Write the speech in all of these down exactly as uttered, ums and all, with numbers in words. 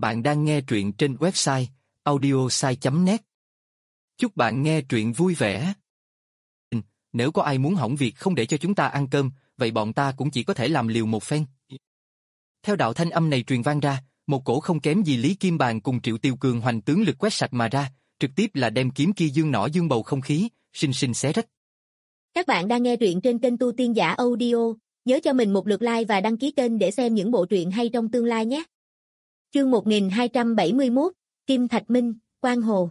Bạn đang nghe truyện trên website audiosai chấm net. Chúc bạn nghe truyện vui vẻ. Nếu có ai muốn hỏng việc không để cho chúng ta ăn cơm, vậy bọn ta cũng chỉ có thể làm liều một phen. Theo đạo thanh âm này truyền vang ra, một cổ không kém gì Lý Kim Bàn cùng Triệu Tiêu cường hoành tướng lực quét sạch mà ra, trực tiếp là đem kiếm kia dương nỏ dương bầu không khí, sinh sinh xé rách. Các bạn đang nghe truyện trên kênh Tu Tiên Giả Audio, nhớ cho mình một lượt like và đăng ký kênh để xem những bộ truyện hay trong tương lai nhé. Chương một nghìn hai trăm bảy mươi mốt, Kim Thạch Minh, Quan Hồ.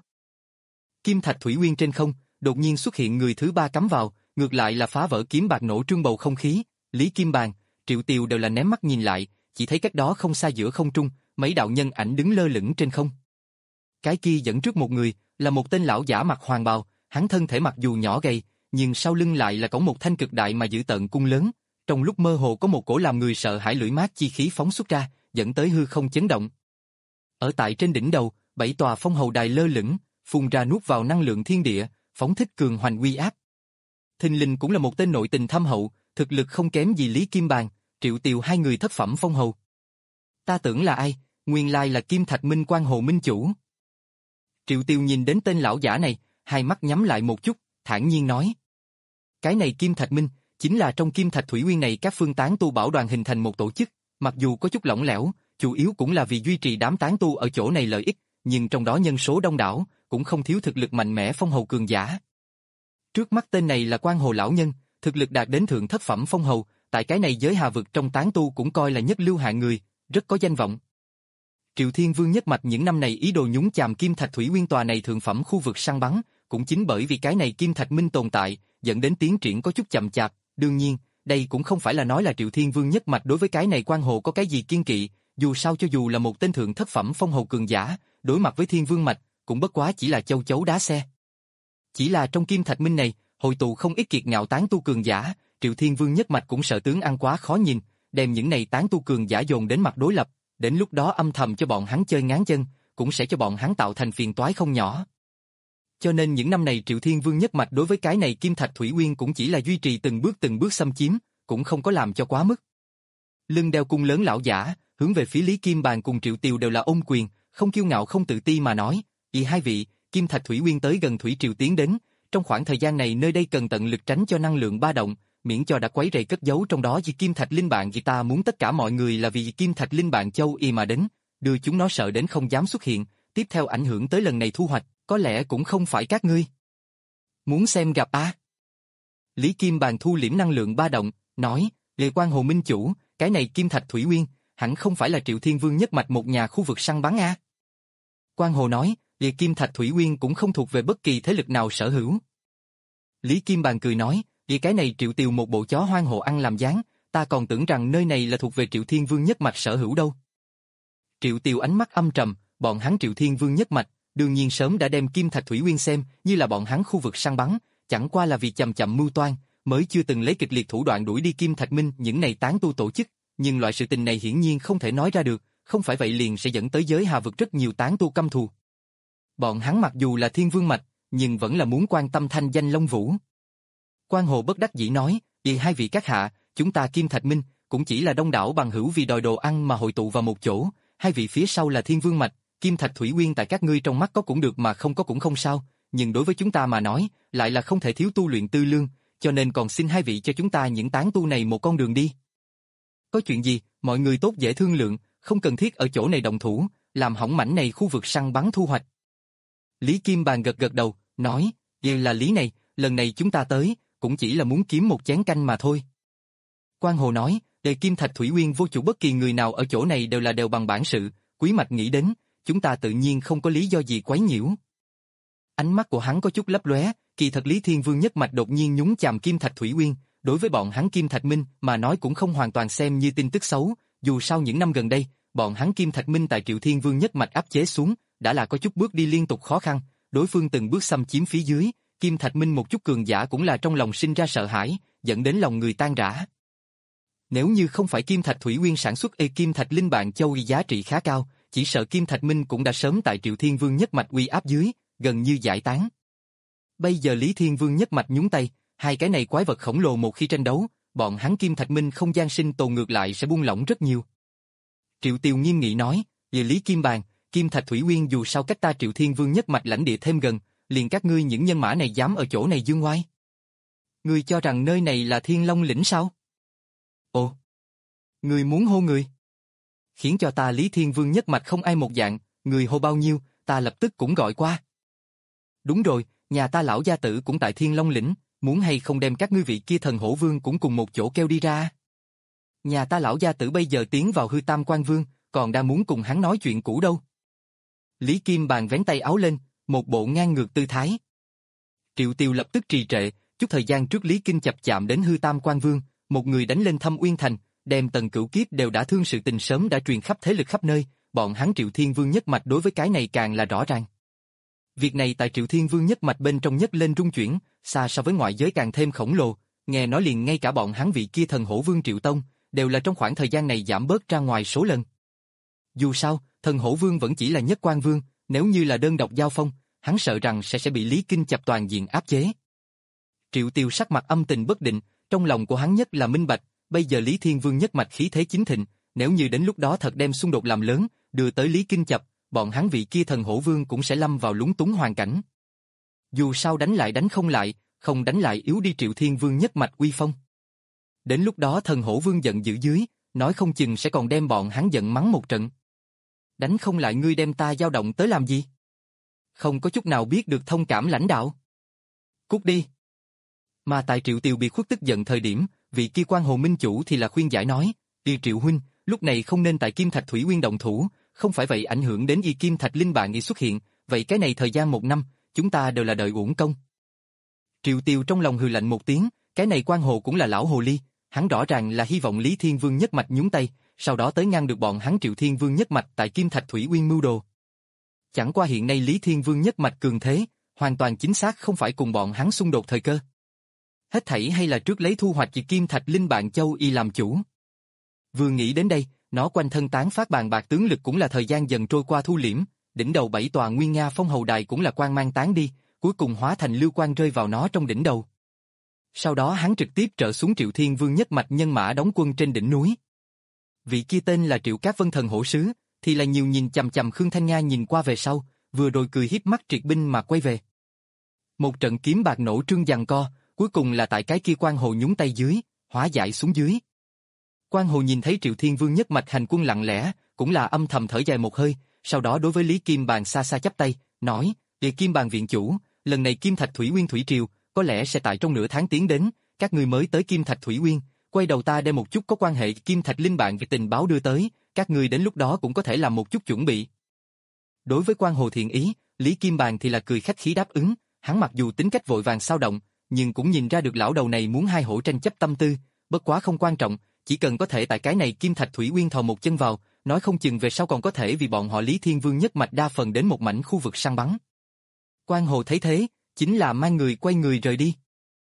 Kim Thạch Thủy Uyên trên không, đột nhiên xuất hiện người thứ ba cắm vào, ngược lại là phá vỡ kiếm bạc nổ trương bầu không khí, Lý Kim Bàn, Triệu Tiêu đều là ném mắt nhìn lại, chỉ thấy cách đó không xa giữa không trung, mấy đạo nhân ảnh đứng lơ lửng trên không. Cái kia dẫn trước một người, là một tên lão giả mặc hoàng bào, hắn thân thể mặc dù nhỏ gầy, nhưng sau lưng lại là cõng một thanh cực đại mà giữ tợn cung lớn, trong lúc mơ hồ có một cổ làm người sợ hãi lưỡi mát chi khí phóng xuất ra, dẫn tới hư không chấn động. Ở tại trên đỉnh đầu, bảy tòa phong hầu đài lơ lửng, phun ra nuốt vào năng lượng thiên địa, phóng thích cường hoành uy áp. Thình lình cũng là một tên nội tình thâm hậu, thực lực không kém gì Lý Kim Bàn, Triệu Tiêu hai người thất phẩm phong hầu. Ta tưởng là ai, nguyên lai là Kim Thạch Minh Quan Hồ Minh Chủ. Triệu Tiêu nhìn đến tên lão giả này, hai mắt nhắm lại một chút, thản nhiên nói. Cái này Kim Thạch Minh, chính là trong Kim Thạch Thủy Uyên này các phương tán tu bảo đoàn hình thành một tổ chức, mặc dù có chút lỏng lẻo, chủ yếu cũng là vì duy trì đám tán tu ở chỗ này lợi ích, nhưng trong đó nhân số đông đảo, cũng không thiếu thực lực mạnh mẽ phong hầu cường giả. Trước mắt tên này là Quan Hồ lão nhân, thực lực đạt đến thượng thất phẩm phong hầu, tại cái này giới hà vực trong tán tu cũng coi là nhất lưu hạng người, rất có danh vọng. Triệu Thiên Vương nhất mạch những năm này ý đồ nhúng chàm Kim Thạch Thủy Uyên tòa này thượng phẩm khu vực săn bắn, cũng chính bởi vì cái này Kim Thạch Minh tồn tại, dẫn đến tiến triển có chút chậm chạp. Đương nhiên, đây cũng không phải là nói là Triệu Thiên Vương nhất mạch đối với cái này Quan Hồ có cái gì kiên kỵ, dù sao cho dù là một tên thượng thất phẩm phong hầu cường giả, đối mặt với Thiên Vương mạch, cũng bất quá chỉ là châu chấu đá xe. Chỉ là trong Kim Thạch Minh này, hội tụ không ít kiệt ngạo tán tu cường giả, Triệu Thiên Vương nhất mạch cũng sợ tướng ăn quá khó nhìn, đem những này tán tu cường giả dồn đến mặt đối lập, đến lúc đó âm thầm cho bọn hắn chơi ngáng chân, cũng sẽ cho bọn hắn tạo thành phiền toái không nhỏ. Cho nên những năm này Triệu Thiên Vương nhất mạch đối với cái này Kim Thạch Thủy Uyên cũng chỉ là duy trì từng bước từng bước xâm chiếm, cũng không có làm cho quá mức. Lưng đeo cung lớn lão giả, hướng về phía Lý Kim Bàn cùng Triệu Tiêu đều là ôm quyền, không kiêu ngạo không tự ti mà nói, "Ý hai vị, Kim Thạch Thủy Uyên tới gần Thủy Triều tiến đến, trong khoảng thời gian này nơi đây cần tận lực tránh cho năng lượng ba động, miễn cho đã quấy rầy cất giấu trong đó vì Kim Thạch Linh Bạn vì ta muốn tất cả mọi người là vì Kim Thạch Linh Bạn Châu y mà đến, đưa chúng nó sợ đến không dám xuất hiện, tiếp theo ảnh hưởng tới lần này thu hoạch, có lẽ cũng không phải các ngươi. Muốn xem gặp á?" Lý Kim Bàn thu liễm năng lượng ba động, nói, "Lệ Quan Hồ Minh Chủ, cái này Kim Thạch Thủy Uyên, hẳn không phải là Triệu Thiên Vương nhất mạch một nhà khu vực săn bắn a?" Quan Hồ nói, "Lệ Kim Thạch Thủy Uyên cũng không thuộc về bất kỳ thế lực nào sở hữu." Lý Kim Bàn cười nói, "Vì cái này Triệu Tiêu một bộ chó hoang hồ ăn làm gián, ta còn tưởng rằng nơi này là thuộc về Triệu Thiên Vương nhất mạch sở hữu đâu." Triệu Tiêu ánh mắt âm trầm, bọn hắn Triệu Thiên Vương nhất mạch, đương nhiên sớm đã đem Kim Thạch Thủy Uyên xem như là bọn hắn khu vực săn bắn, chẳng qua là vì chậm chậm mưu toan, mới chưa từng lấy kịch liệt thủ đoạn đuổi đi Kim Thạch Minh những này tán tu tổ chức, nhưng loại sự tình này hiển nhiên không thể nói ra được, không phải vậy liền sẽ dẫn tới giới hà vực rất nhiều tán tu căm thù. Bọn hắn mặc dù là Thiên Vương mạch, nhưng vẫn là muốn quan tâm thanh danh Long Vũ. Quan Hồ bất đắc dĩ nói, "Vì hai vị các hạ, chúng ta Kim Thạch Minh cũng chỉ là đông đảo bằng hữu vì đòi đồ ăn mà hội tụ vào một chỗ, hai vị phía sau là Thiên Vương mạch, Kim Thạch Thủy Uyên tại các ngươi trong mắt có cũng được mà không có cũng không sao, nhưng đối với chúng ta mà nói, lại là không thể thiếu tu luyện tư lương, cho nên còn xin hai vị cho chúng ta những tán tu này một con đường đi. Có chuyện gì, mọi người tốt dễ thương lượng, không cần thiết ở chỗ này động thủ, làm hỏng mảnh này khu vực săn bắn thu hoạch." Lý Kim Bàn gật gật đầu, nói, "Vậy là lý này, lần này chúng ta tới, cũng chỉ là muốn kiếm một chén canh mà thôi." Quan Hồ nói, "Đề Kim Thạch Thủy Uyên vô chủ bất kỳ người nào ở chỗ này đều là đều bằng bản sự, quý mạch nghĩ đến, chúng ta tự nhiên không có lý do gì quấy nhiễu." Ánh mắt của hắn có chút lấp lóe, kỳ thật Lý Thiên Vương nhất mạch đột nhiên nhúng chàm Kim Thạch Thủy Uyên, đối với bọn hắn Kim Thạch Minh mà nói cũng không hoàn toàn xem như tin tức xấu, dù sao những năm gần đây, bọn hắn Kim Thạch Minh tại Triệu Thiên Vương nhất mạch áp chế xuống, đã là có chút bước đi liên tục khó khăn, đối phương từng bước xâm chiếm phía dưới, Kim Thạch Minh một chút cường giả cũng là trong lòng sinh ra sợ hãi, dẫn đến lòng người tan rã. Nếu như không phải Kim Thạch Thủy Uyên sản xuất ê Kim Thạch Linh Bạn Châu giá trị khá cao, chỉ sợ Kim Thạch Minh cũng đã sớm tại Triệu Thiên Vương nhất mạch uy áp dưới, gần như giải tán. Bây giờ Lý Thiên Vương nhất mạch nhúng tay, hai cái này quái vật khổng lồ một khi tranh đấu, bọn hắn Kim Thạch Minh không gian sinh tồn ngược lại sẽ buông lỏng rất nhiều. Triệu Tiêu nghiêm nghị nói, Về Lý Kim Bàng, Kim Thạch Thủy Uyên dù sao cách ta Triệu Thiên Vương nhất mạch lãnh địa thêm gần, liền các ngươi những nhân mã này dám ở chỗ này dương oai. Ngươi cho rằng nơi này là Thiên Long lĩnh sao? Ồ! Ngươi muốn hô người? Khiến cho ta Lý Thiên Vương nhất mạch không ai một dạng, người hô bao nhiêu, ta lập tức cũng gọi qua. Đúng rồi, nhà ta lão gia tử cũng tại Thiên Long lĩnh, muốn hay không đem các ngươi vị kia thần hổ vương cũng cùng một chỗ kêu đi ra. Nhà ta lão gia tử bây giờ tiến vào hư tam quan vương, còn đang muốn cùng hắn nói chuyện cũ đâu. Lý Kim Bàng vén tay áo lên, một bộ ngang ngược tư thái. Triệu Tiêu lập tức trì trệ, chút thời gian trước Lý Kinh chập chạm đến hư tam quan vương, một người đánh lên Thâm Uyên Thành, đem Tần Cửu Kiếp đều đã thương sự tình sớm đã truyền khắp thế lực khắp nơi, bọn hắn Triệu Thiên Vương nhất mạch đối với cái này càng là rõ ràng. Việc này tại Triệu Thiên Vương nhất mạch bên trong nhất lên rung chuyển, xa so với ngoại giới càng thêm khổng lồ, nghe nói liền ngay cả bọn hắn vị kia thần hổ vương Triệu Tông, đều là trong khoảng thời gian này giảm bớt ra ngoài số lần. Dù sao, thần hổ vương vẫn chỉ là nhất quan vương, nếu như là đơn độc giao phong, hắn sợ rằng sẽ sẽ bị Lý Kinh chập toàn diện áp chế. Triệu Tiêu sắc mặt âm tình bất định, trong lòng của hắn nhất là minh bạch, bây giờ Lý Thiên Vương nhất mạch khí thế chính thịnh, nếu như đến lúc đó thật đem xung đột làm lớn, đưa tới Lý Kinh chập, bọn hắn vị kia thần hổ vương cũng sẽ lâm vào lúng túng hoàn cảnh. Dù sao đánh lại đánh không lại, không đánh lại yếu đi Triệu Thiên Vương nhất mạch uy phong. Đến lúc đó thần hổ vương giận dữ dưới, nói không chừng sẽ còn đem bọn hắn giận mắng một trận. Đánh không lại ngươi đem ta dao động tới làm gì? Không có chút nào biết được thông cảm lãnh đạo. Cút đi. Mà tại Triệu Tiêu bị khuất tức giận thời điểm, vị kia quan hồ minh chủ thì là khuyên giải nói, đi Triệu huynh, lúc này không nên tại Kim Thạch Thủy Uyên động thủ, không phải vậy ảnh hưởng đến y Kim Thạch Linh bạn y xuất hiện, vậy cái này thời gian một năm, chúng ta đều là đợi uổng công. Triệu Tiêu trong lòng hừ lạnh một tiếng, cái này quan hồ cũng là lão hồ ly, hắn rõ ràng là hy vọng Lý Thiên Vương nhất mạch nhúng tay, sau đó tới ngăn được bọn hắn Triệu Thiên Vương nhất mạch tại Kim Thạch Thủy Uyên mưu đồ. Chẳng qua hiện nay Lý Thiên Vương nhất mạch cường thế, hoàn toàn chính xác không phải cùng bọn hắn xung đột thời cơ. Hết thảy hay là trước lấy thu hoạch vì Kim Thạch Linh Bạn Châu y làm chủ. Vừa nghĩ đến đây, nó quanh thân tán phát bàn bạc tướng lực cũng là thời gian dần trôi qua thu liễm, đỉnh đầu bảy tòa Nguyên Nga Phong Hầu Đài cũng là quang mang tán đi, cuối cùng hóa thành lưu quang rơi vào nó trong đỉnh đầu. Sau đó hắn trực tiếp trở xuống Triệu Thiên Vương nhất mạch nhân mã đóng quân trên đỉnh núi. Vị kia tên là Triệu Cát Vân Thần Hổ Sứ, thì là nhiều nhìn chằm chằm Khương Thanh Nga nhìn qua về sau, vừa rồi cười hiếp mắt triệt binh mà quay về. Một trận kiếm bạc nổ trương giằng co, cuối cùng là tại cái kia quan hồ nhúng tay dưới, hóa giải xuống dưới. Quan hồ nhìn thấy Triệu Thiên Vương nhất mạch hành quân lặng lẽ, cũng là âm thầm thở dài một hơi, sau đó đối với Lý Kim Bàng xa xa chắp tay, nói, địa Kim Bàng viện chủ, lần này Kim Thạch Thủy Uyên Thủy Triều, có lẽ sẽ tại trong nửa tháng tiến đến, các người mới tới Kim Thạch Thủy Uyên, quay đầu ta đem một chút có quan hệ Kim Thạch Linh Bạn về tình báo đưa tới, các người đến lúc đó cũng có thể làm một chút chuẩn bị. Đối với quan hồ thiện ý, Lý Kim Bàng thì là cười khách khí đáp ứng, hắn mặc dù tính cách vội vàng sao động, nhưng cũng nhìn ra được lão đầu này muốn hai hổ tranh chấp tâm tư, bất quá không quan trọng, chỉ cần có thể tại cái này Kim Thạch Thủy Uyên thò một chân vào, nói không chừng về sau còn có thể vì bọn họ Lý Thiên Vương nhất mạch đa phần đến một mảnh khu vực săn bắn. Quan hồ thấy thế, chính là mang người quay người rời đi.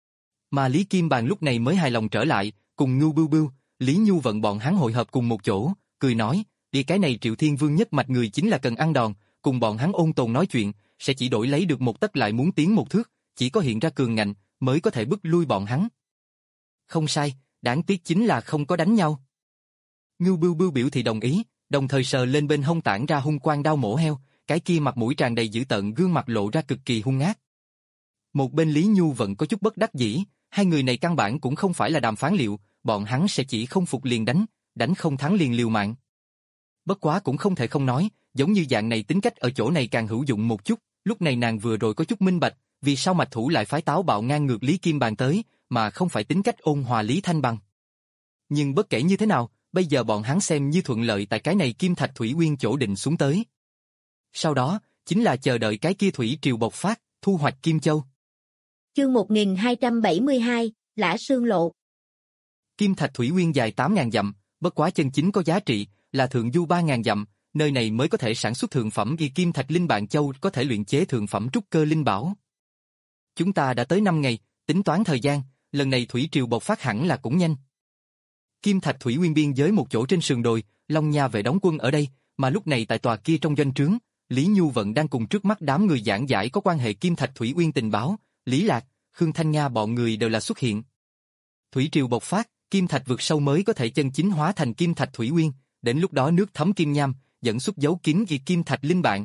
Mà Lý Kim Bàng lúc này mới hài lòng trở lại, cùng Ngưu Bưu Bưu, Lý Nhu vận bọn hắn hội hợp cùng một chỗ, cười nói, đi cái này Triệu Thiên Vương nhất mạch người chính là cần ăn đòn, cùng bọn hắn ôn tồn nói chuyện, sẽ chỉ đổi lấy được một tấc lại muốn tiến một thước, chỉ có hiện ra cường ngạnh, mới có thể bức lui bọn hắn. Không sai, đáng tiếc chính là không có đánh nhau. Ngưu Bưu Bưu biểu thị đồng ý, đồng thời sờ lên bên hông tản ra hung quang đao mổ heo, cái kia mặt mũi tràn đầy dữ tợn gương mặt lộ ra cực kỳ hung ác. Một bên Lý Nhu vẫn có chút bất đắc dĩ, hai người này căn bản cũng không phải là đàm phán liệu, bọn hắn sẽ chỉ không phục liền đánh, đánh không thắng liền liều mạng. Bất quá cũng không thể không nói, giống như dạng này tính cách ở chỗ này càng hữu dụng một chút, lúc này nàng vừa rồi có chút minh bạch, vì sao Mạch Thủ lại phái táo bạo ngang ngược Lý Kim Bàng tới, mà không phải tính cách ôn hòa Lý Thanh Bằng. Nhưng bất kể như thế nào, bây giờ bọn hắn xem như thuận lợi tại cái này Kim Thạch Thủy Uyên chỗ định xuống tới. Sau đó, chính là chờ đợi cái kia thủy triều bộc phát, thu hoạch Kim Châu. Chương một nghìn hai trăm bảy mươi hai, Lã Sương Lộ. Kim Thạch Thủy Uyên dài tám nghìn dặm, bất quá chân chính có giá trị, là thượng du ba nghìn dặm, nơi này mới có thể sản xuất thượng phẩm y Kim Thạch Linh Bạn Châu có thể luyện chế thượng phẩm trúc cơ linh bảo. Chúng ta đã tới năm ngày, tính toán thời gian, lần này thủy triều bộc phát hẳn là cũng nhanh. Kim Thạch Thủy Uyên biên giới một chỗ trên sườn đồi, Long Nha vệ đóng quân ở đây, mà lúc này tại tòa kia trong doanh trướng, Lý Nhu Vận đang cùng trước mắt đám người giảng giải có quan hệ Kim Thạch Thủy Uyên tình báo, Lý Lạc, Khương Thanh Nga bọn người đều là xuất hiện. Thủy triều bộc phát, Kim Thạch vượt sâu mới có thể chân chính hóa thành Kim Thạch Thủy Uyên, đến lúc đó nước thấm kim nham, dẫn xuất dấu kín ghi kim thạch linh bạn.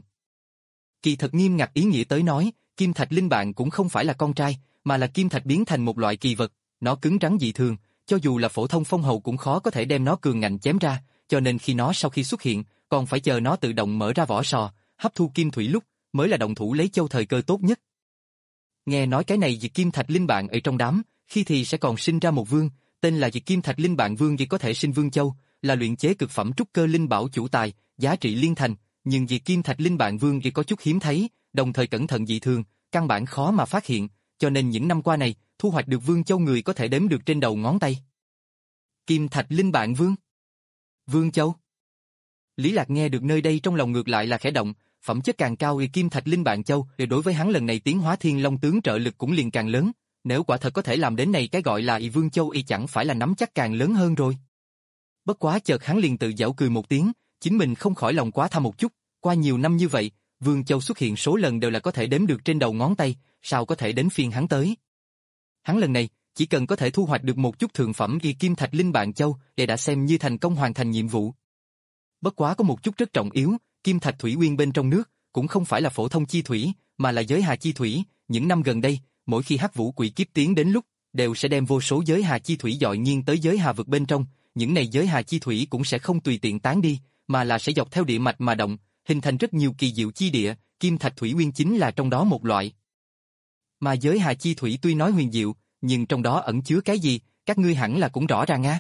Kỳ thật nghiêm ngặt ý nghĩa tới nói, kim thạch linh bạn cũng không phải là con trai, mà là kim thạch biến thành một loại kỳ vật, nó cứng rắn dị thường, cho dù là phổ thông phong hầu cũng khó có thể đem nó cường ngạnh chém ra, cho nên khi nó sau khi xuất hiện, còn phải chờ nó tự động mở ra vỏ sò, hấp thu kim thủy lúc, mới là động thủ lấy châu thời cơ tốt nhất. Nghe nói cái này diệt kim thạch linh bạn ở trong đám, khi thì sẽ còn sinh ra một vương, tên là diệt kim thạch linh bạn vương vì có thể sinh vương châu, là luyện chế cực phẩm trúc cơ linh bảo chủ tài, giá trị liên thành, nhưng diệt kim thạch linh bạn vương vì có chút hiếm thấy, đồng thời cẩn thận dị thường, căn bản khó mà phát hiện, cho nên những năm qua này, thu hoạch được vương châu người có thể đếm được trên đầu ngón tay. Kim thạch linh bạn vương. Vương châu. Lý Lạc nghe được nơi đây trong lòng ngược lại là khẽ động, phẩm chất càng cao thì kim thạch linh bạn châu, thì đối với hắn lần này tiến hóa thiên long tướng trợ lực cũng liền càng lớn, nếu quả thật có thể làm đến này cái gọi là y vương châu y chẳng phải là nắm chắc càng lớn hơn rồi. Bất quá chợt hắn liền tự giễu cười một tiếng, chính mình không khỏi lòng quá tham một chút, qua nhiều năm như vậy, vương châu xuất hiện số lần đều là có thể đếm được trên đầu ngón tay, sao có thể đến phiên hắn tới. Hắn lần này, chỉ cần có thể thu hoạch được một chút thượng phẩm y kim thạch linh bạn châu, để đã xem như thành công hoàn thành nhiệm vụ. Bất quá có một chút rất trọng yếu, kim thạch thủy nguyên bên trong nước, cũng không phải là phổ thông chi thủy, mà là giới hà chi thủy, những năm gần đây, mỗi khi hắc vũ quỷ kiếp tiến đến lúc, đều sẽ đem vô số giới hà chi thủy dọi nhiên tới giới hà vực bên trong, những này giới hà chi thủy cũng sẽ không tùy tiện tán đi, mà là sẽ dọc theo địa mạch mà động, hình thành rất nhiều kỳ diệu chi địa, kim thạch thủy nguyên chính là trong đó một loại. Mà giới hà chi thủy tuy nói huyền diệu, nhưng trong đó ẩn chứa cái gì, các ngươi hẳn là cũng rõ ràng á.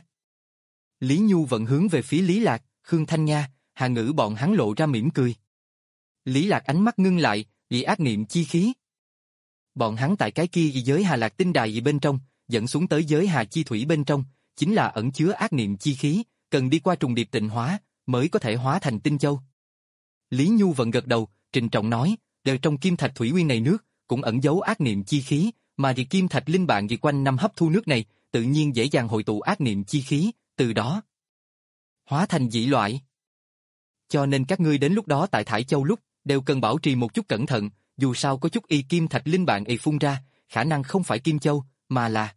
Lý Nhu vận hướng về phía Lý Lạc, Khương Thanh Nga, Hà Ngữ bọn hắn lộ ra mỉm cười. Lý Lạc ánh mắt ngưng lại, vì ác niệm chi khí. Bọn hắn tại cái kia giới Hà Lạc tinh đài gì bên trong, dẫn xuống tới giới Hà chi thủy bên trong, chính là ẩn chứa ác niệm chi khí, cần đi qua trùng điệp tịnh hóa, mới có thể hóa thành tinh châu. Lý Nhu vận gật đầu, trịnh trọng nói, đều trong kim thạch thủy nguyên này nước, cũng ẩn giấu ác niệm chi khí, mà vì kim thạch linh bạn vì quanh năm hấp thu nước này, tự nhiên dễ dàng hội tụ ác niệm chi khí, từ đó hóa thành dị loại. Cho nên các ngươi đến lúc đó tại Thải Châu lúc, đều cần bảo trì một chút cẩn thận, dù sao có chút y kim thạch linh bạn y phun ra, khả năng không phải kim châu, mà là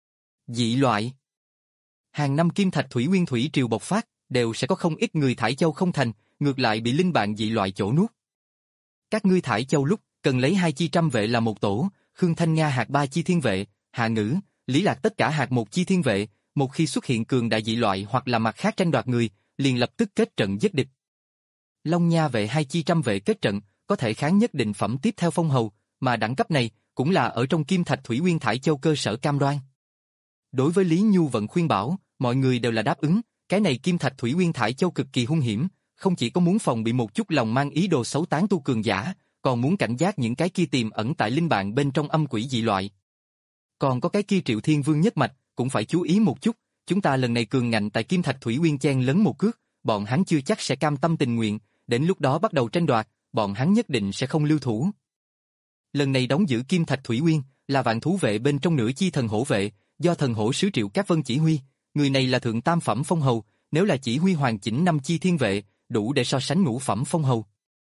dị loại. Hàng năm kim thạch thủy nguyên thủy triều bộc phát, đều sẽ có không ít người Thải Châu không thành, ngược lại bị linh bạn dị loại chỗ nuốt. Các ngươi Thải Châu lúc, cần lấy hai chi trăm vệ là một tổ, Khương Thanh Nga hạt ba chi thiên vệ, Hạ Ngữ, Lý Lạc tất cả hạt một chi thiên vệ, một khi xuất hiện cường đại dị loại hoặc là mặt khác tranh đoạt người, liền lập tức kết trận giết địch. Long Nha vệ hai chi trăm vệ kết trận, có thể kháng nhất định phẩm tiếp theo phong hầu, mà đẳng cấp này cũng là ở trong kim thạch thủy nguyên Thải Châu cơ sở cam đoan. Đối với Lý Nhu vận khuyên bảo, mọi người đều là đáp ứng, cái này kim thạch thủy nguyên Thải Châu cực kỳ hung hiểm, không chỉ có muốn phòng bị một chút lòng mang ý đồ xấu tán tu cường giả, còn muốn cảnh giác những cái kia tiềm ẩn tại linh bạn bên trong âm quỷ dị loại. Còn có cái kia Triệu Thiên Vương nhất mạch, cũng phải chú ý một chút, chúng ta lần này cường ngạnh tại kim thạch thủy nguyên chen lấn một cước, bọn hắn chưa chắc sẽ cam tâm tình nguyện, đến lúc đó bắt đầu tranh đoạt, bọn hắn nhất định sẽ không lưu thủ. Lần này đóng giữ kim thạch thủy nguyên, là vạn thú vệ bên trong nửa chi thần hổ vệ, do thần hổ sứ Triệu Cát Vân chỉ huy, người này là thượng tam phẩm phong hầu, nếu là chỉ huy hoàn chỉnh năm chi thiên vệ, đủ để so sánh ngũ phẩm phong hầu.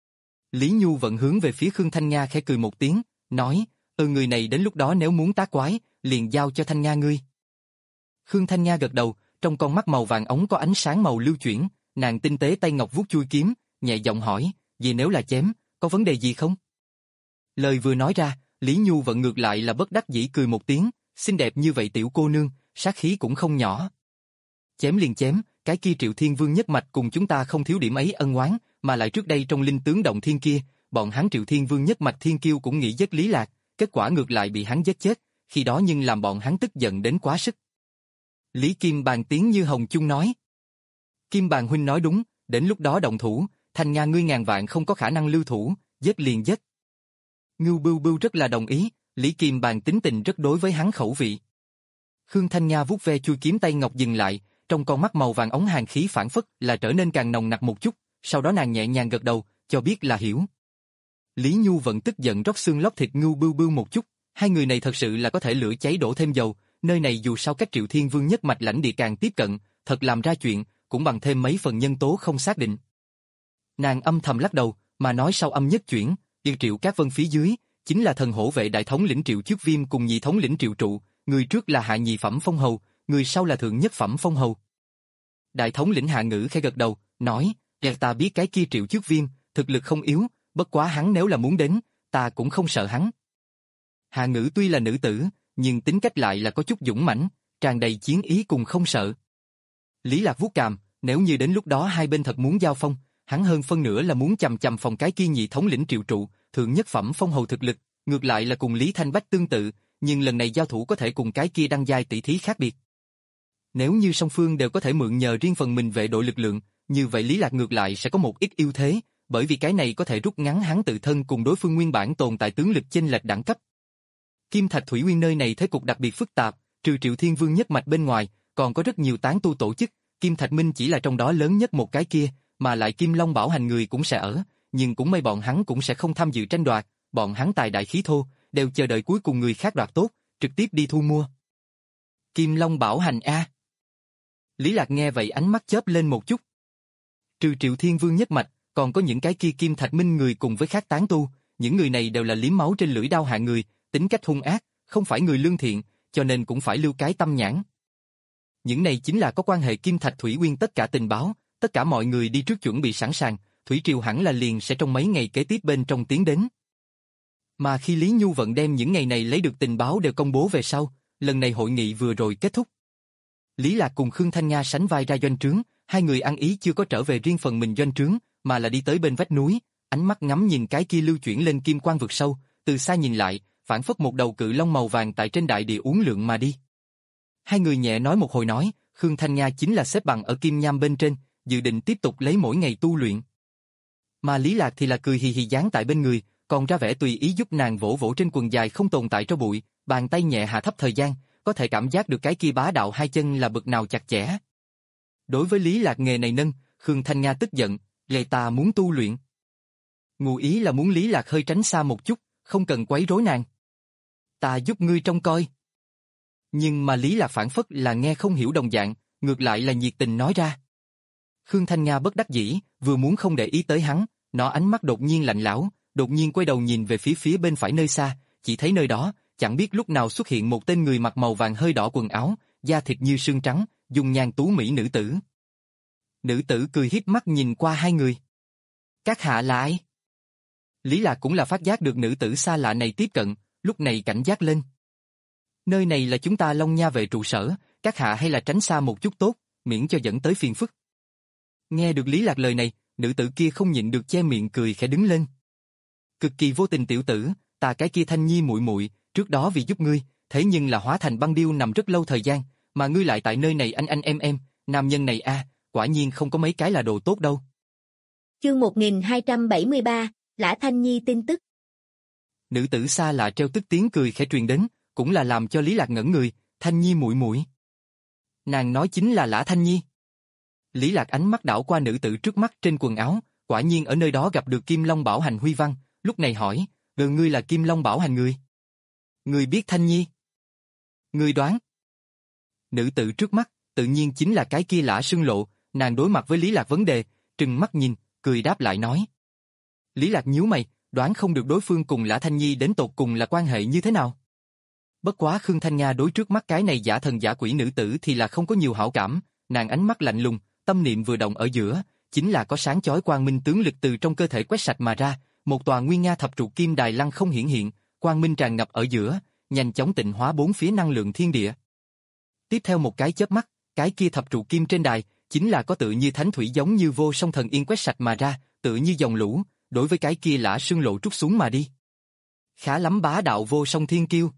Lý Nhu vận hướng về phía Khương Thanh Nga khẽ cười một tiếng, nói, ừ người này đến lúc đó nếu muốn tá quái, liền giao cho Thanh Nga ngươi. Khương Thanh Nga gật đầu, trong con mắt màu vàng ống có ánh sáng màu lưu chuyển, nàng tinh tế tay ngọc vuốt chui kiếm, nhẹ giọng hỏi, vì nếu là chém, có vấn đề gì không? Lời vừa nói ra, Lý Nhu vận ngược lại là bất đắc dĩ cười một tiếng, xinh đẹp như vậy tiểu cô nương, sát khí cũng không nhỏ. Chém liền chém, cái kia Triệu Thiên Vương nhất mạch cùng chúng ta không thiếu điểm ấy ân oán, mà lại trước đây trong linh tướng động thiên kia, bọn hắn Triệu Thiên Vương nhất mạch thiên kiêu cũng nghĩ giết Lý Lạc, kết quả ngược lại bị hắn giết chết, khi đó nhưng làm bọn hắn tức giận đến quá sức. Lý Kim Bàn tiếng như hồng chung nói. Kim Bàn huynh nói đúng, đến lúc đó động thủ, Thanh Nga ngươi ngàn vạn không có khả năng lưu thủ, giết liền giết. Ngưu Bưu Bưu rất là đồng ý, Lý Kim Bàn tính tình rất đối với hắn khẩu vị. Khương Thanh Nga vuốt ve chui kiếm tay ngọc dừng lại, trong con mắt màu vàng ống hàn khí phản phất là trở nên càng nồng nặc một chút, sau đó nàng nhẹ nhàng gật đầu, cho biết là hiểu. Lý Nhu vẫn tức giận rót xương lóc thịt Ngưu Bưu Bưu một chút, hai người này thật sự là có thể lửa cháy đổ thêm dầu, nơi này dù sao cách Triệu Thiên Vương nhất mạch lãnh địa càng tiếp cận, thật làm ra chuyện, cũng bằng thêm mấy phần nhân tố không xác định. Nàng âm thầm lắc đầu, mà nói sau âm nhất chuyển, Yên Triệu Cát Vân phía dưới, chính là thần hổ vệ đại thống lĩnh Triệu Trước Viêm cùng nhị thống lĩnh Triệu Trụ, người trước là hạ nhị phẩm phong hầu, người sau là thượng nhất phẩm phong hầu. Đại thống lĩnh Hạ Ngữ khẽ gật đầu, nói, Dạ ta biết cái kia Triệu Trước Viêm, thực lực không yếu, bất quá hắn nếu là muốn đến, ta cũng không sợ hắn. Hạ Ngữ tuy là nữ tử, nhưng tính cách lại là có chút dũng mãnh, tràn đầy chiến ý cùng không sợ. Lý Lạc vuốt cằm, nếu như đến lúc đó hai bên thật muốn giao phong, hắn hơn phân nửa là muốn chầm chầm phòng cái kia nhị thống lĩnh Triệu Trụ, thượng nhất phẩm phong hầu thực lực, ngược lại là cùng Lý Thanh Bách tương tự, nhưng lần này giao thủ có thể cùng cái kia đăng giai tỷ thí khác biệt. Nếu như song phương đều có thể mượn nhờ riêng phần mình vệ đội lực lượng, như vậy Lý Lạc ngược lại sẽ có một ít ưu thế, bởi vì cái này có thể rút ngắn hắn tự thân cùng đối phương nguyên bản tồn tại tướng lực chênh lệch đẳng cấp. Kim Thạch Thủy Nguyên nơi này thế cục đặc biệt phức tạp, trừ Triệu Thiên Vương nhất mạch bên ngoài, còn có rất nhiều tán tu tổ chức, Kim Thạch Minh chỉ là trong đó lớn nhất một cái kia, mà lại Kim Long Bảo Hành người cũng sẽ ở, nhưng cũng may bọn hắn cũng sẽ không tham dự tranh đoạt, bọn hắn tài đại khí thô, đều chờ đợi cuối cùng người khác đoạt tốt, trực tiếp đi thu mua. Kim Long Bảo Hành a. Lý Lạc nghe vậy ánh mắt chớp lên một chút. Trừ Triệu Thiên Vương nhất mạch, còn có những cái kia Kim Thạch Minh người cùng với khác tán tu, những người này đều là liếm máu trên lưỡi đao hạng người, tính cách hung ác, không phải người lương thiện, cho nên cũng phải lưu cái tâm nhãn. Những này chính là có quan hệ Kim Thạch Thủy Nguyên tất cả tình báo, tất cả mọi người đi trước chuẩn bị sẵn sàng, Thủy Triều hẳn là liền sẽ trong mấy ngày kế tiếp bên trong tiến đến. Mà khi Lý Nhu Vận đem những ngày này lấy được tình báo đều công bố về sau, lần này hội nghị vừa rồi kết thúc. Lý Lạc cùng Khương Thanh Nga sánh vai ra doanh trướng, hai người ăn ý chưa có trở về riêng phần mình doanh trướng, mà là đi tới bên vách núi, ánh mắt ngắm nhìn cái kia lưu chuyển lên kim quang vực sâu, từ xa nhìn lại, phản phất một đầu cự long màu vàng tại trên đại địa uốn lượn mà đi. Hai người nhẹ nói một hồi nói, Khương Thanh Nga chính là xếp bằng ở kim nham bên trên, dự định tiếp tục lấy mỗi ngày tu luyện. Mà Lý Lạc thì là cười hì hì dán tại bên người, còn ra vẻ tùy ý giúp nàng vỗ vỗ trên quần dài không tồn tại tro bụi, bàn tay nhẹ hạ thấp thời gian, có thể cảm giác được cái kia bá đạo hai chân là bực nào chặt chẽ. Đối với Lý Lạc nghề này nâng, Khương Thanh Nga tức giận, lệ ta muốn tu luyện. Ngụ ý là muốn Lý Lạc hơi tránh xa một chút, không cần quấy rối nàng. Ta giúp ngươi trông coi. Nhưng mà Lý Lạc phản phất là nghe không hiểu đồng dạng, ngược lại là nhiệt tình nói ra. Khương Thanh Nga bất đắc dĩ, vừa muốn không để ý tới hắn, nó ánh mắt đột nhiên lạnh lẽo, đột nhiên quay đầu nhìn về phía phía bên phải nơi xa, chỉ thấy nơi đó, chẳng biết lúc nào xuất hiện một tên người mặc màu vàng hơi đỏ quần áo, da thịt như sương trắng, dung nhan tú mỹ nữ tử. Nữ tử cười híp mắt nhìn qua hai người. Các hạ là ai? Lý Lạc cũng là phát giác được nữ tử xa lạ này tiếp cận, lúc này cảnh giác lên. Nơi này là chúng ta Long Nha vệ trụ sở, các hạ hay là tránh xa một chút tốt, miễn cho dẫn tới phiền phức. Nghe được Lý Lạc lời này, nữ tử kia không nhịn được che miệng cười khẽ đứng lên. Cực kỳ vô tình tiểu tử, ta cái kia Thanh Nhi muội muội, trước đó vì giúp ngươi, thế nhưng là hóa thành băng điêu nằm rất lâu thời gian, mà ngươi lại tại nơi này anh anh em em, nam nhân này a, quả nhiên không có mấy cái là đồ tốt đâu. Chương một nghìn hai trăm bảy mươi ba, Lã Thanh Nhi tin tức. Nữ tử xa lạ treo tức tiếng cười khẽ truyền đến, cũng là làm cho Lý Lạc ngẩn người, Thanh Nhi muội muội. Nàng nói chính là Lã Thanh Nhi. Lý Lạc ánh mắt đảo qua nữ tử trước mắt trên quần áo, quả nhiên ở nơi đó gặp được Kim Long Bảo Hành huy văn, lúc này hỏi, "Ừ, ngươi là Kim Long Bảo Hành người? Ngươi biết Thanh Nhi?" "Ngươi đoán." Nữ tử trước mắt, tự nhiên chính là cái kia Lã Sương Lộ, nàng đối mặt với Lý Lạc vấn đề, trừng mắt nhìn, cười đáp lại nói. Lý Lạc nhíu mày, đoán không được đối phương cùng Lã Thanh Nhi đến tột cùng là quan hệ như thế nào. Bất quá Khương Thanh Nga đối trước mắt cái này giả thần giả quỷ nữ tử thì là không có nhiều hảo cảm, nàng ánh mắt lạnh lùng, tâm niệm vừa động ở giữa, chính là có sáng chói quang minh tướng lực từ trong cơ thể quét sạch mà ra, một tòa nguyên nga thập trụ kim đài lăng không hiển hiện, quang minh tràn ngập ở giữa, nhanh chóng tịnh hóa bốn phía năng lượng thiên địa. Tiếp theo một cái chớp mắt, cái kia thập trụ kim trên đài, chính là có tự như thánh thủy giống như vô song thần yên quét sạch mà ra, tự như dòng lũ, đối với cái kia Lã Sương Lộ trút xuống mà đi. Khá lắm bá đạo vô song thiên kiêu.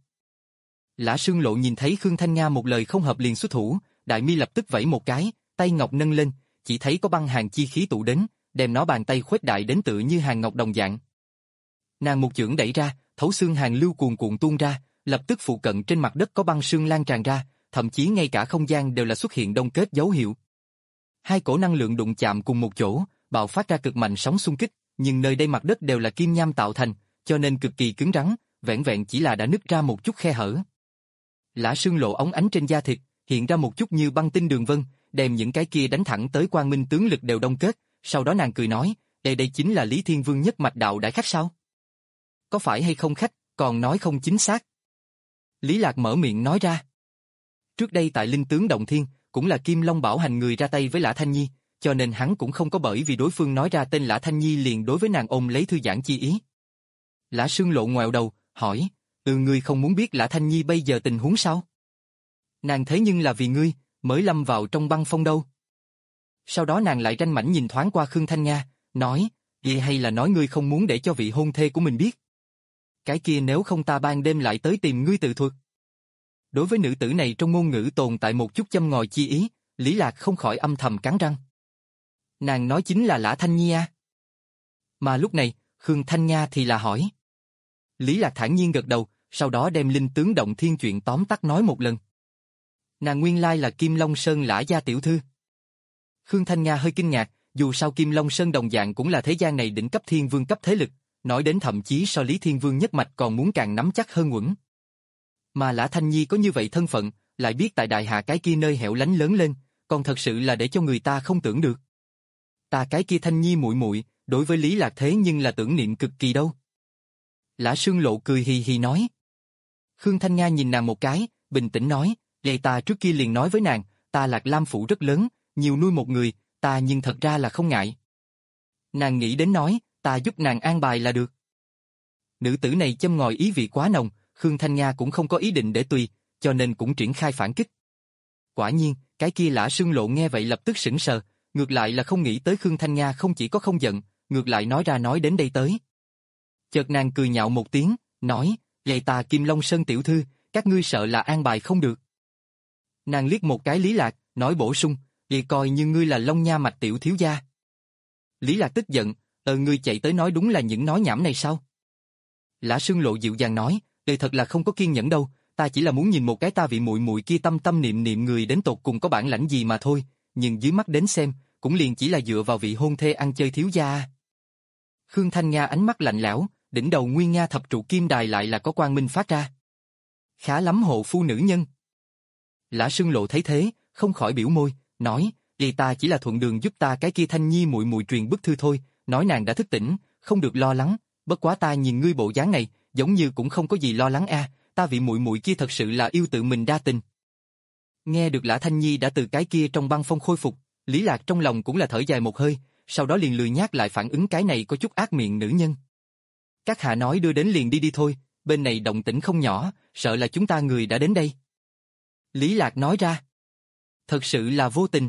Lã Sương Lộ nhìn thấy Khương Thanh Nga một lời không hợp liền xuất thủ, đại mi lập tức vẫy một cái, tay ngọc nâng lên, chỉ thấy có băng hàn chi khí tụ đến, đem nó bàn tay khuếch đại đến tự như hàng ngọc đồng dạng. Nàng một chưởng đẩy ra, thấu xương hàn lưu cuồn cuộn tuôn ra, lập tức phụ cận trên mặt đất có băng sương lan tràn ra, thậm chí ngay cả không gian đều là xuất hiện đông kết dấu hiệu. Hai cổ năng lượng đụng chạm cùng một chỗ, bạo phát ra cực mạnh sóng xung kích, nhưng nơi đây mặt đất đều là kim nham tạo thành, cho nên cực kỳ cứng rắn, vẹn vẹn chỉ là đã nứt ra một chút khe hở. Lã Sương Lộ óng ánh trên da thịt, hiện ra một chút như băng tinh đường vân, đem những cái kia đánh thẳng tới quang minh tướng lực đều đông kết, sau đó nàng cười nói, đây đây chính là Lý Thiên Vương nhất mạch đạo đại khách sao? Có phải hay không khách, còn nói không chính xác. Lý Lạc mở miệng nói ra. Trước đây tại Linh Tướng Động Thiên, cũng là Kim Long Bảo Hành người ra tay với Lã Thanh Nhi, cho nên hắn cũng không có bởi vì đối phương nói ra tên Lã Thanh Nhi liền đối với nàng ôm lấy thư giãn chi ý. Lã Sương Lộ ngoẹo đầu, hỏi, ừ ngươi không muốn biết Lã Thanh Nhi bây giờ tình huống sao? Nàng thế nhưng là vì ngươi, mới lâm vào trong băng phong đâu. Sau đó nàng lại ranh mãnh nhìn thoáng qua Khương Thanh Nga, nói, vậy hay là nói ngươi không muốn để cho vị hôn thê của mình biết? Cái kia nếu không ta ban đêm lại tới tìm ngươi tự thuật. Đối với nữ tử này trong ngôn ngữ tồn tại một chút châm ngòi chi ý, Lý Lạc không khỏi âm thầm cắn răng. Nàng nói chính là Lã Thanh Nhi à? Mà lúc này, Khương Thanh Nga thì là hỏi. Lý Lạc thản nhiên gật đầu, sau đó đem linh tướng động thiên chuyện tóm tắt nói một lần. Nàng nguyên lai là Kim Long Sơn Lã gia tiểu thư. Khương Thanh Nga hơi kinh ngạc, dù sao Kim Long Sơn đồng dạng cũng là thế gian này đỉnh cấp thiên vương cấp thế lực, nói đến thậm chí so Lý Thiên Vương nhất mạch còn muốn càng nắm chắc hơn Uẩn. Mà Lã Thanh Nhi có như vậy thân phận, lại biết tại đại hạ cái kia nơi hẻo lánh lớn lên, còn thật sự là để cho người ta không tưởng được. Ta cái kia Thanh Nhi muội muội, đối với Lý Lạc thế nhưng là tưởng niệm cực kỳ đâu. Lã Sương Lộ cười hì hì nói. Khương Thanh Nga nhìn nàng một cái, bình tĩnh nói, vậy ta trước kia liền nói với nàng, ta Lạc Lam phủ rất lớn, nhiều nuôi một người, ta nhưng thật ra là không ngại. Nàng nghĩ đến nói, ta giúp nàng an bài là được. Nữ tử này châm ngòi ý vị quá nồng, Khương Thanh Nga cũng không có ý định để tùy, cho nên cũng triển khai phản kích. Quả nhiên, cái kia Lã Sương Lộ nghe vậy lập tức sững sờ, ngược lại là không nghĩ tới Khương Thanh Nga không chỉ có không giận, ngược lại nói ra nói đến đây tới. Chợt nàng cười nhạo một tiếng, nói, vậy ta Kim Long Sơn tiểu thư, các ngươi sợ là an bài không được. Nàng liếc một cái Lý Lạc, nói bổ sung, vậy coi như ngươi là Long Nha mạch tiểu thiếu gia. Lý Lạc tức giận, ờ ngươi chạy tới nói đúng là những nói nhảm này sao? Lã Sương Lộ dịu dàng nói, đời thật là không có kiên nhẫn đâu, ta chỉ là muốn nhìn một cái ta vị muội muội kia tâm tâm niệm niệm người đến tột cùng có bản lãnh gì mà thôi, nhưng dưới mắt đến xem, cũng liền chỉ là dựa vào vị hôn thê ăn chơi thiếu gia. Khương Thanh Nga ánh mắt lạnh lẽo, đỉnh đầu Nguyên Nga thập trụ kim đài lại là có quang minh phát ra. Khá lắm hộ phu nữ nhân. Lã Sương Lộ thấy thế, không khỏi biểu môi, nói, vậy ta chỉ là thuận đường giúp ta cái kia Thanh Nhi muội muội truyền bức thư thôi, nói nàng đã thức tỉnh, không được lo lắng, bất quá ta nhìn ngươi bộ dáng này, giống như cũng không có gì lo lắng a, ta vị muội muội kia thật sự là yêu tự mình đa tình. Nghe được Lã Thanh Nhi đã từ cái kia trong băng phong khôi phục, Lý Lạc trong lòng cũng là thở dài một hơi, sau đó liền lười nhác lại phản ứng cái này có chút ác miệng nữ nhân. Các hạ nói đưa đến liền đi đi thôi, bên này động tĩnh không nhỏ, sợ là chúng ta người đã đến đây. Lý Lạc nói ra. Thật sự là vô tình.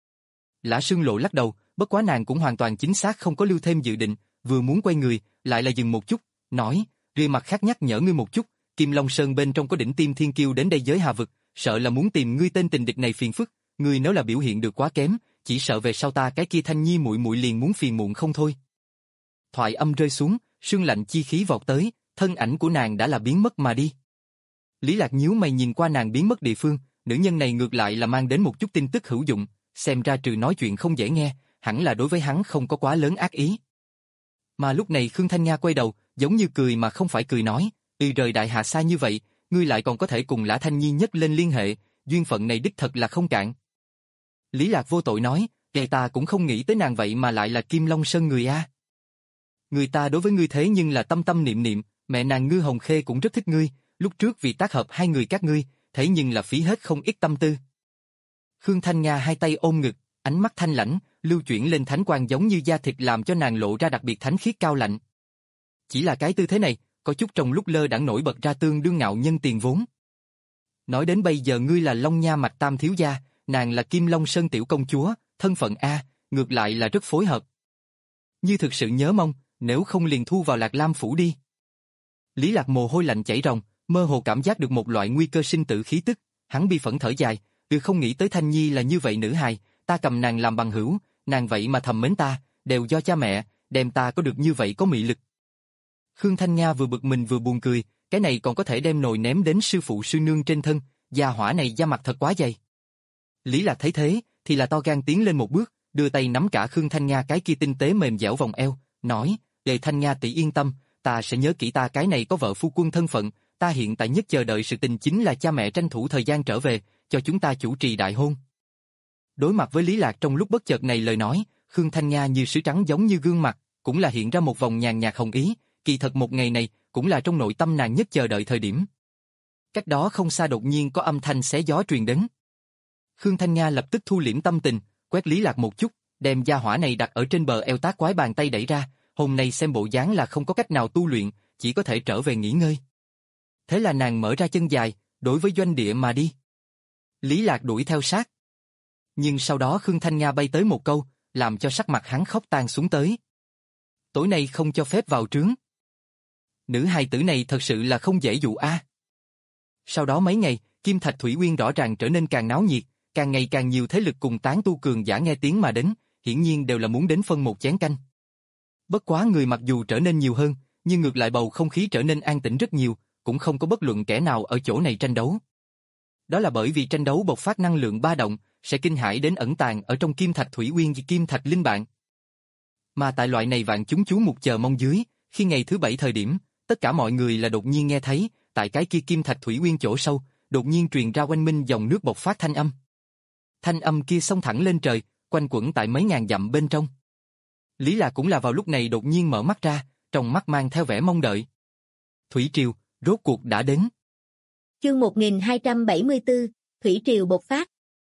Lã Sương Lộ lắc đầu, bất quá nàng cũng hoàn toàn chính xác không có lưu thêm dự định, vừa muốn quay người, lại là dừng một chút, nói, ria mặt khác nhắc nhở ngươi một chút, Kim Long Sơn bên trong có đỉnh tiêm thiên kiêu đến đây giới hà vực, sợ là muốn tìm ngươi tên tình địch này phiền phức, ngươi nếu là biểu hiện được quá kém, chỉ sợ về sau ta cái kia Thanh Nhi muội muội liền muốn phiền muộn không thôi. Thoại âm rơi xuống, sương lạnh chi khí vọt tới, thân ảnh của nàng đã là biến mất mà đi. Lý Lạc nhíu mày nhìn qua nàng biến mất địa phương, nữ nhân này ngược lại là mang đến một chút tin tức hữu dụng, xem ra trừ nói chuyện không dễ nghe, hẳn là đối với hắn không có quá lớn ác ý. Mà lúc này Khương Thanh Nga quay đầu, giống như cười mà không phải cười nói, "Ừ rời đại hạ xa như vậy, ngươi lại còn có thể cùng Lã Thanh Nhi nhất lên liên hệ, duyên phận này đích thật là không cạn." Lý Lạc vô tội nói, "Kẻ ta cũng không nghĩ tới nàng vậy mà lại là Kim Long Sơn người a. Người ta đối với ngươi thế nhưng là tâm tâm niệm niệm, mẹ nàng Ngư Hồng Khê cũng rất thích ngươi, lúc trước vì tác hợp hai người các ngươi, thế nhưng là phí hết không ít tâm tư." Khương Thanh Nga hai tay ôm ngực, ánh mắt thanh lãnh, lưu chuyển lên thánh quang giống như da thịt làm cho nàng lộ ra đặc biệt thánh khiết cao lạnh. Chỉ là cái tư thế này, có chút trong lúc lơ đãng nổi bật ra tương đương ngạo nhân tiền vốn. Nói đến bây giờ ngươi là Long Nha mạch tam thiếu gia, nàng là Kim Long Sơn tiểu công chúa, thân phận A, ngược lại là rất phối hợp. Như thực sự nhớ mong, nếu không liền thu vào Lạc Lam phủ đi. Lý Lạc mồ hôi lạnh chảy ròng, mơ hồ cảm giác được một loại nguy cơ sinh tử khí tức, hắn bi phẫn thở dài, từ không nghĩ tới Thanh Nhi là như vậy nữ hài, ta cầm nàng làm bằng hữu, nàng vậy mà thầm mến ta, đều do cha mẹ, đem ta có được như vậy có mị lực. Khương Thanh Nga vừa bực mình vừa buồn cười, cái này còn có thể đem nồi ném đến sư phụ sư nương trên thân, gia hỏa này da mặt thật quá dày. Lý Lạc thấy thế, thì là to gan tiến lên một bước, đưa tay nắm cả Khương Thanh Nga cái kia tinh tế mềm dẻo vòng eo, nói, "Đề Thanh Nga tỷ yên tâm, ta sẽ nhớ kỹ ta cái này có vợ phu quân thân phận, ta hiện tại nhất chờ đợi sự tình chính là cha mẹ tranh thủ thời gian trở về, cho chúng ta chủ trì đại hôn." Đối mặt với Lý Lạc trong lúc bất chợt này lời nói, Khương Thanh Nga như sứ trắng giống như gương mặt, cũng là hiện ra một vòng nhàn nhạt hồng ý, kỳ thật một ngày này, cũng là trong nội tâm nàng nhất chờ đợi thời điểm. Cách đó không xa đột nhiên có âm thanh xé gió truyền đến. Khương Thanh Nga lập tức thu liễm tâm tình, quét Lý Lạc một chút, đem gia hỏa này đặt ở trên bờ eo tác quái bàn tay đẩy ra, hôm nay xem bộ dáng là không có cách nào tu luyện, chỉ có thể trở về nghỉ ngơi. Thế là nàng mở ra chân dài, đối với doanh địa mà đi. Lý Lạc đuổi theo sát. Nhưng sau đó Khương Thanh Nga bay tới một câu, làm cho sắc mặt hắn khóc tan xuống tới. Tối nay không cho phép vào trướng. Nữ hài tử này thật sự là không dễ dụ a. Sau đó mấy ngày, Kim Thạch Thủy Uyên rõ ràng trở nên càng náo nhiệt, càng ngày càng nhiều thế lực cùng tán tu cường giả nghe tiếng mà đến, hiển nhiên đều là muốn đến phân một chén canh. Bất quá người mặc dù trở nên nhiều hơn, nhưng ngược lại bầu không khí trở nên an tĩnh rất nhiều, cũng không có bất luận kẻ nào ở chỗ này tranh đấu. Đó là bởi vì tranh đấu bộc phát năng lượng ba động, sẽ kinh hãi đến ẩn tàng ở trong Kim Thạch Thủy Uyên và Kim Thạch Linh Bạn. Mà tại loại này vạn chúng chú mục chờ mong dưới, khi ngày thứ bảy thời điểm, tất cả mọi người là đột nhiên nghe thấy, tại cái kia Kim Thạch Thủy Uyên chỗ sâu, đột nhiên truyền ra oanh minh dòng nước bộc phát thanh âm. Thanh âm kia xông thẳng lên trời, quanh quẩn tại mấy ngàn dặm bên trong. Lý Lạc cũng là vào lúc này đột nhiên mở mắt ra, trong mắt mang theo vẻ mong đợi. Thủy triều, rốt cuộc đã đến. Chương một nghìn hai trăm bảy mươi tư, Thủy triều bộc phát.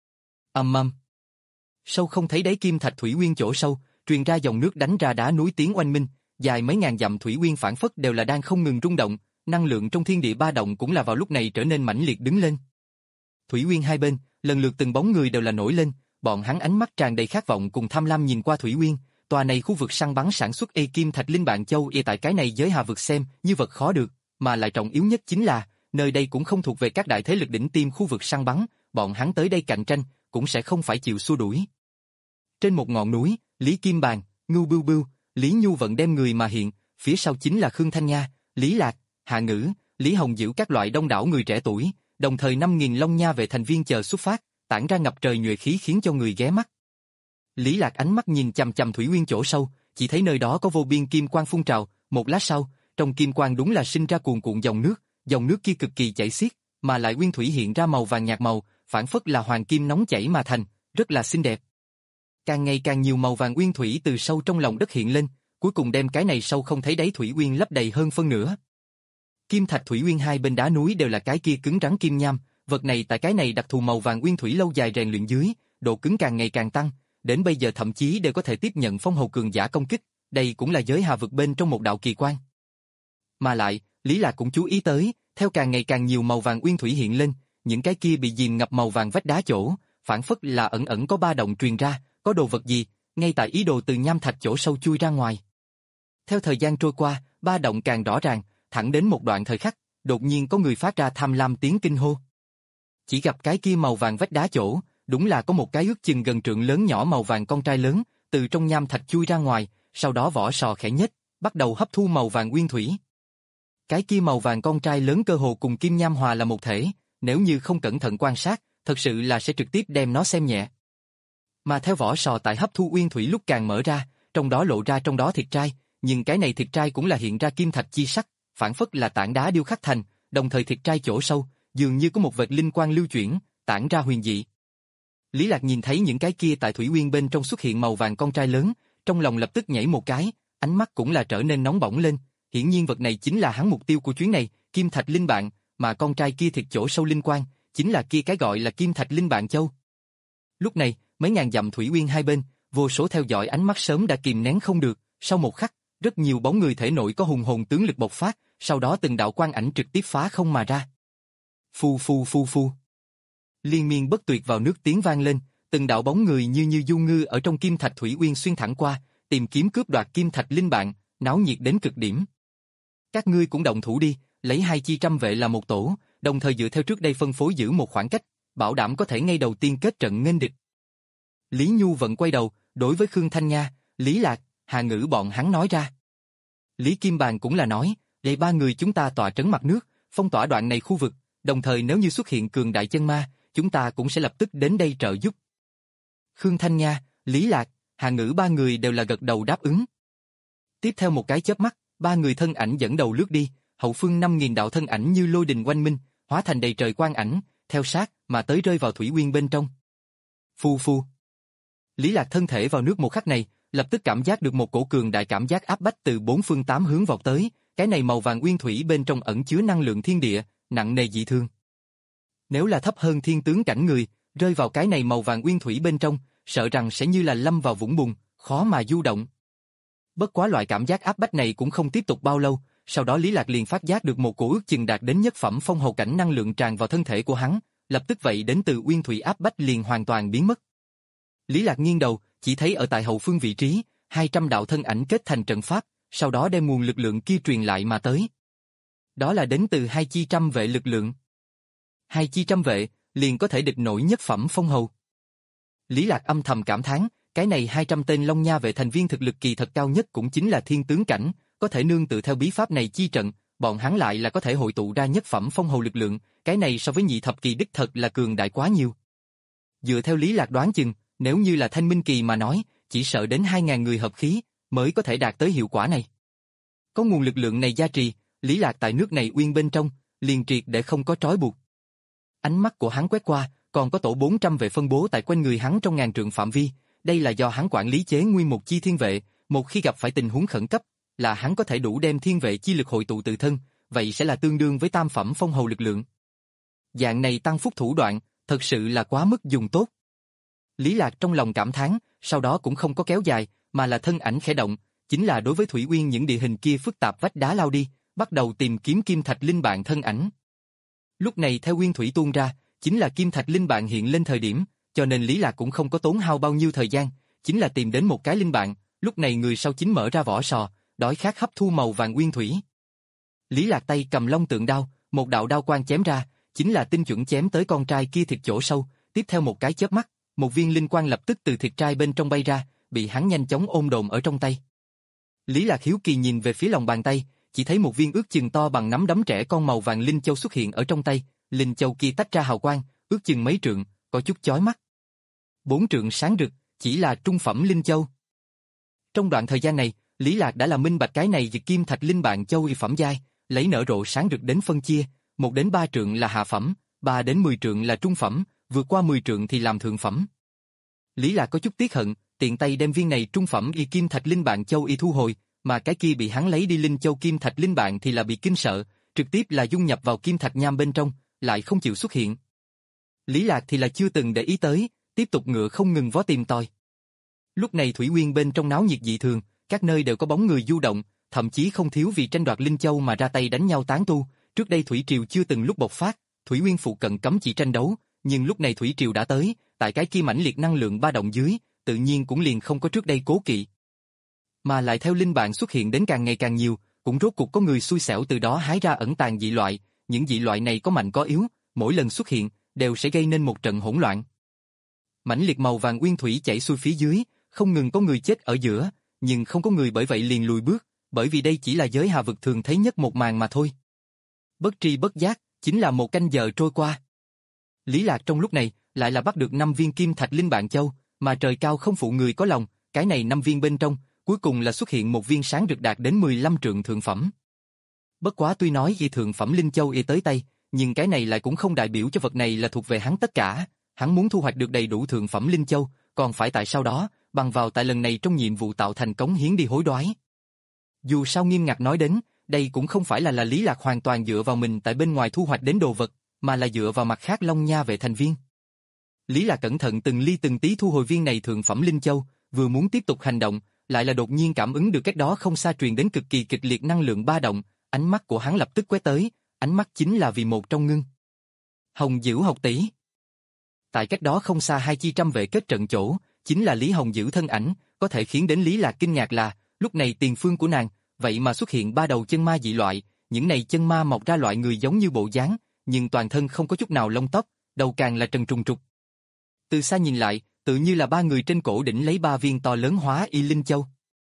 Ầm ầm. Sâu không thấy đáy Kim Thạch Thủy Uyên chỗ sâu, truyền ra dòng nước đánh ra đá núi tiếng oanh minh, dài mấy ngàn dặm thủy uyên phản phất đều là đang không ngừng rung động, năng lượng trong thiên địa ba động cũng là vào lúc này trở nên mãnh liệt đứng lên. Thủy uyên hai bên, lần lượt từng bóng người đều là nổi lên, bọn hắn ánh mắt tràn đầy khát vọng cùng tham lam nhìn qua thủy uyên, tòa này khu vực săn bắn sản xuất e Kim Thạch Linh Bạn Châu e tại cái này giới hà vực xem như vật khó được, mà lại trọng yếu nhất chính là, nơi đây cũng không thuộc về các đại thế lực đỉnh tiêm khu vực săn bắn, bọn hắn tới đây cạnh tranh, cũng sẽ không phải chịu xua đuổi. Trên một ngọn núi, Lý Kim Bàn, Ngưu Bưu Bưu, Lý Nhu Vận đem người mà hiện, phía sau chính là Khương Thanh Nga, Lý Lạc, Hạ Ngữ, Lý Hồng Diệu các loại đông đảo người trẻ tuổi, đồng thời năm nghìn Long Nha về thành viên chờ xuất phát, tản ra ngập trời nhuệ khí khiến cho người ghé mắt. Lý Lạc ánh mắt nhìn chằm chằm thủy uyên chỗ sâu, chỉ thấy nơi đó có vô biên kim quang phun trào, một lát sau, trong kim quang đúng là sinh ra cuồn cuộn dòng nước, dòng nước kia cực kỳ chảy xiết, mà lại nguyên thủy hiện ra màu vàng nhạt màu, phản phất là hoàng kim nóng chảy mà thành, rất là xinh đẹp. Càng ngày càng nhiều màu vàng uyên thủy từ sâu trong lòng đất hiện lên, cuối cùng đem cái này sâu không thấy đáy thủy uyên lấp đầy hơn phân nửa. Kim Thạch Thủy Uyên hai bên đá núi đều là cái kia cứng rắn kim nham, vật này tại cái này đặc thù màu vàng uyên thủy lâu dài rèn luyện dưới, độ cứng càng ngày càng tăng, đến bây giờ thậm chí đều có thể tiếp nhận phong hầu cường giả công kích, đây cũng là giới hà vực bên trong một đạo kỳ quan. Mà lại, Lý Lạc cũng chú ý tới, theo càng ngày càng nhiều màu vàng uyên thủy hiện lên, những cái kia bị dìm ngập màu vàng vách đá chỗ, phản phất là ẩn ẩn có ba động truyền ra, có đồ vật gì, ngay tại ý đồ từ nham thạch chỗ sâu chui ra ngoài. Theo thời gian trôi qua, ba động càng rõ ràng, thẳng đến một đoạn thời khắc, đột nhiên có người phát ra tham lam tiếng kinh hô. Chỉ gặp cái kia màu vàng vách đá chỗ, đúng là có một cái ước chừng gần trượng lớn nhỏ màu vàng con trai lớn, từ trong nham thạch chui ra ngoài, sau đó vỏ sò khẽ nhếch, bắt đầu hấp thu màu vàng uyên thủy. Cái kia màu vàng con trai lớn cơ hồ cùng kim nham hòa là một thể, nếu như không cẩn thận quan sát, thật sự là sẽ trực tiếp đem nó xem nhẹ. Mà theo vỏ sò tại hấp thu uyên thủy lúc càng mở ra, trong đó lộ ra trong đó thịt trai, nhưng cái này thịt trai cũng là hiện ra kim thạch chi sắc, phản phất là tảng đá điêu khắc thành, đồng thời thịt trai chỗ sâu, dường như có một vệt linh quang lưu chuyển, tản ra huyền dị. Lý Lạc nhìn thấy những cái kia tại thủy uyên bên trong xuất hiện màu vàng con trai lớn, trong lòng lập tức nhảy một cái, ánh mắt cũng là trở nên nóng bỏng lên, hiển nhiên vật này chính là hắn mục tiêu của chuyến này, Kim Thạch Linh Bạn, mà con trai kia thịt chỗ sâu linh quang, chính là kia cái gọi là Kim Thạch Linh Bạn Châu. Lúc này, mấy ngàn dặm thủy uyên hai bên, vô số theo dõi ánh mắt sớm đã kìm nén không được, sau một khắc, rất nhiều bóng người thể nội có hùng hồn tướng lực bộc phát, sau đó từng đạo quang ảnh trực tiếp phá không mà ra. Phu phu phu phu. Liên miên bất tuyệt vào nước tiếng vang lên, từng đạo bóng người như như du ngư ở trong Kim Thạch Thủy Uyên xuyên thẳng qua, tìm kiếm cướp đoạt Kim Thạch Linh Bạn, náo nhiệt đến cực điểm. Các ngươi cũng động thủ đi, lấy hai chi trăm vệ là một tổ, đồng thời dựa theo trước đây phân phối giữ một khoảng cách, bảo đảm có thể ngay đầu tiên kết trận nghênh địch. Lý Nhu Vận quay đầu, đối với Khương Thanh Nga, Lý Lạc, Hạ Ngữ bọn hắn nói ra. Lý Kim Bàn cũng là nói, để ba người chúng ta tọa trấn mặt nước, phong tỏa đoạn này khu vực, đồng thời nếu như xuất hiện cường đại chân ma, chúng ta cũng sẽ lập tức đến đây trợ giúp. Khương Thanh Nga, Lý Lạc, Hạ Ngữ ba người đều là gật đầu đáp ứng. Tiếp theo một cái chớp mắt, ba người thân ảnh dẫn đầu lướt đi, hậu phương năm nghìn đạo thân ảnh như lôi đình oanh minh, hóa thành đầy trời quang ảnh, theo sát mà tới rơi vào thủy uyên bên trong. Phu phu. Lý Lạc thân thể vào nước một khắc này, lập tức cảm giác được một cổ cường đại cảm giác áp bách từ bốn phương tám hướng vọt tới, cái này màu vàng uyên thủy bên trong ẩn chứa năng lượng thiên địa, nặng nề dị thương. Nếu là thấp hơn thiên tướng cảnh người, rơi vào cái này màu vàng uyên thủy bên trong, sợ rằng sẽ như là lâm vào vũng bùn, khó mà du động. Bất quá loại cảm giác áp bách này cũng không tiếp tục bao lâu, sau đó Lý Lạc liền phát giác được một cổ ước chừng đạt đến nhất phẩm phong hầu cảnh năng lượng tràn vào thân thể của hắn, lập tức vậy đến từ uyên thủy áp bách liền hoàn toàn biến mất. Lý Lạc nghiêng đầu, chỉ thấy ở tại hậu phương vị trí, hai trăm đạo thân ảnh kết thành trận pháp, sau đó đem nguồn lực lượng kia truyền lại mà tới. Đó là đến từ hai chi trăm vệ lực lượng. Hai chi trăm vệ, liền có thể địch nổi nhất phẩm phong hầu. Lý Lạc âm thầm cảm thán, cái này hai trăm tên Long Nha vệ thành viên thực lực kỳ thật cao nhất cũng chính là thiên tướng cảnh, có thể nương tự theo bí pháp này chi trận, bọn hắn lại là có thể hội tụ ra nhất phẩm phong hầu lực lượng, cái này so với nhị thập kỳ đích thật là cường đại quá nhiều. Dựa theo Lý Lạc đoán chừng, nếu như là thanh minh kỳ mà nói, chỉ sợ đến hai ngàn người hợp khí, mới có thể đạt tới hiệu quả này. Có nguồn lực lượng này gia trì, Lý Lạc tại nước này uyên bên trong, liền triệt để không có trói buộc. Ánh mắt của hắn quét qua, còn có tổ bốn trăm vệ phân bố tại quanh người hắn trong ngàn trượng phạm vi, đây là do hắn quản lý chế nguyên một chi thiên vệ, một khi gặp phải tình huống khẩn cấp, là hắn có thể đủ đem thiên vệ chi lực hội tụ tự thân, vậy sẽ là tương đương với tam phẩm phong hầu lực lượng. Dạng này tăng phúc thủ đoạn, thật sự là quá mức dùng tốt. Lý Lạc trong lòng cảm thán, sau đó cũng không có kéo dài, mà là thân ảnh khẽ động, chính là đối với Thủy Uyên những địa hình kia phức tạp vách đá lao đi, bắt đầu tìm kiếm kim thạch linh bạn thân ảnh. Lúc này theo nguyên thủy tuôn ra, chính là kim thạch linh bạn hiện lên thời điểm, cho nên Lý Lạc cũng không có tốn hao bao nhiêu thời gian, chính là tìm đến một cái linh bạn, lúc này người sau chính mở ra vỏ sò, đói khát hấp thu màu vàng nguyên thủy. Lý Lạc tay cầm long tượng đao, một đạo đao quang chém ra, chính là tinh chuẩn chém tới con trai kia thịt chỗ sâu, tiếp theo một cái chớp mắt, một viên linh quang lập tức từ thịt trai bên trong bay ra, bị hắn nhanh chóng ôm đồm ở trong tay. Lý Lạc hiếu kỳ nhìn về phía lòng bàn tay, chỉ thấy một viên ước chừng to bằng nắm đấm trẻ con màu vàng linh châu xuất hiện ở trong tay, linh châu kia tách ra hào quang, ước chừng mấy trượng, có chút chói mắt. Bốn trượng sáng rực, chỉ là trung phẩm linh châu. Trong đoạn thời gian này, Lý Lạc đã là minh bạch cái này vì kim thạch linh bạn châu y phẩm giai, lấy nở rộ sáng rực đến phân chia, một đến ba trượng là hạ phẩm, ba đến mười trượng là trung phẩm, vượt qua mười trượng thì làm thượng phẩm. Lý Lạc có chút tiếc hận, tiện tay đem viên này trung phẩm y kim thạch linh bạn châu y thu hồi, mà cái kia bị hắn lấy đi linh châu kim thạch linh bạn thì là bị kinh sợ, trực tiếp là dung nhập vào kim thạch nham bên trong, lại không chịu xuất hiện. Lý Lạc thì là chưa từng để ý tới, tiếp tục ngựa không ngừng vó tìm tòi. Lúc này Thủy Uyên bên trong náo nhiệt dị thường, các nơi đều có bóng người du động, thậm chí không thiếu vì tranh đoạt linh châu mà ra tay đánh nhau tán tu. Trước đây thủy triều chưa từng lúc bộc phát, Thủy Uyên phụ cận cấm chỉ tranh đấu, nhưng lúc này thủy triều đã tới, tại cái kia mãnh liệt năng lượng ba động dưới, tự nhiên cũng liền không có trước đây cố kỵ. Mà lại theo linh bạn xuất hiện đến càng ngày càng nhiều, cũng rốt cuộc có người xui xẻo từ đó hái ra ẩn tàng dị loại, những dị loại này có mạnh có yếu, mỗi lần xuất hiện đều sẽ gây nên một trận hỗn loạn. Mãnh liệt màu vàng uyên thủy chảy xuôi phía dưới, không ngừng có người chết ở giữa, nhưng không có người bởi vậy liền lùi bước, bởi vì đây chỉ là giới hà vực thường thấy nhất một màn mà thôi. Bất tri bất giác, chính là một canh giờ trôi qua. Lý Lạc trong lúc này, lại là bắt được năm viên kim thạch linh bạn châu, mà trời cao không phụ người có lòng, cái này năm viên bên trong, cuối cùng là xuất hiện một viên sáng rực đạt đến mười lăm trượng thượng phẩm. Bất quá tuy nói ghi thượng phẩm linh châu y tới tay, nhưng cái này lại cũng không đại biểu cho vật này là thuộc về hắn tất cả, hắn muốn thu hoạch được đầy đủ thượng phẩm linh châu, còn phải tại sau đó, bằng vào tại lần này trong nhiệm vụ tạo thành cống hiến đi hối đoái. Dù sao nghiêm ngặt nói đến, đây cũng không phải là là Lý Lạc hoàn toàn dựa vào mình tại bên ngoài thu hoạch đến đồ vật, mà là dựa vào mặt khác Long Nha vệ thành viên. Lý Lạc cẩn thận từng ly từng tí thu hồi viên này thượng phẩm linh châu, vừa muốn tiếp tục hành động, lại là đột nhiên cảm ứng được cách đó không xa truyền đến cực kỳ kịch liệt năng lượng ba động, ánh mắt của hắn lập tức quét tới, ánh mắt chính là vì một trong ngưng. Hồng Dữ học tỷ. Tại cách đó không xa hai chi trăm vệ kết trận chỗ, chính là Lý Hồng Dữ thân ảnh, có thể khiến đến Lý Lạc kinh ngạc là, lúc này tiền phương của nàng, vậy mà xuất hiện ba đầu chân ma dị loại, những này chân ma mọc ra loại người giống như bộ dáng, nhưng toàn thân không có chút nào lông tóc, đầu càng là trần trùng trục. Từ xa nhìn lại, tự như là ba người trên cổ đỉnh lấy ba viên to lớn hóa y linh châu.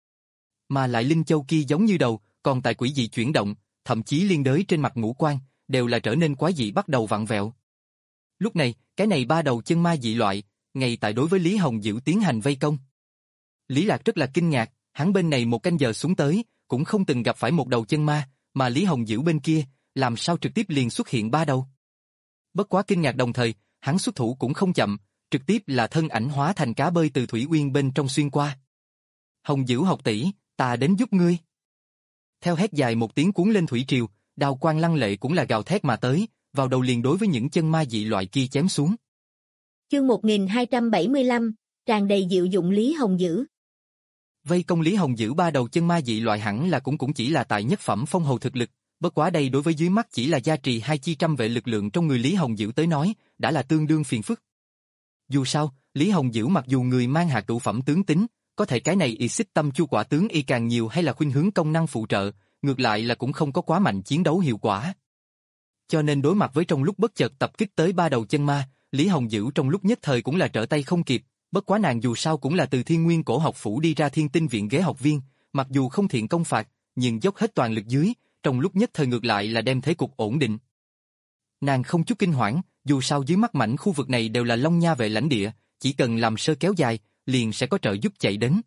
Mà lại linh châu kia giống như đầu, còn tại quỷ dị chuyển động, thậm chí liên đới trên mặt ngũ quan, đều là trở nên quái dị bắt đầu vặn vẹo. Lúc này, cái này ba đầu chân ma dị loại, ngay tại đối với Lý Hồng Dữ tiến hành vây công. Lý Lạc rất là kinh ngạc, hắn bên này một canh giờ xuống tới, cũng không từng gặp phải một đầu chân ma, mà Lý Hồng Dữ bên kia, làm sao trực tiếp liền xuất hiện ba đầu. Bất quá kinh ngạc đồng thời, hắn xuất thủ cũng không chậm, trực tiếp là thân ảnh hóa thành cá bơi từ Thủy Uyên bên trong xuyên qua. Hồng Dữ học tỷ, ta đến giúp ngươi. Theo hét dài một tiếng cuốn lên thủy triều, đao quang lăng lệ cũng là gào thét mà tới, vào đầu liền đối với những chân ma dị loại kia chém xuống. Chương một nghìn hai trăm bảy mươi lăm, tràn đầy dịu dụng Lý Hồng Dữ. Vây công Lý Hồng Dữ ba đầu chân ma dị loại hẳn là cũng cũng chỉ là tại nhất phẩm phong hầu thực lực, bất quá đây đối với dưới mắt chỉ là gia trì hai chi trăm vệ lực lượng trong người Lý Hồng Dữ tới nói, đã là tương đương phiền phức. Dù sao, Lý Hồng Dữ mặc dù người mang hạ cửu phẩm tướng tính, có thể cái này y xích tâm chu quả tướng y càng nhiều hay là khuynh hướng công năng phụ trợ, ngược lại là cũng không có quá mạnh chiến đấu hiệu quả. Cho nên đối mặt với trong lúc bất chợt tập kích tới ba đầu chân ma, Lý Hồng Dữ trong lúc nhất thời cũng là trở tay không kịp, bất quá nàng dù sao cũng là từ Thiên Nguyên Cổ học phủ đi ra Thiên Tinh viện ghế học viên, mặc dù không thiện công phạt, nhưng dốc hết toàn lực dưới, trong lúc nhất thời ngược lại là đem thế cục ổn định. Nàng không chút kinh hoảng, dù sao dưới mắt mảnh khu vực này đều là Long Nha vệ lãnh địa, chỉ cần làm sơ kéo dài, liền sẽ có trợ giúp chạy đến.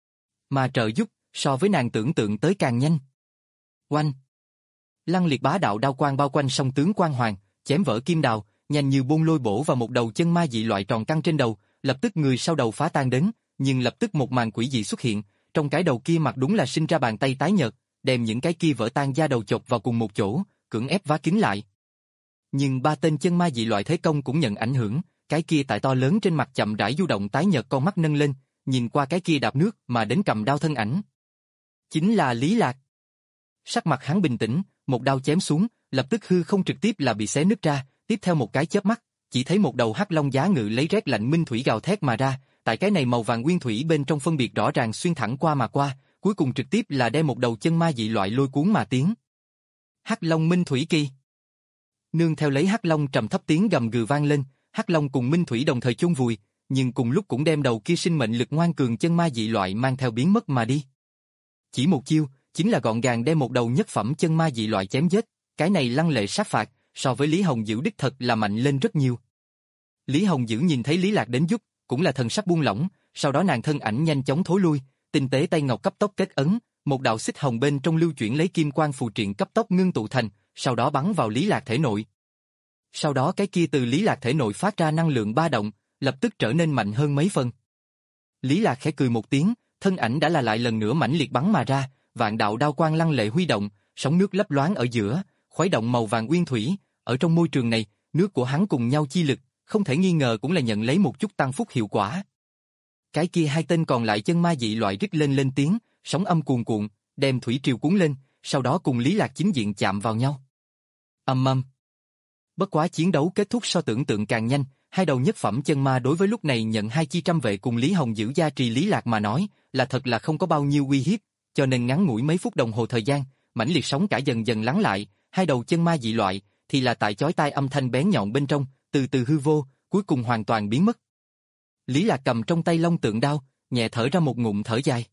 Mà trợ giúp, so với nàng tưởng tượng tới càng nhanh. Oanh! Lăng liệt bá đạo đao quang bao quanh song tướng Quang Hoàng, chém vỡ kim đào, nhanh như bôn lôi bổ vào một đầu chân ma dị loại tròn căng trên đầu, lập tức người sau đầu phá tan đến, nhưng lập tức một màn quỷ dị xuất hiện, trong cái đầu kia mặt đúng là sinh ra bàn tay tái nhợt, đem những cái kia vỡ tan da đầu chộp vào cùng một chỗ, cưỡng ép vá kín lại. Nhưng ba tên chân ma dị loại thế công cũng nhận ảnh hưởng, cái kia tại to lớn trên mặt chậm rãi du động tái nhợt con mắt nâng lên, nhìn qua cái kia đạp nước mà đến cầm đao thân ảnh. Chính là Lý Lạc. Sắc mặt hắn bình tĩnh, một đao chém xuống, lập tức hư không trực tiếp là bị xé nứt ra, tiếp theo một cái chớp mắt, chỉ thấy một đầu hắc long giá ngự lấy rét lạnh minh thủy gào thét mà ra, tại cái này màu vàng nguyên thủy bên trong phân biệt rõ ràng xuyên thẳng qua mà qua, cuối cùng trực tiếp là đem một đầu chân ma dị loại lôi cuốn mà tiến. Hắc long minh thủy kỳ. Nương theo lấy hắc long trầm thấp tiếng gầm gừ vang lên, hắc long cùng minh thủy đồng thời chôn vùi, nhưng cùng lúc cũng đem đầu kia sinh mệnh lực ngoan cường chân ma dị loại mang theo biến mất mà đi. Chỉ một chiêu, chính là gọn gàng đem một đầu nhất phẩm chân ma dị loại chém giết, cái này lăng lệ sát phạt, so với Lý Hồng Dữ đích thật là mạnh lên rất nhiều. Lý Hồng Dữ nhìn thấy Lý Lạc đến giúp, cũng là thần sắc buông lỏng, sau đó nàng thân ảnh nhanh chóng thối lui, tinh tế tay ngọc cấp tốc kết ấn, một đạo xích hồng bên trong lưu chuyển lấy kim quang phù triện cấp tốc ngưng tụ thành, sau đó bắn vào Lý Lạc thể nội. Sau đó cái kia từ Lý Lạc thể nội phát ra năng lượng ba động, lập tức trở nên mạnh hơn mấy phần. Lý Lạc khẽ cười một tiếng, thân ảnh đã là lại lần nữa mãnh liệt bắn mà ra, vạn đạo đao quang lăng lệ huy động, sóng nước lấp loáng ở giữa, khuấy động màu vàng uyên thủy, ở trong môi trường này, nước của hắn cùng nhau chi lực, không thể nghi ngờ cũng là nhận lấy một chút tăng phúc hiệu quả. Cái kia hai tên còn lại chân ma dị loại rít lên lên tiếng, sóng âm cuồn cuộn, đem thủy triều cuốn lên, sau đó cùng Lý Lạc chính diện chạm vào nhau. Ầm ầm. Bất quá chiến đấu kết thúc so tưởng tượng càng nhanh, hai đầu nhất phẩm chân ma đối với lúc này nhận hai chi trăm vệ cùng Lý Hồng Dữ gia trì Lý Lạc mà nói, là thật là không có bao nhiêu uy hiếp, cho nên ngắn ngủi mấy phút đồng hồ thời gian, mãnh liệt sóng cả dần dần lắng lại, hai đầu chân ma dị loại thì là tại chói tai âm thanh bén nhọn bên trong, từ từ hư vô, cuối cùng hoàn toàn biến mất. Lý Lạc cầm trong tay long tượng đao, nhẹ thở ra một ngụm thở dài.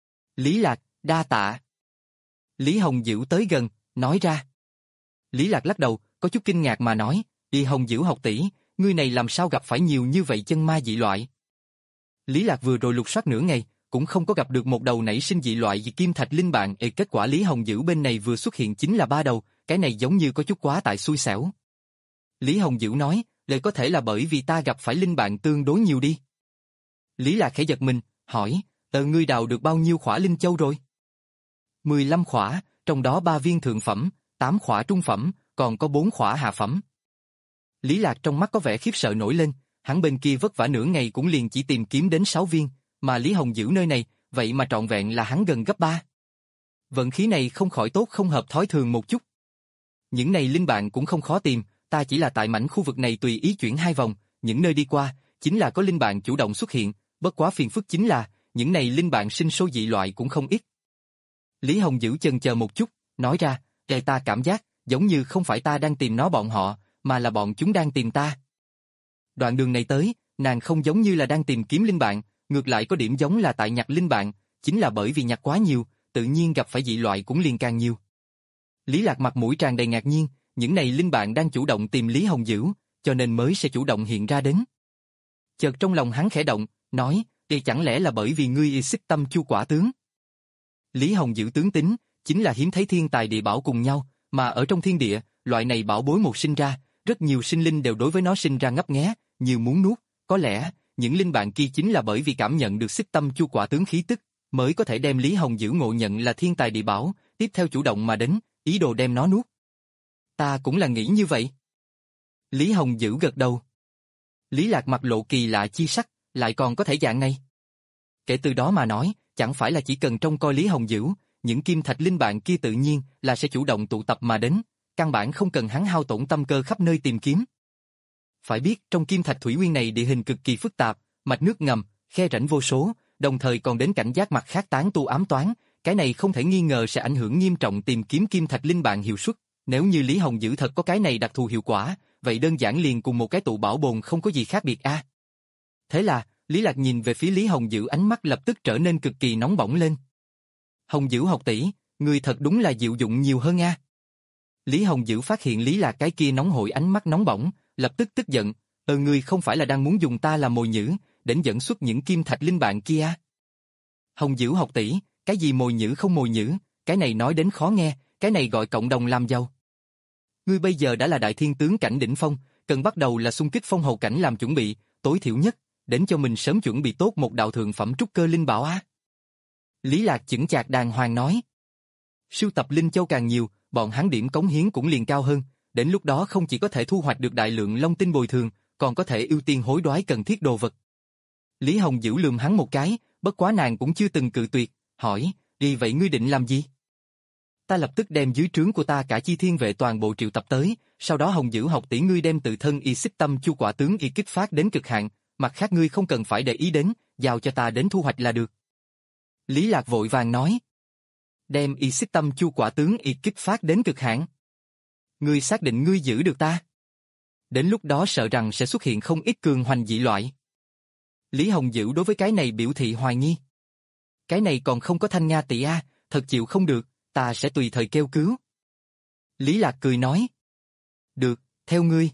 Lý Lạc, đa tạ. Lý Hồng Dữ tới gần, nói ra. Lý Lạc lắc đầu, có chút kinh ngạc mà nói, đi Hồng Dữ học tỷ, ngươi này làm sao gặp phải nhiều như vậy chân ma dị loại? Lý Lạc vừa rồi lục soát nửa ngày, cũng không có gặp được một đầu nảy sinh dị loại gì kim thạch linh bạn, ê kết quả Lý Hồng Dữ bên này vừa xuất hiện chính là ba đầu, cái này giống như có chút quá tại xui xẻo. Lý Hồng Dữ nói, lời có thể là bởi vì ta gặp phải linh bạn tương đối nhiều đi. Lý Lạc khẽ giật mình, hỏi, tờ ngươi đào được bao nhiêu khỏa linh châu rồi? mười lăm khỏa, trong đó ba viên thượng phẩm, tám khỏa trung phẩm, còn có bốn khỏa hạ phẩm. Lý Lạc trong mắt có vẻ khiếp sợ nổi lên, hắn bên kia vất vả nửa ngày cũng liền chỉ tìm kiếm đến sáu viên, mà Lý Hồng Dữ nơi này, vậy mà trọn vẹn là hắn gần gấp ba. Vận khí này không khỏi tốt không hợp thói thường một chút. Những này linh bạn cũng không khó tìm, ta chỉ là tại mảnh khu vực này tùy ý chuyển hai vòng, những nơi đi qua, chính là có linh bạn chủ động xuất hiện, bất quá phiền phức chính là, những này linh bạn sinh số dị loại cũng không ít. Lý Hồng Dữ chần chờ một chút, nói ra, để ta cảm giác, giống như không phải ta đang tìm nó bọn họ, mà là bọn chúng đang tìm ta. Đoạn đường này tới, nàng không giống như là đang tìm kiếm linh bạn, ngược lại có điểm giống là tại nhặt linh bạn, chính là bởi vì nhặt quá nhiều, tự nhiên gặp phải dị loại cũng liền càng nhiều. Lý Lạc mặt mũi tràn đầy ngạc nhiên, những này linh bạn đang chủ động tìm Lý Hồng Dữ, cho nên mới sẽ chủ động hiện ra đến. Chợt trong lòng hắn khẽ động, nói, thì chẳng lẽ là bởi vì ngươi xích tâm chu quả tướng? Lý Hồng Dữ tướng tính, chính là hiếm thấy thiên tài địa bảo cùng nhau, mà ở trong thiên địa, loại này bảo bối một sinh ra, rất nhiều sinh linh đều đối với nó sinh ra ngấp nghé, như muốn nuốt, có lẽ, những linh bạn kia chính là bởi vì cảm nhận được xích tâm chu quả tướng khí tức, mới có thể đem Lý Hồng Dữ ngộ nhận là thiên tài địa bảo, tiếp theo chủ động mà đến, ý đồ đem nó nuốt. Ta cũng là nghĩ như vậy. Lý Hồng Dữ gật đầu. Lý Lạc mặt lộ kỳ lạ chi sắc, lại còn có thể dạng này. Kể từ đó mà nói, chẳng phải là chỉ cần trông coi Lý Hồng Dữ, những kim thạch linh bạn kia tự nhiên là sẽ chủ động tụ tập mà đến, căn bản không cần hắn hao tổn tâm cơ khắp nơi tìm kiếm. Phải biết trong kim thạch thủy nguyên này địa hình cực kỳ phức tạp, mạch nước ngầm, khe rãnh vô số, đồng thời còn đến cảnh giác mặt khác tán tu ám toán, cái này không thể nghi ngờ sẽ ảnh hưởng nghiêm trọng tìm kiếm kim thạch linh bạn hiệu suất. Nếu như Lý Hồng Dữ thật có cái này đặc thù hiệu quả, vậy đơn giản liền cùng một cái tụ bảo bồn không có gì khác biệt a. À. Thế là, Lý Lạc nhìn về phía Lý Hồng Dữ, ánh mắt lập tức trở nên cực kỳ nóng bỏng lên. Hồng Dữ học tỷ, người thật đúng là diệu dụng nhiều hơn a. À. Lý Hồng Dữ phát hiện Lý Lạc cái kia nóng hổi ánh mắt nóng bỏng, lập tức tức giận, ờ ngươi không phải là đang muốn dùng ta làm mồi nhử, đến dẫn xuất những kim thạch linh bạn kia à? Hồng Dữ học tỷ, cái gì mồi nhử không mồi nhử, cái này nói đến khó nghe, cái này gọi cộng đồng làm giàu. Ngươi bây giờ đã là đại thiên tướng cảnh đỉnh phong, cần bắt đầu là xung kích phong hầu cảnh làm chuẩn bị, tối thiểu nhất, đến cho mình sớm chuẩn bị tốt một đạo thượng phẩm trúc cơ linh bảo á. Lý Lạc chững chạc đàng hoàng nói. Sưu tập linh châu càng nhiều, bọn hắn điểm cống hiến cũng liền cao hơn, đến lúc đó không chỉ có thể thu hoạch được đại lượng long tinh bồi thường, còn có thể ưu tiên hối đoái cần thiết đồ vật. Lý Hồng Dữ lườm hắn một cái, bất quá nàng cũng chưa từng cự tuyệt, hỏi, đi vậy ngươi định làm gì? Ta lập tức đem dưới trướng của ta cả chi thiên vệ toàn bộ triệu tập tới, sau đó Hồng Dữ học tỷ ngươi đem tự thân y xích tâm chu quả tướng y kích phát đến cực hạn, mặt khác ngươi không cần phải để ý đến, giao cho ta đến thu hoạch là được. Lý Lạc vội vàng nói. Đem y xích tâm chu quả tướng y kích phát đến cực hạn. Ngươi xác định ngươi giữ được ta? Đến lúc đó sợ rằng sẽ xuất hiện không ít cường hoành dị loại. Lý Hồng Dữ đối với cái này biểu thị hoài nghi. Cái này còn không có Thanh Nga tỷ a, thật chịu không được, ta sẽ tùy thời kêu cứu. Lý Lạc cười nói. Được, theo ngươi.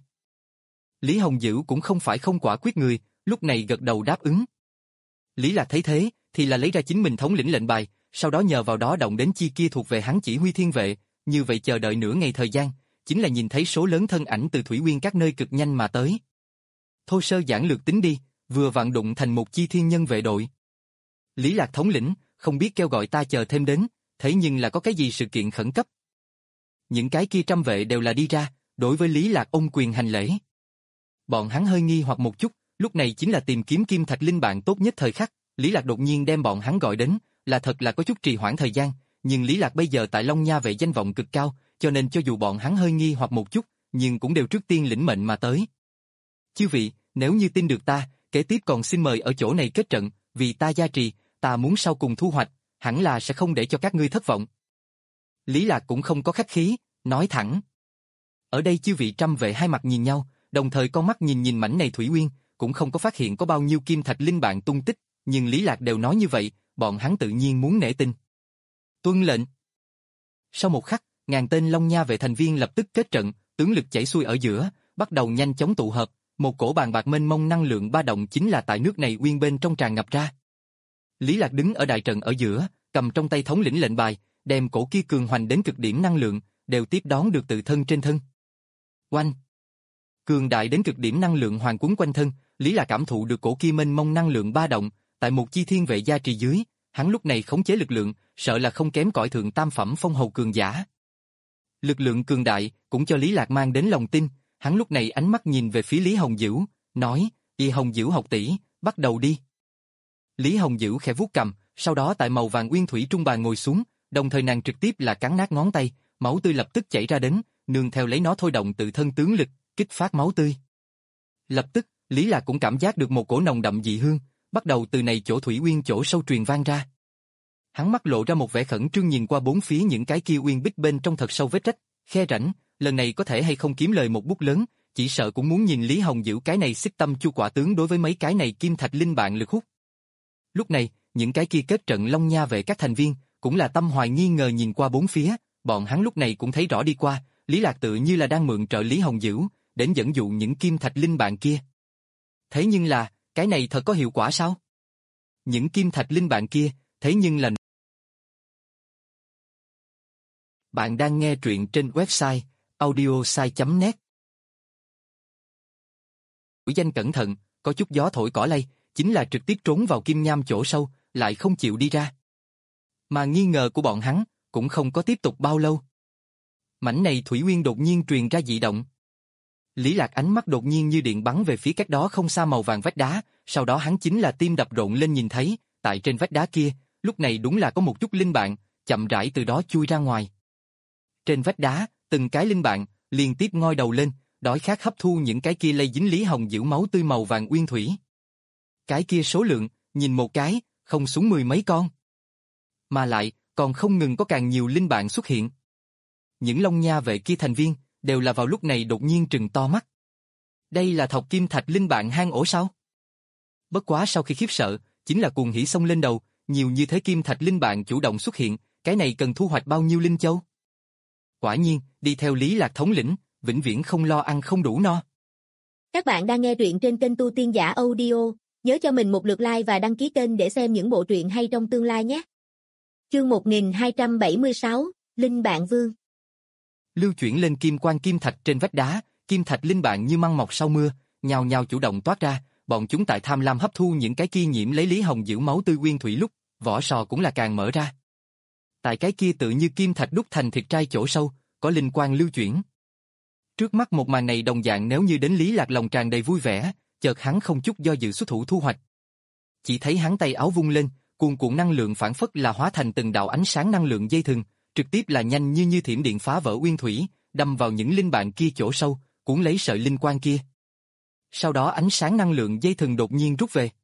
Lý Hồng Dữ cũng không phải không quả quyết người, lúc này gật đầu đáp ứng. Lý Lạc thấy thế, thì là lấy ra chính mình thống lĩnh lệnh bài, sau đó nhờ vào đó động đến chi kia thuộc về hắn chỉ huy thiên vệ, như vậy chờ đợi nửa ngày thời gian, chính là nhìn thấy số lớn thân ảnh từ thủy nguyên các nơi cực nhanh mà tới. Thô sơ giản lược tính đi, vừa vặn đụng thành một chi thiên nhân vệ đội. Lý Lạc thống lĩnh, không biết kêu gọi ta chờ thêm đến, thế nhưng là có cái gì sự kiện khẩn cấp. Những cái kia trăm vệ đều là đi ra, đối với Lý Lạc ôm quyền hành lễ. Bọn hắn hơi nghi hoặc một chút, lúc này chính là tìm kiếm kim thạch linh bạn tốt nhất thời khắc, Lý Lạc đột nhiên đem bọn hắn gọi đến, là thật là có chút trì hoãn thời gian, nhưng Lý Lạc bây giờ tại Long Nha vệ danh vọng cực cao, cho nên cho dù bọn hắn hơi nghi hoặc một chút, nhưng cũng đều trước tiên lĩnh mệnh mà tới. Chư vị, nếu như tin được ta, kế tiếp còn xin mời ở chỗ này kết trận, vì ta gia trì, ta muốn sau cùng thu hoạch, hẳn là sẽ không để cho các ngươi thất vọng. Lý Lạc cũng không có khách khí, nói thẳng. Ở đây chư vị trăm vệ hai mặt nhìn nhau, đồng thời con mắt nhìn nhìn mảnh này thủy nguyên, cũng không có phát hiện có bao nhiêu kim thạch linh bạn tung tích, nhưng Lý Lạc đều nói như vậy, bọn hắn tự nhiên muốn nể tin. Tuân lệnh. Sau một khắc, ngàn tên Long Nha vệ thành viên lập tức kết trận, tướng lực chảy xuôi ở giữa, bắt đầu nhanh chóng tụ hợp, một cổ bàn bạc mênh mông năng lượng ba động chính là tại nước này uyên bên trong tràn ngập ra. Lý Lạc đứng ở đại trận ở giữa, cầm trong tay thống lĩnh lệnh bài, đem cổ kia cường hoành đến cực điểm năng lượng, đều tiếp đón được tự thân trên thân. Oanh! Cường đại đến cực điểm năng lượng hoàn quấn quanh thân, Lý Lạc cảm thụ được cổ kia mênh mông năng lượng ba động, tại một chi thiên vệ gia trì dưới, hắn lúc này khống chế lực lượng, sợ là không kém cỏi thượng tam phẩm phong hầu cường giả. Lực lượng cường đại cũng cho Lý Lạc mang đến lòng tin, hắn lúc này ánh mắt nhìn về phía Lý Hồng Dữ, nói: "Y Hồng Dữ học tỷ, bắt đầu đi." Lý Hồng Dữ khẽ vuốt cầm, sau đó tại màu vàng uyên thủy trung bàn ngồi xuống, đồng thời nàng trực tiếp là cắn nát ngón tay, máu tươi lập tức chảy ra đến, nương theo lấy nó thôi động tự thân tướng lực, kích phát máu tươi. Lập tức, Lý Lạc cũng cảm giác được một cổ nồng đậm dị hương, bắt đầu từ này chỗ thủy uyên chỗ sâu truyền vang ra. Hắn mắt lộ ra một vẻ khẩn trương nhìn qua bốn phía những cái kia uyên bích bên trong thật sâu vết rách, khe rãnh, lần này có thể hay không kiếm lời một bút lớn, chỉ sợ cũng muốn nhìn Lý Hồng Dữ cái này xích tâm chu quả tướng đối với mấy cái này kim thạch linh bạn lực hút. Lúc này, những cái kia kết trận Long Nha vệ các thành viên, cũng là tâm hoài nghi ngờ nhìn qua bốn phía, bọn hắn lúc này cũng thấy rõ đi qua, Lý Lạc tự như là đang mượn trợ Lý Hồng Dữ, đến dẫn dụ những kim thạch linh bạn kia. Thế nhưng là, cái này thật có hiệu quả sao? Những kim thạch linh bạn kia, thế nhưng là... Bạn đang nghe truyện trên website audiosai chấm net. Mũi danh cẩn thận, có chút gió thổi cỏ lay, chính là trực tiếp trốn vào kim nham chỗ sâu, lại không chịu đi ra. Mà nghi ngờ của bọn hắn, cũng không có tiếp tục bao lâu. Mảnh này thủy nguyên đột nhiên truyền ra dị động. Lý Lạc ánh mắt đột nhiên như điện bắn về phía cách đó không xa màu vàng vách đá, sau đó hắn chính là tim đập rộn lên nhìn thấy, tại trên vách đá kia, lúc này đúng là có một chút linh bạn, chậm rãi từ đó chui ra ngoài. Trên vách đá, từng cái linh bạn, liên tiếp ngoi đầu lên, đói khát hấp thu những cái kia lây dính Lý Hồng Dữ máu tươi màu vàng uyên thủy. Cái kia số lượng, nhìn một cái, không xuống mười mấy con. Mà lại, còn không ngừng có càng nhiều linh bạn xuất hiện. Những Long Nha vệ kia thành viên, đều là vào lúc này đột nhiên trừng to mắt. Đây là Thọc Kim Thạch linh bạn hang ổ sao? Bất quá sau khi khiếp sợ, chính là cuồng hỉ xông lên đầu, nhiều như thế Kim Thạch linh bạn chủ động xuất hiện, cái này cần thu hoạch bao nhiêu linh châu? Quả nhiên, đi theo Lý Lạc thống lĩnh, vĩnh viễn không lo ăn không đủ no. Các bạn đang nghe truyện trên kênh Tu Tiên Giả Audio, nhớ cho mình một lượt like và đăng ký kênh để xem những bộ truyện hay trong tương lai nhé. Chương một nghìn hai trăm bảy mươi sáu, Linh Bạn Vương. Lưu chuyển lên kim quan kim thạch trên vách đá, kim thạch linh bạn như măng mọc sau mưa, nhào nhào chủ động toát ra, bọn chúng tại tham lam hấp thu những cái kia nhiễm lấy Lý Hồng Dữ máu tươi nguyên thủy lúc, vỏ sò cũng là càng mở ra. Tại cái kia tự như kim thạch đúc thành thịt trai chỗ sâu, có linh quang lưu chuyển. Trước mắt một màn này đồng dạng nếu như đến Lý Lạc lòng tràn đầy vui vẻ, chợt hắn không chút do dự xuất thủ thu hoạch. Chỉ thấy hắn tay áo vung lên, cuồn cuộn năng lượng phản phất là hóa thành từng đạo ánh sáng năng lượng dây thừng, trực tiếp là nhanh như như thiểm điện phá vỡ uyên thủy, đâm vào những linh bạn kia chỗ sâu, cuốn lấy sợi linh quang kia. Sau đó ánh sáng năng lượng dây thừng đột nhiên rút về.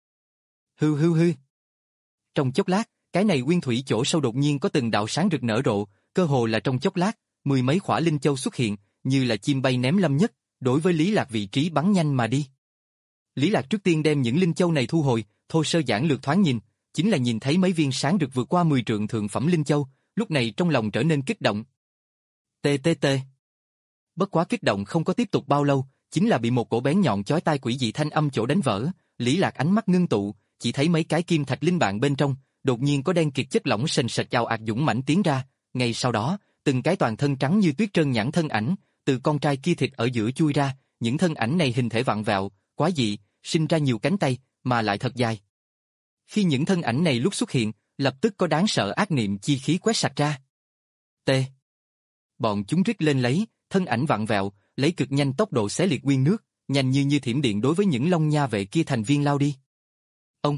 Hư hư hư. Trong chốc lát, cái này uyên thủy chỗ sâu đột nhiên có từng đạo sáng rực nở rộ, cơ hồ là trong chốc lát, mười mấy khỏa linh châu xuất hiện, như là chim bay ném lâm nhất, đối với Lý Lạc vị trí bắn nhanh mà đi. Lý Lạc trước tiên đem những linh châu này thu hồi, thô sơ giản lược thoáng nhìn, chính là nhìn thấy mấy viên sáng rực vượt qua mười trượng thượng phẩm linh châu, lúc này trong lòng trở nên kích động. Tê tê tê. Bất quá kích động không có tiếp tục bao lâu, chính là bị một cổ bén nhọn chói tai quỷ dị thanh âm chỗ đánh vỡ, Lý Lạc ánh mắt ngưng tụ, chỉ thấy mấy cái kim thạch linh bạn bên trong, đột nhiên có đen kịt chất lỏng sền sệt chào ạt dũng mãnh tiến ra, ngay sau đó, từng cái toàn thân trắng như tuyết trơn nhẵn thân ảnh, từ con trai kia thịt ở giữa chui ra, những thân ảnh này hình thể vặn vẹo, quá dị, sinh ra nhiều cánh tay, mà lại thật dài. Khi những thân ảnh này lúc xuất hiện, lập tức có đáng sợ ác niệm chi khí quét sạch ra. T. Bọn chúng rít lên lấy, thân ảnh vặn vẹo, lấy cực nhanh tốc độ xé liệt nguyên nước, nhanh như như thiểm điện đối với những Long Nha vệ kia thành viên lao đi. Ông.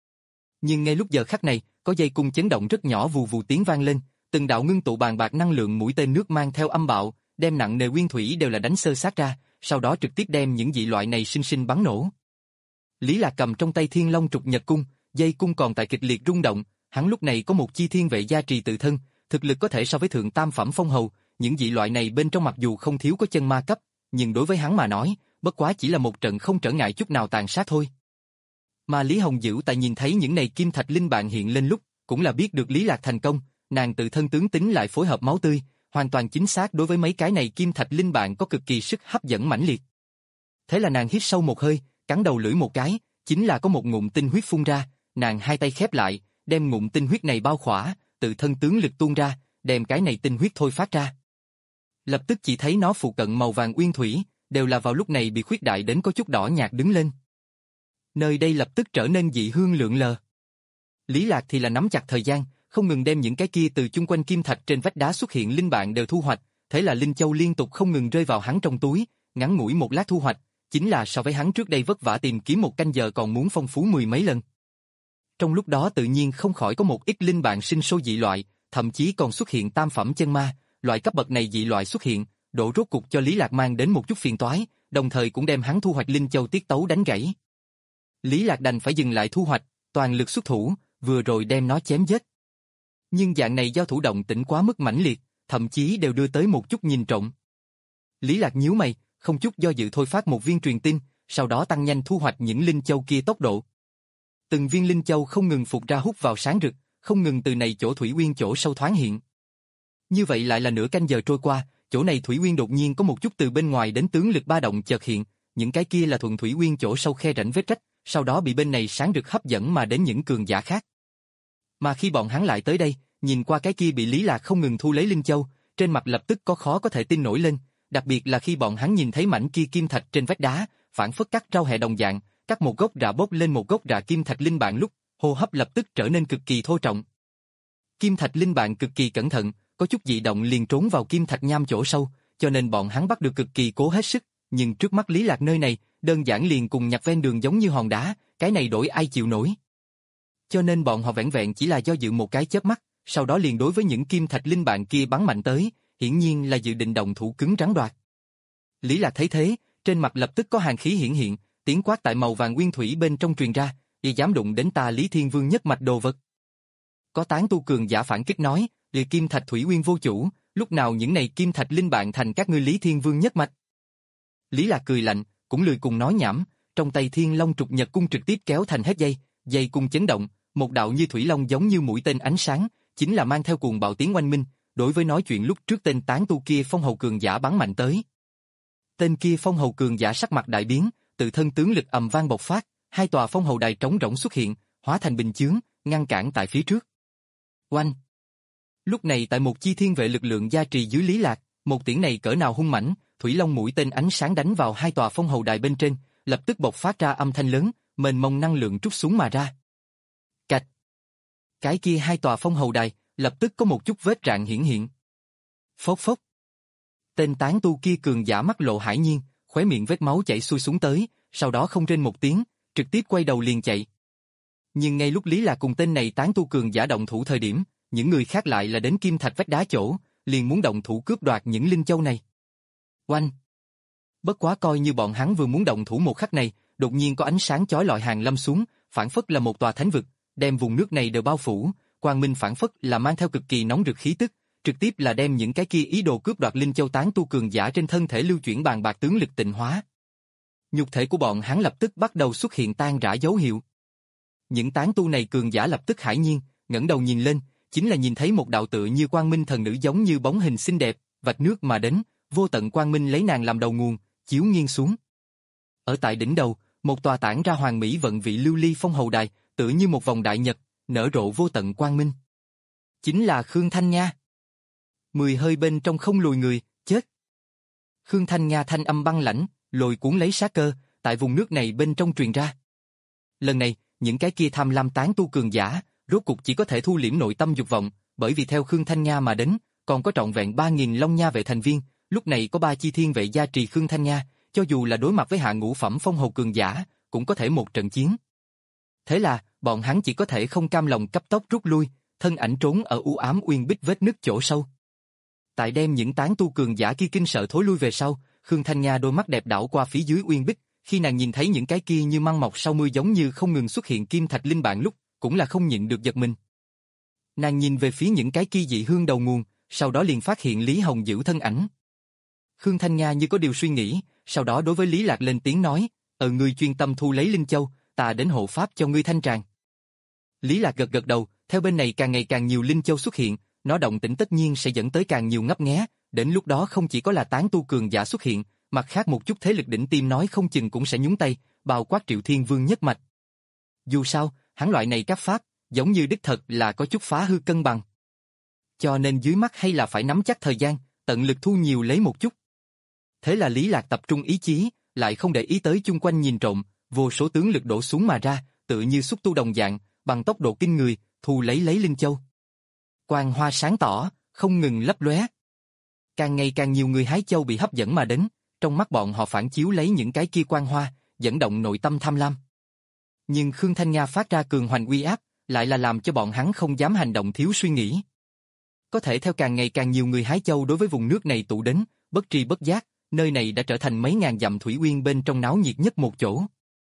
Nhưng ngay lúc giờ khắc này, có dây cung chấn động rất nhỏ vù vù tiếng vang lên, từng đạo ngưng tụ bàn bạc năng lượng mũi tên nước mang theo âm bạo, đem nặng nề nguyên thủy đều là đánh sơ sát ra, sau đó trực tiếp đem những dị loại này sinh sinh bắn nổ. Lý Lạc cầm trong tay Thiên Long trục nhật cung, dây cung còn tại kịch liệt rung động, hắn lúc này có một chi thiên vệ gia trì tự thân, thực lực có thể so với thượng tam phẩm phong hầu, những dị loại này bên trong mặc dù không thiếu có chân ma cấp, nhưng đối với hắn mà nói, bất quá chỉ là một trận không trở ngại chút nào tàn sát thôi. Mà Lý Hồng Dữ tại nhìn thấy những này kim thạch linh bạn hiện lên lúc, cũng là biết được Lý Lạc thành công, nàng tự thân tướng tính lại phối hợp máu tươi, hoàn toàn chính xác đối với mấy cái này kim thạch linh bạn có cực kỳ sức hấp dẫn mãnh liệt. Thế là nàng hít sâu một hơi, cắn đầu lưỡi một cái, chính là có một ngụm tinh huyết phun ra, nàng hai tay khép lại, đem ngụm tinh huyết này bao khỏa, tự thân tướng lực tuôn ra, đem cái này tinh huyết thôi phát ra. Lập tức chỉ thấy nó phụ cận màu vàng uyên thủy, đều là vào lúc này bị khuyết đại đến có chút đỏ nhạt đứng lên. Nơi đây lập tức trở nên dị hương lượn lờ. Lý Lạc thì là nắm chặt thời gian, không ngừng đem những cái kia từ chung quanh kim thạch trên vách đá xuất hiện linh bạn đều thu hoạch, thế là linh châu liên tục không ngừng rơi vào hắn trong túi, ngắn ngủi một lát thu hoạch, chính là so với hắn trước đây vất vả tìm kiếm một canh giờ còn muốn phong phú mười mấy lần. Trong lúc đó tự nhiên không khỏi có một ít linh bạn sinh sôi dị loại, thậm chí còn xuất hiện tam phẩm chân ma, loại cấp bậc này dị loại xuất hiện, độ rốt cục cho Lý Lạc mang đến một chút phiền toái, đồng thời cũng đem hắn thu hoạch linh châu tiết tấu đánh gãy. Lý Lạc đành phải dừng lại thu hoạch, toàn lực xuất thủ, vừa rồi đem nó chém giết. Nhưng dạng này giao thủ động tĩnh quá mức mãnh liệt, thậm chí đều đưa tới một chút nhìn trộm. Lý Lạc nhíu mày, không chút do dự thôi phát một viên truyền tin, sau đó tăng nhanh thu hoạch những linh châu kia tốc độ. Từng viên linh châu không ngừng phục ra hút vào sáng rực, không ngừng từ này chỗ thủy uyên chỗ sâu thoáng hiện. Như vậy lại là nửa canh giờ trôi qua, chỗ này thủy uyên đột nhiên có một chút từ bên ngoài đến tướng lực ba động chợt hiện, những cái kia là thuận thủy uyên chỗ sâu khe rãnh vết rách, sau đó bị bên này sáng rực hấp dẫn mà đến những cường giả khác. Mà khi bọn hắn lại tới đây, nhìn qua cái kia bị Lý Lạc không ngừng thu lấy linh châu, trên mặt lập tức có khó có thể tin nổi lên, đặc biệt là khi bọn hắn nhìn thấy mảnh kia kim thạch trên vách đá, phản phất cắt rau hẹ đồng dạng, cắt một gốc rạ bốc lên một gốc rạ kim thạch linh bạn lúc, hô hấp lập tức trở nên cực kỳ thô trọng. Kim thạch linh bạn cực kỳ cẩn thận, có chút dị động liền trốn vào kim thạch nham chỗ sâu, cho nên bọn hắn bắt được cực kỳ cố hết sức, nhưng trước mắt Lý Lạc nơi này, đơn giản liền cùng nhặt ven đường giống như hòn đá, cái này đổi ai chịu nổi. Cho nên bọn họ vẻn vẹn chỉ là do dự một cái chớp mắt, sau đó liền đối với những kim thạch linh bạn kia bắn mạnh tới, hiển nhiên là dự định động thủ cứng rắn đoạt. Lý Lạc thấy thế, trên mặt lập tức có hàn khí hiển hiện, tiếng quát tại màu vàng nguyên thủy bên trong truyền ra, "Y dám đụng đến ta Lý Thiên Vương nhất mạch đồ vật." Có tán tu cường giả phản kích nói, "Liệt kim thạch thủy nguyên vô chủ, lúc nào những này kim thạch linh bạn thành các ngươi Lý Thiên Vương nhất mạch?" Lý Lạc cười lạnh, cũng lười cùng nói nhảm, trong tay Thiên Long trục nhật cung trực tiếp kéo thành hết dây, dây cung chấn động, một đạo như thủy long giống như mũi tên ánh sáng, chính là mang theo cuồng bạo tiếng oanh minh, đối với nói chuyện lúc trước tên tán tu kia phong hầu cường giả bắn mạnh tới. Tên kia phong hầu cường giả sắc mặt đại biến, tự thân tướng lực ầm vang bộc phát, hai tòa phong hầu đài trống rỗng xuất hiện, hóa thành bình chướng, ngăn cản tại phía trước. Oanh! Lúc này tại một chi thiên vệ lực lượng gia trì dưới Lý Lạc, một tiễn này cỡ nào hung mãnh, thủy long mũi tên ánh sáng đánh vào hai tòa phong hầu đài bên trên, lập tức bộc phát ra âm thanh lớn, mênh mông năng lượng trút xuống mà ra. Cạch! Cái kia hai tòa phong hầu đài, lập tức có một chút vết rạn hiển hiện. Phốc phốc! Tên tán tu kia cường giả mắt lộ hải nhiên, khóe miệng vết máu chảy xuôi xuống tới, sau đó không rên một tiếng, trực tiếp quay đầu liền chạy. Nhưng ngay lúc Lý Lạc cùng tên này tán tu cường giả động thủ thời điểm, những người khác lại là đến kim thạch vách đá chỗ, liền muốn động thủ cướp đoạt những linh châu này. Oanh! Bất quá coi như bọn hắn vừa muốn động thủ một khắc này, đột nhiên có ánh sáng chói lọi hàng lâm xuống, phản phất là một tòa thánh vực, đem vùng nước này đều bao phủ, quang minh phản phất là mang theo cực kỳ nóng rực khí tức, trực tiếp là đem những cái kia ý đồ cướp đoạt linh châu tán tu cường giả trên thân thể lưu chuyển bàn bạc tướng lực tịnh hóa. Nhục thể của bọn hắn lập tức bắt đầu xuất hiện tan rã dấu hiệu. Những tán tu này cường giả lập tức hải nhiên, ngẩng đầu nhìn lên, chính là nhìn thấy một đạo tựa như quang minh thần nữ giống như bóng hình xinh đẹp, vạch nước mà đến, vô tận quang minh lấy nàng làm đầu nguồn, chiếu nghiêng xuống. Ở tại đỉnh đầu, một tòa tản ra hoàng mỹ vận vị lưu ly phong hầu đài, tựa như một vòng đại nhật, nở rộ vô tận quang minh. Chính là Khương Thanh Nga. Mười hơi bên trong không lùi người, chết. Khương Thanh Nga thanh âm băng lãnh, lôi cuốn lấy sát cơ, tại vùng nước này bên trong truyền ra. Lần này, những cái kia tham lam tán tu cường giả, rốt cục chỉ có thể thu liễm nội tâm dục vọng, bởi vì theo Khương Thanh Nga mà đến, còn có trọn vẹn ba nghìn Long Nha vệ thành viên, lúc này có ba chi thiên vệ gia trì Khương Thanh Nga, cho dù là đối mặt với hạ ngũ phẩm phong hầu cường giả, cũng có thể một trận chiến. Thế là, bọn hắn chỉ có thể không cam lòng cấp tốc rút lui, thân ảnh trốn ở u ám uyên bích vết nứt chỗ sâu. Tại đem những tán tu cường giả kia kinh sợ thối lui về sau, Khương Thanh Nga đôi mắt đẹp đảo qua phía dưới uyên bích, khi nàng nhìn thấy những cái kia như măng mọc sau mưa giống như không ngừng xuất hiện kim thạch linh bạn lúc, cũng là không nhịn được giật mình. Nàng nhìn về phía những cái kia dị hương đầu nguồn, sau đó liền phát hiện Lý Hồng Dữ thân ảnh. Khương Thanh Nga như có điều suy nghĩ, sau đó đối với Lý Lạc lên tiếng nói, "Ờ ngươi chuyên tâm thu lấy linh châu, ta đến hộ pháp cho ngươi thanh tràng." Lý Lạc gật gật đầu, theo bên này càng ngày càng nhiều linh châu xuất hiện, nó động tĩnh tất nhiên sẽ dẫn tới càng nhiều ngấp nghé, đến lúc đó không chỉ có là tán tu cường giả xuất hiện, mặt khác một chút thế lực đỉnh tiêm nói không chừng cũng sẽ nhúng tay, bao quát Triệu Thiên Vương nhất mạch. Dù sao, hắn loại này các pháp, giống như đích thật là có chút phá hư cân bằng. Cho nên dưới mắt hay là phải nắm chắc thời gian, tận lực thu nhiều lấy một chút. Thế là Lý Lạc tập trung ý chí, lại không để ý tới chung quanh nhìn trộm, vô số tướng lực đổ xuống mà ra, tự như xúc tu đồng dạng, bằng tốc độ kinh người, thu lấy lấy linh châu. Quang hoa sáng tỏ, không ngừng lấp lóe. Càng ngày càng nhiều người hái châu bị hấp dẫn mà đến, trong mắt bọn họ phản chiếu lấy những cái kia quang hoa, dẫn động nội tâm tham lam. Nhưng Khương Thanh Nga phát ra cường hoành uy áp, lại là làm cho bọn hắn không dám hành động thiếu suy nghĩ. Có thể theo càng ngày càng nhiều người hái châu đối với vùng nước này tụ đến, bất tri bất giác, nơi này đã trở thành mấy ngàn dặm thủy uyên bên trong náo nhiệt nhất một chỗ.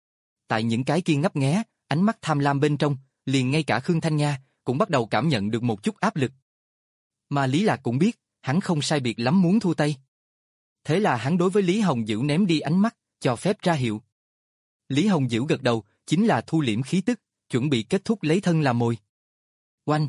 Tại những cái kia ngấp nghé, ánh mắt tham lam bên trong, liền ngay cả Khương Thanh Nga cũng bắt đầu cảm nhận được một chút áp lực. Mà Lý Lạc cũng biết, hắn không sai biệt lắm muốn thua tay. Thế là hắn đối với Lý Hồng Dữ ném đi ánh mắt, cho phép ra hiệu. Lý Hồng Dữ gật đầu, chính là thu liễm khí tức, chuẩn bị kết thúc lấy thân làm mồi. Oanh!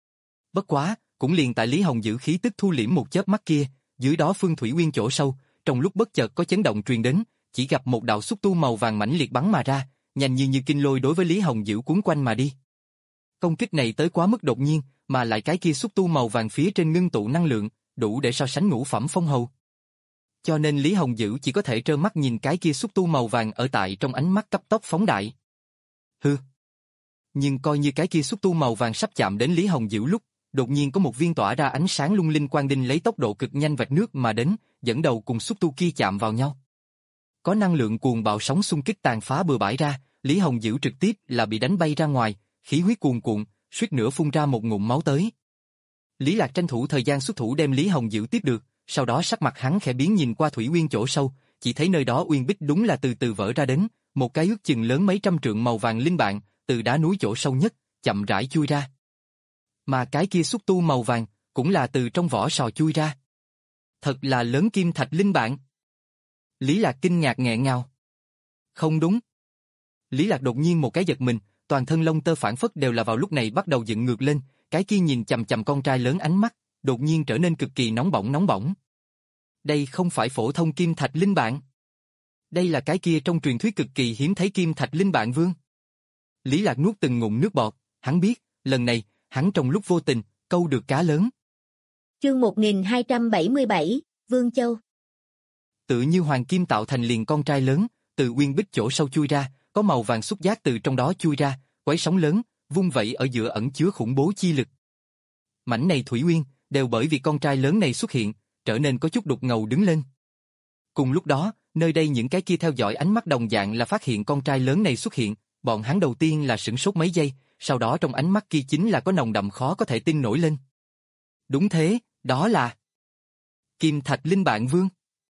Bất quá, cũng liền tại Lý Hồng Dữ khí tức thu liễm một chớp mắt kia, dưới đó phương thủy uyên chỗ sâu, trong lúc bất chợt có chấn động truyền đến, chỉ gặp một đạo xúc tu màu vàng mãnh liệt bắn mà ra, nhanh như như kinh lôi đối với Lý Hồng Dữ cuốn quanh mà đi. Công kích này tới quá mức đột nhiên, mà lại cái kia xúc tu màu vàng phía trên ngưng tụ năng lượng, đủ để so sánh ngũ phẩm phong hầu. Cho nên Lý Hồng Dữ chỉ có thể trơ mắt nhìn cái kia xúc tu màu vàng ở tại trong ánh mắt cấp tốc phóng đại. Hừ. Nhưng coi như cái kia xúc tu màu vàng sắp chạm đến Lý Hồng Dữ lúc, đột nhiên có một viên tỏa ra ánh sáng lung linh quang đinh lấy tốc độ cực nhanh vạch nước mà đến, dẫn đầu cùng xúc tu kia chạm vào nhau. Có năng lượng cuồng bạo sóng xung kích tàn phá bừa bãi ra, Lý Hồng Dữ trực tiếp là bị đánh bay ra ngoài, khí huyết cuồn cuộn, suýt nữa phun ra một ngụm máu tới. Lý Lạc tranh thủ thời gian xuất thủ đem Lý Hồng Dữ tiếp được, sau đó sắc mặt hắn khẽ biến nhìn qua thủy uyên chỗ sâu, chỉ thấy nơi đó uyên bích đúng là từ từ vỡ ra đến, một cái ước chừng lớn mấy trăm trượng màu vàng linh bạn, từ đá núi chỗ sâu nhất, chậm rãi chui ra. Mà cái kia xúc tu màu vàng, cũng là từ trong vỏ sò chui ra. Thật là lớn kim thạch linh bạn. Lý Lạc kinh ngạc nghẹn ngào. Không đúng. Lý Lạc đột nhiên một cái giật mình, toàn thân lông tơ phản phất đều là vào lúc này bắt đầu dựng ngược lên, cái kia nhìn chằm chằm con trai lớn ánh mắt, đột nhiên trở nên cực kỳ nóng bỏng nóng bỏng. Đây không phải phổ thông kim thạch linh bạn. Đây là cái kia trong truyền thuyết cực kỳ hiếm thấy kim thạch linh bạn vương. Lý Lạc nuốt từng ngụm nước bọt, hắn biết, lần này, hắn trong lúc vô tình, câu được cá lớn. Chương một nghìn hai trăm bảy mươi bảy, Vương Châu. Tự như hoàng kim tạo thành liền con trai lớn, từ uyên bích chỗ sâu chui ra, có màu vàng xúc giác từ trong đó chui ra, quấy sóng lớn, vung vẩy ở giữa ẩn chứa khủng bố chi lực. Mảnh này thủy uyên, đều bởi vì con trai lớn này xuất hiện, trở nên có chút đục ngầu đứng lên. Cùng lúc đó, nơi đây những cái kia theo dõi ánh mắt đồng dạng là phát hiện con trai lớn này xuất hiện, bọn hắn đầu tiên là sửng sốt mấy giây, sau đó trong ánh mắt kia chính là có nồng đậm khó có thể tin nổi lên. Đúng thế, đó là Kim Thạch Linh Bạn Vương.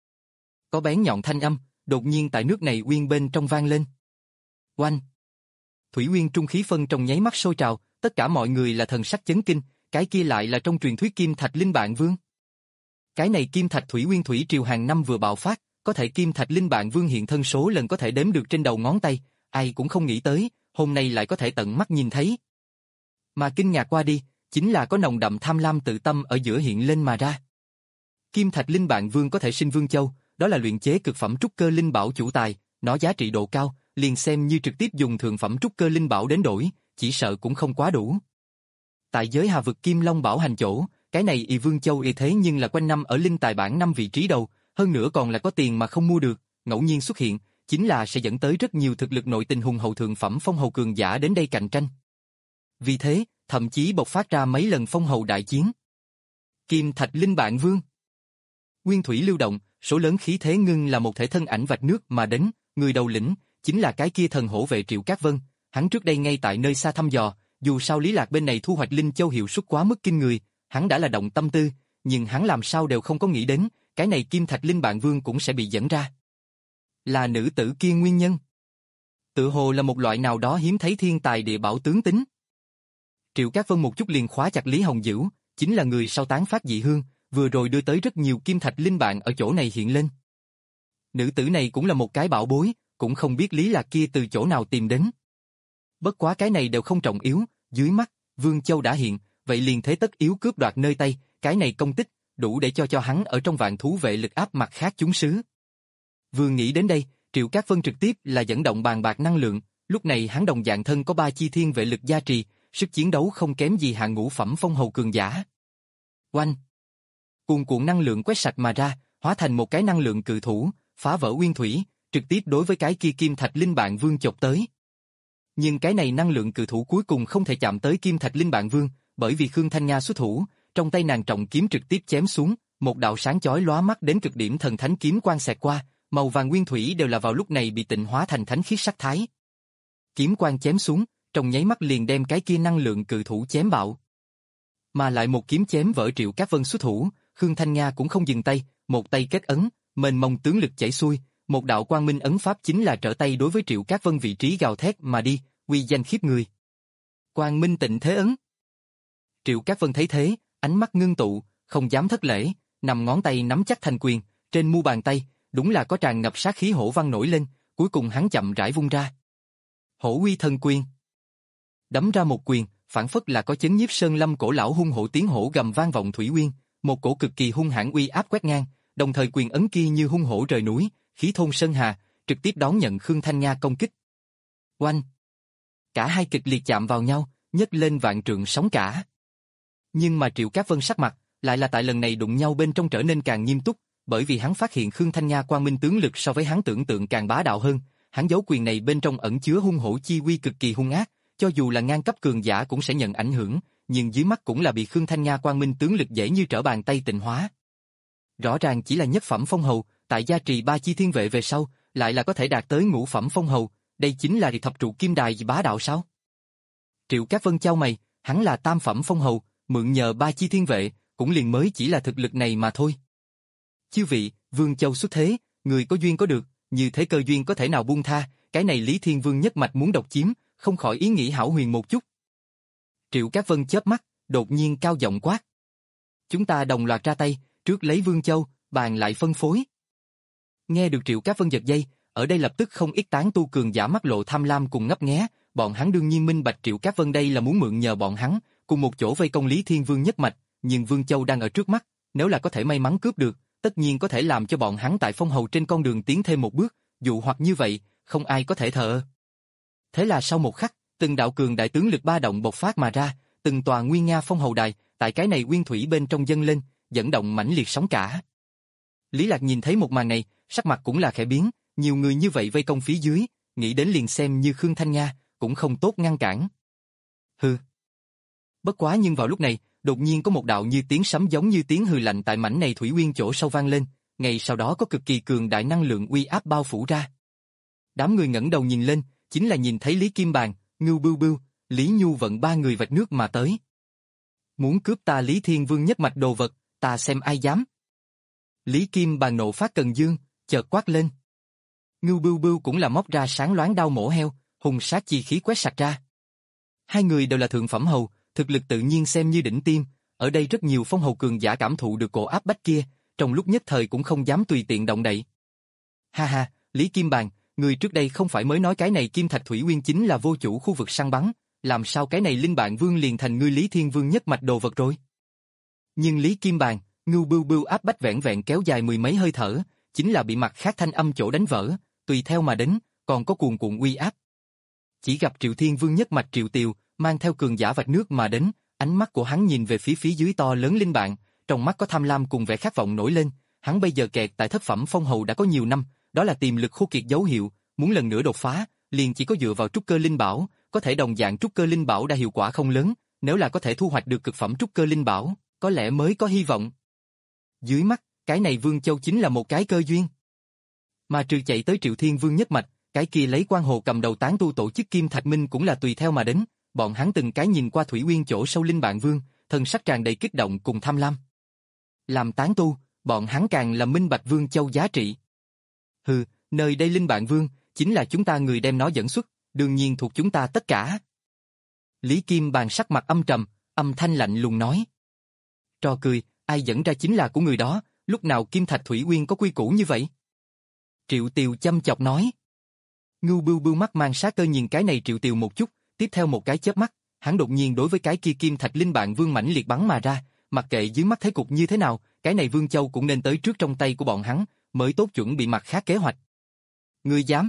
Có bén nhọn thanh âm, đột nhiên tại nước này uyên bên trong vang lên. Oanh! Thủy uyên trung khí phân trong nháy mắt sôi trào, tất cả mọi người là thần sắc chấn kinh, cái kia lại là trong truyền thuyết Kim Thạch Linh Bạn Vương. Cái này Kim Thạch Thủy Uyên thủy triều hàng năm vừa bạo phát, có thể Kim Thạch Linh Bạn Vương hiện thân số lần có thể đếm được trên đầu ngón tay, ai cũng không nghĩ tới, hôm nay lại có thể tận mắt nhìn thấy. Mà kinh ngạc qua đi, chính là có nồng đậm tham lam tự tâm ở giữa hiện lên mà ra. Kim Thạch Linh Bạn Vương có thể sinh Vương Châu, đó là luyện chế cực phẩm trúc cơ linh bảo chủ tài, nó giá trị độ cao, liền xem như trực tiếp dùng thượng phẩm trúc cơ linh bảo đến đổi, chỉ sợ cũng không quá đủ. Tại giới Hà vực Kim Long bảo hành chỗ, cái này y Vương Châu y thế nhưng là quanh năm ở linh tài bảng năm vị trí đầu, hơn nữa còn là có tiền mà không mua được, ngẫu nhiên xuất hiện, chính là sẽ dẫn tới rất nhiều thực lực nội tình hùng hậu thượng phẩm phong hầu cường giả đến đây cạnh tranh. Vì thế, thậm chí bộc phát ra mấy lần phong hầu đại chiến. Kim Thạch Linh Bạn Vương. Nguyên thủy lưu động, số lớn khí thế ngưng là một thể thân ảnh vạch nước mà đến, người đầu lĩnh, chính là cái kia thần hổ vệ Triệu Cát Vân, hắn trước đây ngay tại nơi xa thăm dò, dù sao Lý Lạc bên này thu hoạch linh châu hiệu suất quá mức kinh người, hắn đã là động tâm tư, nhưng hắn làm sao đều không có nghĩ đến, cái này Kim Thạch Linh Bạn Vương cũng sẽ bị dẫn ra. Là nữ tử kia nguyên nhân. Tự hồ là một loại nào đó hiếm thấy thiên tài địa bảo tướng tính. Triệu Cát Vân một chút liền khóa chặt Lý Hồng Dữ, chính là người sau tán phát dị hương, vừa rồi đưa tới rất nhiều Kim Thạch Linh Bạn ở chỗ này hiện lên. Nữ tử này cũng là một cái bảo bối, cũng không biết Lý Lạc kia từ chỗ nào tìm đến. Bất quá cái này đều không trọng yếu, dưới mắt, Vương Châu đã hiện, vậy liền thế tất yếu cướp đoạt nơi tay, cái này công tích, đủ để cho cho hắn ở trong vạn thú vệ lực áp mặt khác chúng sứ. Vừa nghĩ đến đây, Triệu Cát Vân trực tiếp là dẫn động bàn bạc năng lượng, lúc này hắn đồng dạng thân có ba chi thiên vệ lực gia trì, sức chiến đấu không kém gì hạng ngũ phẩm phong hầu cường giả. Oanh! Cuồn cuộn năng lượng quét sạch mà ra, hóa thành một cái năng lượng cự thủ, phá vỡ uyên thủy, trực tiếp đối với cái kia Kim Thạch Linh Bạn Vương chộp tới. Nhưng cái này năng lượng cự thủ cuối cùng không thể chạm tới Kim Thạch Linh Bạn Vương, bởi vì Khương Thanh Nga xuất thủ, trong tay nàng trọng kiếm trực tiếp chém xuống, một đạo sáng chói lóa mắt đến cực điểm thần thánh kiếm quang xẹt qua, màu vàng nguyên thủy đều là vào lúc này bị tịnh hóa thành thánh khiết sắc thái. Kiếm quang chém xuống, trong nháy mắt liền đem cái kia năng lượng cự thủ chém bạo. Mà lại một kiếm chém vỡ Triệu Cát Vân xuất thủ, Khương Thanh Nga cũng không dừng tay, một tay kết ấn, mênh mông tướng lực chảy xuôi, một đạo quang minh ấn pháp chính là trở tay đối với Triệu Cát Vân vị trí gào thét mà đi, uy danh khiếp người. Quang minh tịnh thế ấn. Triệu Cát Vân thấy thế, ánh mắt ngưng tụ, không dám thất lễ, nằm ngón tay nắm chắc thành quyền, trên mu bàn tay, đúng là có tràn ngập sát khí hổ văn nổi lên, cuối cùng hắn chậm rãi vung ra. Hổ uy thần quyền. Đấm ra một quyền, phản phất là có chấn nhiếp sơn lâm cổ lão hung hổ tiếng hổ gầm vang vọng thủy uyên, một cổ cực kỳ hung hãn uy áp quét ngang, đồng thời quyền ấn kia như hung hổ rời núi, khí thôn sơn hà, trực tiếp đón nhận Khương Thanh Nga công kích. Oanh! Cả hai kịch liệt chạm vào nhau, nhấc lên vạn trượng sóng cả. Nhưng mà Triệu Cát Vân sắc mặt, lại là tại lần này đụng nhau bên trong trở nên càng nghiêm túc, bởi vì hắn phát hiện Khương Thanh Nga quang minh tướng lực so với hắn tưởng tượng càng bá đạo hơn, hắn giấu quyền này bên trong ẩn chứa hung hổ chi uy cực kỳ hung ác, cho dù là ngang cấp cường giả cũng sẽ nhận ảnh hưởng, nhưng dưới mắt cũng là bị Khương Thanh Nga quang minh tướng lực dễ như trở bàn tay tịnh hóa. Rõ ràng chỉ là nhất phẩm phong hầu, tại gia trì ba chi thiên vệ về sau, lại là có thể đạt tới ngũ phẩm phong hầu, đây chính là thập trụ kim đài bá đạo sao? Triệu Cát Vân chau mày, hắn là tam phẩm phong hầu, mượn nhờ ba chi thiên vệ, cũng liền mới chỉ là thực lực này mà thôi. Chư vị, Vương Châu xuất thế, người có duyên có được, như thế cơ duyên có thể nào buông tha, cái này Lý Thiên Vương nhất mạch muốn độc chiếm, không khỏi ý nghĩ hão huyền một chút. Triệu Cát Vân chớp mắt, đột nhiên cao giọng quát. Chúng ta đồng loạt ra tay, trước lấy Vương Châu, bàn lại phân phối. Nghe được Triệu Cát Vân giật dây, ở đây lập tức không ít tán tu cường giả mắt lộ tham lam cùng ngấp nghé, bọn hắn đương nhiên minh bạch Triệu Cát Vân đây là muốn mượn nhờ bọn hắn, cùng một chỗ vây công Lý Thiên Vương nhất mạch, nhưng Vương Châu đang ở trước mắt, nếu là có thể may mắn cướp được, tất nhiên có thể làm cho bọn hắn tại phong hầu trên con đường tiến thêm một bước, dụ hoặc như vậy, không ai có thể thờ ơ. Thế là sau một khắc, từng đạo cường đại tướng lực ba động bộc phát mà ra, từng tòa nguy nga phong hầu đài, tại cái này nguyên thủy bên trong dâng lên, dẫn động mãnh liệt sóng cả. Lý Lạc nhìn thấy một màn này, sắc mặt cũng là khẽ biến, nhiều người như vậy vây công phía dưới, nghĩ đến liền xem như Khương Thanh Nga, cũng không tốt ngăn cản. Hừ. Bất quá nhưng vào lúc này, đột nhiên có một đạo như tiếng sấm giống như tiếng hừ lạnh tại mảnh này thủy nguyên chỗ sâu vang lên, ngay sau đó có cực kỳ cường đại năng lượng uy áp bao phủ ra. Đám người ngẩng đầu nhìn lên, chính là nhìn thấy Lý Kim Bàn, Ngưu Bưu Bưu, Lý Nhu Vận ba người vạch nước mà tới. Muốn cướp ta Lý Thiên Vương nhất mạch đồ vật, ta xem ai dám. Lý Kim Bàn nộ phát cần dương, chợt quát lên. Ngưu Bưu Bưu cũng là móc ra sáng loáng đao mổ heo, hùng sát chi khí quét sạch ra. Hai người đều là thượng phẩm hầu, thực lực tự nhiên xem như đỉnh tiêm, ở đây rất nhiều phong hầu cường giả cảm thụ được cổ áp bách kia, trong lúc nhất thời cũng không dám tùy tiện động đậy. Ha ha, Lý Kim Bàn, người trước đây không phải mới nói cái này Kim Thạch Thủy Nguyên chính là vô chủ khu vực săn bắn, làm sao cái này Linh Bạn Vương liền thành ngươi Lý Thiên Vương nhất mạch đồ vật rồi? Nhưng Lý Kim Bàn, Ngưu Bưu Bưu áp bách vẹn vẹn kéo dài mười mấy hơi thở, chính là bị mặt khác thanh âm chỗ đánh vỡ, tùy theo mà đến, còn có cuồn cuộn uy áp. Chỉ gặp Triệu Thiên Vương nhất mạch Triệu Tiều, mang theo cường giả vạch nước mà đến, ánh mắt của hắn nhìn về phía phía dưới to lớn Linh Bạn, trong mắt có tham lam cùng vẻ khát vọng nổi lên, hắn bây giờ kẹt tại thất phẩm phong hầu đã có nhiều năm, đó là tiềm lực khô kiệt dấu hiệu, muốn lần nữa đột phá, liền chỉ có dựa vào trúc cơ linh bảo, có thể đồng dạng trúc cơ linh bảo đã hiệu quả không lớn, nếu là có thể thu hoạch được cực phẩm trúc cơ linh bảo, có lẽ mới có hy vọng. Dưới mắt, cái này Vương Châu chính là một cái cơ duyên. Mà trừ chạy tới Triệu Thiên Vương nhất mạch, cái kia lấy quan hồ cầm đầu tán tu tổ chức Kim Thạch Minh cũng là tùy theo mà đến, bọn hắn từng cái nhìn qua thủy nguyên chỗ sâu Linh Bạn Vương, thần sắc tràn đầy kích động cùng tham lam. Làm tán tu, bọn hắn càng là minh bạch Vương Châu giá trị. Hừ, nơi đây Linh Bạn Vương, chính là chúng ta người đem nó dẫn xuất, đương nhiên thuộc chúng ta tất cả. Lý Kim Bàn sắc mặt âm trầm, âm thanh lạnh lùng nói. Trò cười, ai dẫn ra chính là của người đó, lúc nào Kim Thạch Thủy Nguyên có quy củ như vậy? Triệu Tiều chăm chọc nói. Ngưu Bưu Bưu mắt mang sát cơ nhìn cái này Triệu Tiều một chút, tiếp theo một cái chớp mắt, hắn đột nhiên đối với cái kia Kim Thạch Linh Bạn Vương mãnh liệt bắn mà ra, mặc kệ dưới mắt thế cục như thế nào, cái này Vương Châu cũng nên tới trước trong tay của bọn hắn, mới tốt chuẩn bị mặt khác kế hoạch. Ngươi dám?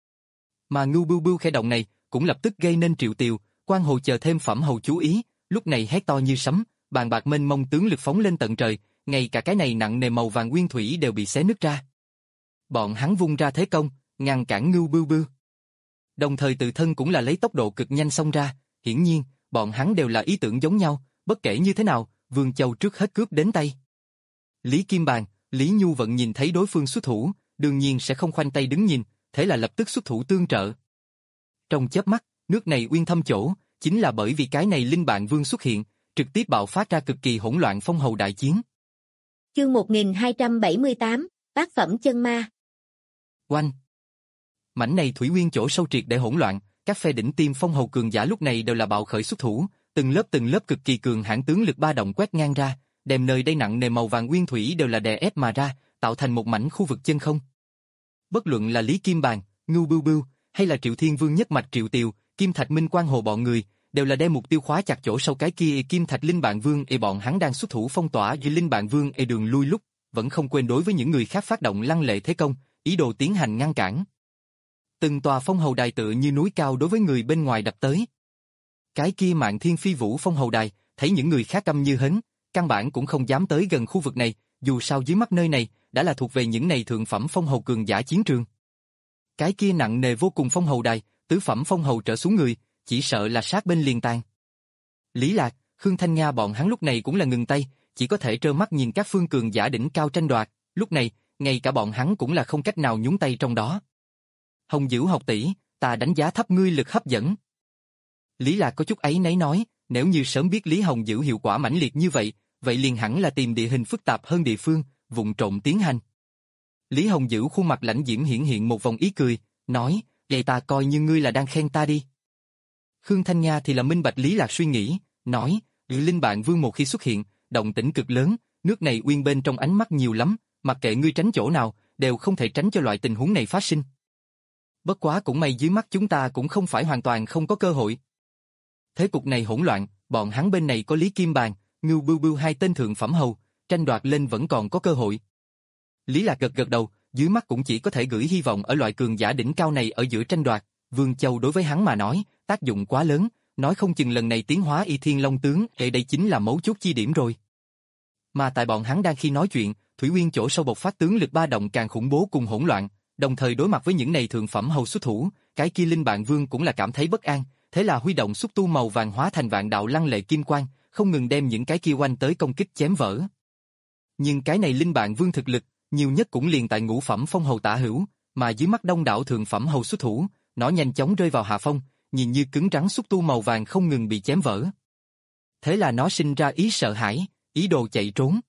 Mà Ngưu Bưu Bưu khẽ động này, cũng lập tức gây nên Triệu Tiều, quan hồ chờ thêm phẩm hầu chú ý, lúc này hét to như sấm, bàn bạc mênh mông tướng lực phóng lên tận trời, ngay cả cái này nặng nề màu vàng nguyên thủy đều bị xé nứt ra. Bọn hắn vung ra thế công, ngăn cản Ngưu Bưu Bưu. Đồng thời tự thân cũng là lấy tốc độ cực nhanh xông ra, hiển nhiên, bọn hắn đều là ý tưởng giống nhau, bất kể như thế nào, Vương Châu trước hết cướp đến tay. Lý Kim Bàn, Lý Nhu Vận nhìn thấy đối phương xuất thủ, đương nhiên sẽ không khoanh tay đứng nhìn, thế là lập tức xuất thủ tương trợ. Trong chớp mắt, nước này uyên thâm chỗ, chính là bởi vì cái này Linh Bạn Vương xuất hiện, trực tiếp bạo phát ra cực kỳ hỗn loạn phong hầu đại chiến. Chương một nghìn hai trăm bảy mươi tám, tác phẩm chân ma. Oanh! Mảnh này thủy nguyên chỗ sâu triệt để hỗn loạn, các phe đỉnh tiêm phong hầu cường giả lúc này đều là bạo khởi xuất thủ, từng lớp từng lớp cực kỳ cường hãn tướng lực ba động quét ngang ra, đem nơi đây nặng nề màu vàng nguyên thủy đều là đè ép mà ra, tạo thành một mảnh khu vực chân không. Bất luận là Lý Kim Bàn, Ngưu Bưu Bưu, hay là Triệu Thiên Vương nhất mạch Triệu Tiều, Kim Thạch Minh quan hồ bọn người, đều là đem mục tiêu khóa chặt chỗ sâu cái kia Kim Thạch Linh Bạn Vương, e bọn hắn đang xuất thủ phong tỏa dưới Linh Bạn Vương e đường lui lúc, vẫn không quên đối với những người khác phát động lăng lệ thế công, ý đồ tiến hành ngăn cản. Từng tòa phong hầu đài tựa như núi cao đối với người bên ngoài đập tới. Cái kia Mạn Thiên Phi Vũ phong hầu đài, thấy những người khác câm như hến, căn bản cũng không dám tới gần khu vực này, dù sao dưới mắt nơi này đã là thuộc về những này thượng phẩm phong hầu cường giả chiến trường. Cái kia nặng nề vô cùng phong hầu đài, tứ phẩm phong hầu trở xuống người, chỉ sợ là sát bên liền tàn. Lý Lạc, Khương Thanh Nga bọn hắn lúc này cũng là ngừng tay, chỉ có thể trơ mắt nhìn các phương cường giả đỉnh cao tranh đoạt, lúc này, ngay cả bọn hắn cũng là không cách nào nhúng tay trong đó. Hồng Dữ học tỷ, ta đánh giá thấp ngươi lực hấp dẫn. Lý Lạc có chút áy náy nói, nếu như sớm biết Lý Hồng Dữ hiệu quả mãnh liệt như vậy, vậy liền hẳn là tìm địa hình phức tạp hơn địa phương, vụng trộm tiến hành. Lý Hồng Dữ khuôn mặt lãnh diễm hiển hiện một vòng ý cười, nói, vậy ta coi như ngươi là đang khen ta đi. Khương Thanh Nga thì là minh bạch Lý Lạc suy nghĩ, nói, Linh Bạn Vương một khi xuất hiện, động tĩnh cực lớn, nước này uyên bên trong ánh mắt nhiều lắm, mặc kệ ngươi tránh chỗ nào, đều không thể tránh cho loại tình huống này phát sinh. Bất quá cũng may dưới mắt chúng ta cũng không phải hoàn toàn không có cơ hội. Thế cục này hỗn loạn, bọn hắn bên này có Lý Kim Bàn, Ngưu Bưu Bưu hai tên thượng phẩm hầu, tranh đoạt lên vẫn còn có cơ hội. Lý Lạc gật gật đầu, dưới mắt cũng chỉ có thể gửi hy vọng ở loại cường giả đỉnh cao này ở giữa tranh đoạt. Vương Châu đối với hắn mà nói, tác dụng quá lớn, nói không chừng lần này tiến hóa Y Thiên Long tướng, hệ đây chính là mấu chốt chi điểm rồi. Mà tại bọn hắn đang khi nói chuyện, Thủy Nguyên chỗ sâu bộc phát tướng lực ba động càng khủng bố cùng hỗn loạn, đồng thời đối mặt với những này thượng phẩm hầu xuất thủ, cái kia Linh Bạn Vương cũng là cảm thấy bất an, thế là huy động xúc tu màu vàng hóa thành vạn đạo lăng lệ kim quang, không ngừng đem những cái kia quanh tới công kích chém vỡ. Nhưng cái này Linh Bạn Vương thực lực, nhiều nhất cũng liền tại ngũ phẩm phong hầu tả hữu, mà dưới mắt đông đảo thượng phẩm hầu xuất thủ, nó nhanh chóng rơi vào hạ phong, nhìn như cứng rắn xúc tu màu vàng không ngừng bị chém vỡ. Thế là nó sinh ra ý sợ hãi, ý đồ chạy trốn.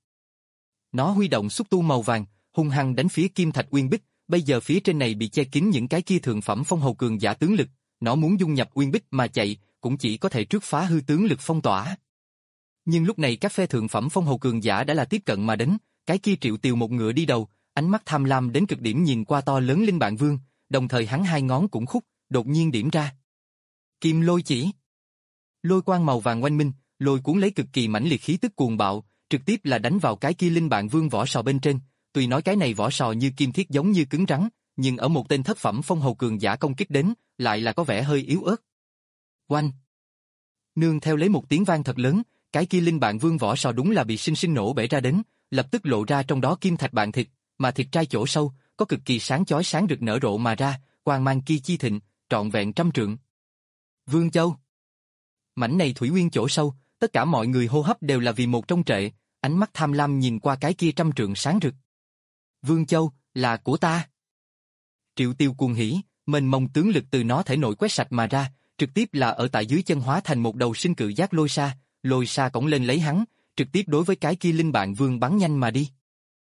Nó huy động xúc tu màu vàng, hung hăng đánh phía Kim Thạch Uyên Bích, bây giờ phía trên này bị che kín những cái kia thượng phẩm phong hầu cường giả tướng lực, nó muốn dung nhập Uyên Bích mà chạy, cũng chỉ có thể trước phá hư tướng lực phong tỏa. Nhưng lúc này các phe thượng phẩm phong hầu cường giả đã là tiếp cận mà đến, cái kia Triệu Tiều một ngựa đi đầu, ánh mắt tham lam đến cực điểm nhìn qua to lớn Linh Bạn Vương, đồng thời hắn hai ngón cũng khúc, đột nhiên điểm ra. Kim Lôi Chỉ. Lôi quang màu vàng oanh minh, lôi cuốn lấy cực kỳ mãnh liệt khí tức cuồng bạo, trực tiếp là đánh vào cái kia Linh Bạn Vương vỏ sò bên trên, tuy nói cái này vỏ sò như kim thiết giống như cứng rắn, nhưng ở một tên thất phẩm phong hầu cường giả công kích đến, lại là có vẻ hơi yếu ớt. Oanh. Nương theo lấy một tiếng vang thật lớn, cái kia Linh Bạn Vương vỏ sò đúng là bị sinh sinh nổ bể ra đến, lập tức lộ ra trong đó kim thạch bạn thịt, mà thịt trai chỗ sâu, có cực kỳ sáng chói sáng rực nở rộ mà ra, quang mang kia chi thịnh, trọn vẹn trăm trượng. Vương Châu. Mảnh này thủy nguyên chỗ sâu, tất cả mọi người hô hấp đều là vì một trong trệ, ánh mắt tham lam nhìn qua cái kia trăm trượng sáng rực. Vương Châu, là của ta. Triệu Tiêu cuồng hỉ, mênh mông tướng lực từ nó thể nội quét sạch mà ra, trực tiếp là ở tại dưới chân hóa thành một đầu sinh cự giác lôi sa, lôi sa cổng lên lấy hắn, trực tiếp đối với cái kia Linh Bạn Vương bắn nhanh mà đi.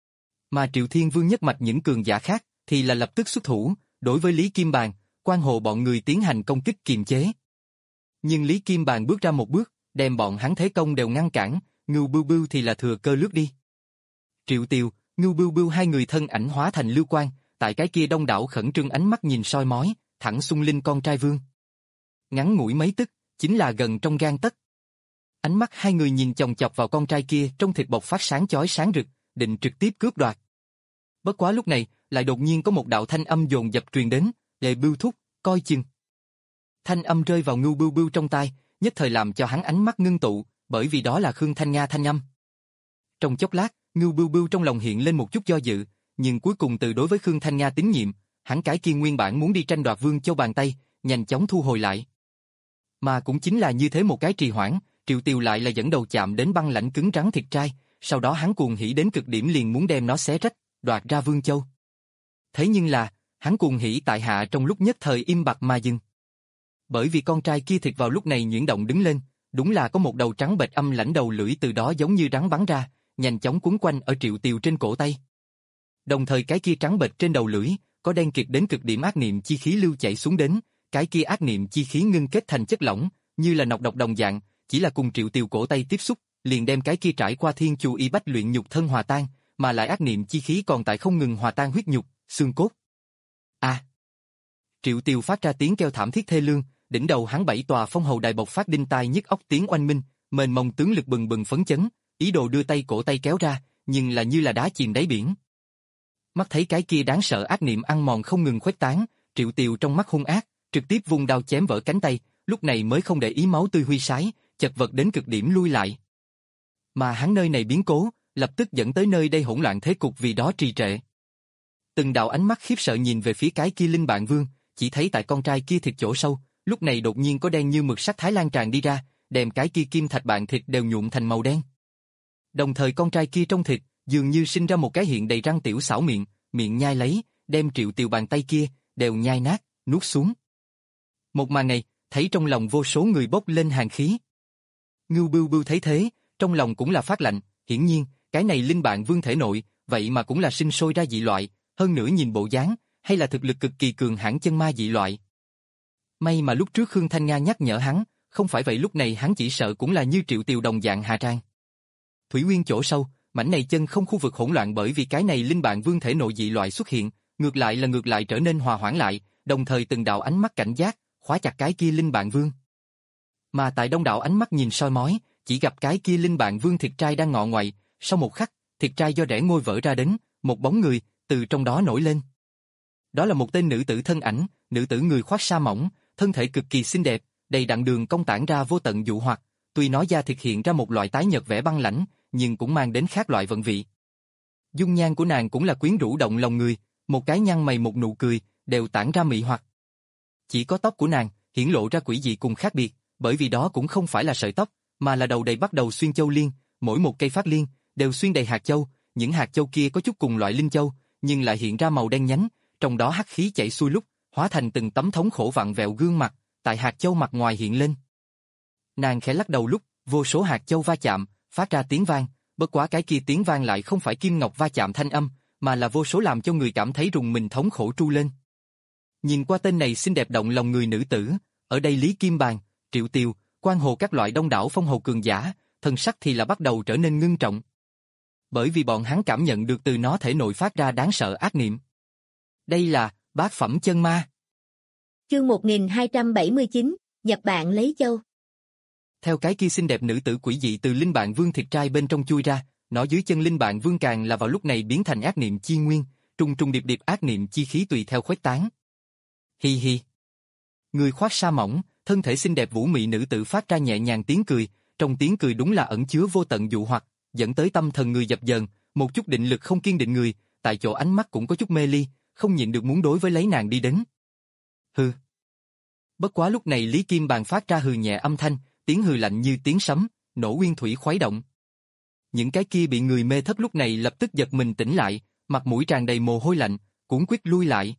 Mà Triệu Thiên Vương nhất mạch những cường giả khác, thì là lập tức xuất thủ, đối với Lý Kim Bàn, Quan Hồ bọn người tiến hành công kích kiềm chế. Nhưng Lý Kim Bàn bước ra một bước, đem bọn hắn thế công đều ngăn cản, Ngưu Bưu Bưu thì là thừa cơ lướt đi. Triệu Tiều, Ngưu Bưu Bưu hai người thân ảnh hóa thành lưu quang, tại cái kia đông đảo khẩn trương ánh mắt nhìn soi mói, thẳng xung linh con trai vương. Ngắn ngủi mấy tức, chính là gần trong gang tấc. Ánh mắt hai người nhìn chòng chọc vào con trai kia trong thịt bộc phát sáng chói sáng rực, định trực tiếp cướp đoạt. Bất quá lúc này, lại đột nhiên có một đạo thanh âm dồn dập truyền đến, "Lệ Bưu thúc, coi chừng." Thanh âm rơi vào Ngưu Bưu Bưu trong tai, nhất thời làm cho hắn ánh mắt ngưng tụ, bởi vì đó là Khương Thanh Nga thanh âm. Trong chốc lát, Ngưu Bưu Bưu trong lòng hiện lên một chút do dự, nhưng cuối cùng từ đối với Khương Thanh Nga tín nhiệm, hắn cái kia nguyên bản muốn đi tranh đoạt Vương Châu bàn tay, nhanh chóng thu hồi lại. Mà cũng chính là như thế một cái trì hoãn, Triệu Tiều lại là dẫn đầu chạm đến băng lãnh cứng rắn thịt trai, sau đó hắn cuồng hỉ đến cực điểm liền muốn đem nó xé rách, đoạt ra Vương Châu. Thế nhưng là, hắn cuồng hỉ tại hạ trong lúc nhất thời im bặt mà dừng. Bởi vì con trai kia thịt vào lúc này nhuyễn động đứng lên, đúng là có một đầu trắng bệch âm lãnh đầu lưỡi từ đó giống như rắn bắn ra, nhanh chóng quấn quanh ở Triệu Tiều trên cổ tay. Đồng thời cái kia trắng bệch trên đầu lưỡi, có đen kịt đến cực điểm ác niệm chi khí lưu chảy xuống đến, cái kia ác niệm chi khí ngưng kết thành chất lỏng, như là nọc độc đồng dạng, chỉ là cùng Triệu Tiều cổ tay tiếp xúc, liền đem cái kia trải qua thiên chu y bách luyện nhục thân hòa tan, mà lại ác niệm chi khí còn tại không ngừng hòa tan huyết nhục, xương cốt. A! À. Triệu Tiều phát ra tiếng kêu thảm thiết thê lương, đỉnh đầu hắn bảy tòa phong hầu đài bộc phát đinh tai nhức óc tiếng oanh minh, mênh mông tướng lực bừng bừng phấn chấn, ý đồ đưa tay cổ tay kéo ra, nhưng là như là đá chìm đáy biển. Mắt thấy cái kia đáng sợ ác niệm ăn mòn không ngừng khuếch tán, Triệu Tiều trong mắt hung ác, trực tiếp vung đao chém vỡ cánh tay, lúc này mới không để ý máu tươi huy sái, chật vật đến cực điểm lui lại. Mà hắn nơi này biến cố, lập tức dẫn tới nơi đây hỗn loạn thế cục vì đó trì trệ. Từng đạo ánh mắt khiếp sợ nhìn về phía cái kia Linh Bạn Vương, chỉ thấy tại con trai kia thịt chỗ sâu, lúc này đột nhiên có đen như mực sắc thái lan tràn đi ra, đem cái kia kim thạch bạn thịt đều nhuộm thành màu đen. Đồng thời con trai kia trong thịt, dường như sinh ra một cái hiện đầy răng tiểu xảo miệng, miệng nhai lấy, đem Triệu Tiều bàn tay kia, đều nhai nát, nuốt xuống. Một màn này, thấy trong lòng vô số người bốc lên hàn khí. Ngưu Bưu Bưu thấy thế, trong lòng cũng là phát lạnh, hiển nhiên, cái này linh bạn vương thể nội, vậy mà cũng là sinh sôi ra dị loại, hơn nữa nhìn bộ dáng, hay là thực lực cực kỳ cường hãn chân ma dị loại. May mà lúc trước Khương Thanh Nga nhắc nhở hắn, không phải vậy lúc này hắn chỉ sợ cũng là như Triệu Tiều đồng dạng hạ trang. Thủy Nguyên chỗ sâu, mảnh này chân không khu vực hỗn loạn bởi vì cái này linh bạn vương thể nội dị loại xuất hiện, ngược lại là ngược lại trở nên hòa hoãn lại, đồng thời từng đạo ánh mắt cảnh giác, khóa chặt cái kia linh bạn vương. Mà tại đông đảo ánh mắt nhìn soi mói, chỉ gặp cái kia linh bạn vương thịt trai đang ngọ ngoại, sau một khắc, thịt trai do rẽ ngôi vỡ ra đến, một bóng người, từ trong đó nổi lên. Đó là một tên nữ tử thân ảnh, nữ tử người khoác sa mỏng, thân thể cực kỳ xinh đẹp, đầy đặn đường cong tản ra vô tận dụ hoặc, tuy nói da thịt hiện ra một loại tái nhợt vẻ băng lãnh, nhưng cũng mang đến khác loại vận vị. Dung nhan của nàng cũng là quyến rũ động lòng người, một cái nhăn mày một nụ cười, đều tản ra mị hoặc. Chỉ có tóc của nàng, hiển lộ ra quỷ dị cùng khác biệt, bởi vì đó cũng không phải là sợi tóc, mà là đầu đầy bắt đầu xuyên châu liên, mỗi một cây phát liên, đều xuyên đầy hạt châu, những hạt châu kia có chút cùng loại linh châu, nhưng lại hiện ra màu đen nhánh, trong đó hắc khí chảy xuôi lúc, hóa thành từng tấm thống khổ vặn vẹo gương mặt, tại hạt châu mặt ngoài hiện lên. Nàng khẽ lắc đầu lúc, vô số hạt châu va chạm, phát ra tiếng vang, bất quá cái kia tiếng vang lại không phải kim ngọc va chạm thanh âm, mà là vô số làm cho người cảm thấy rùng mình thống khổ tru lên. Nhìn qua tên này xinh đẹp động lòng người nữ tử, ở đây Lý Kim Bàn, Triệu Tiều, Quan Hồ các loại đông đảo phong hầu cường giả, thân sắc thì là bắt đầu trở nên ngưng trọng. Bởi vì bọn hắn cảm nhận được từ nó thể nội phát ra đáng sợ ác niệm. Đây là bát phẩm chân ma. Chương một nghìn hai trăm bảy mươi chín, Nhật Bản lấy châu. Theo cái kia xinh đẹp nữ tử quỷ dị từ linh bạn vương thịt trai bên trong chui ra, nó dưới chân linh bạn vương càng là vào lúc này biến thành ác niệm chi nguyên, trùng trùng điệp điệp ác niệm chi khí tùy theo khuếch tán. Hi hi. Người khoác sa mỏng, thân thể xinh đẹp vũ mị nữ tử phát ra nhẹ nhàng tiếng cười, trong tiếng cười đúng là ẩn chứa vô tận dụ hoặc, dẫn tới tâm thần người dập dờn, một chút định lực không kiên định người, tại chỗ ánh mắt cũng có chút mê ly, không nhịn được muốn đối với lấy nàng đi đến. Hừ. Bất quá lúc này Lý Kim Bàn phát ra hừ nhẹ âm thanh, tiếng hừ lạnh như tiếng sấm, nổ nguyên thủy khuấy động. Những cái kia bị người mê thất lúc này lập tức giật mình tỉnh lại, mặt mũi tràn đầy mồ hôi lạnh, cuống quýt lui lại.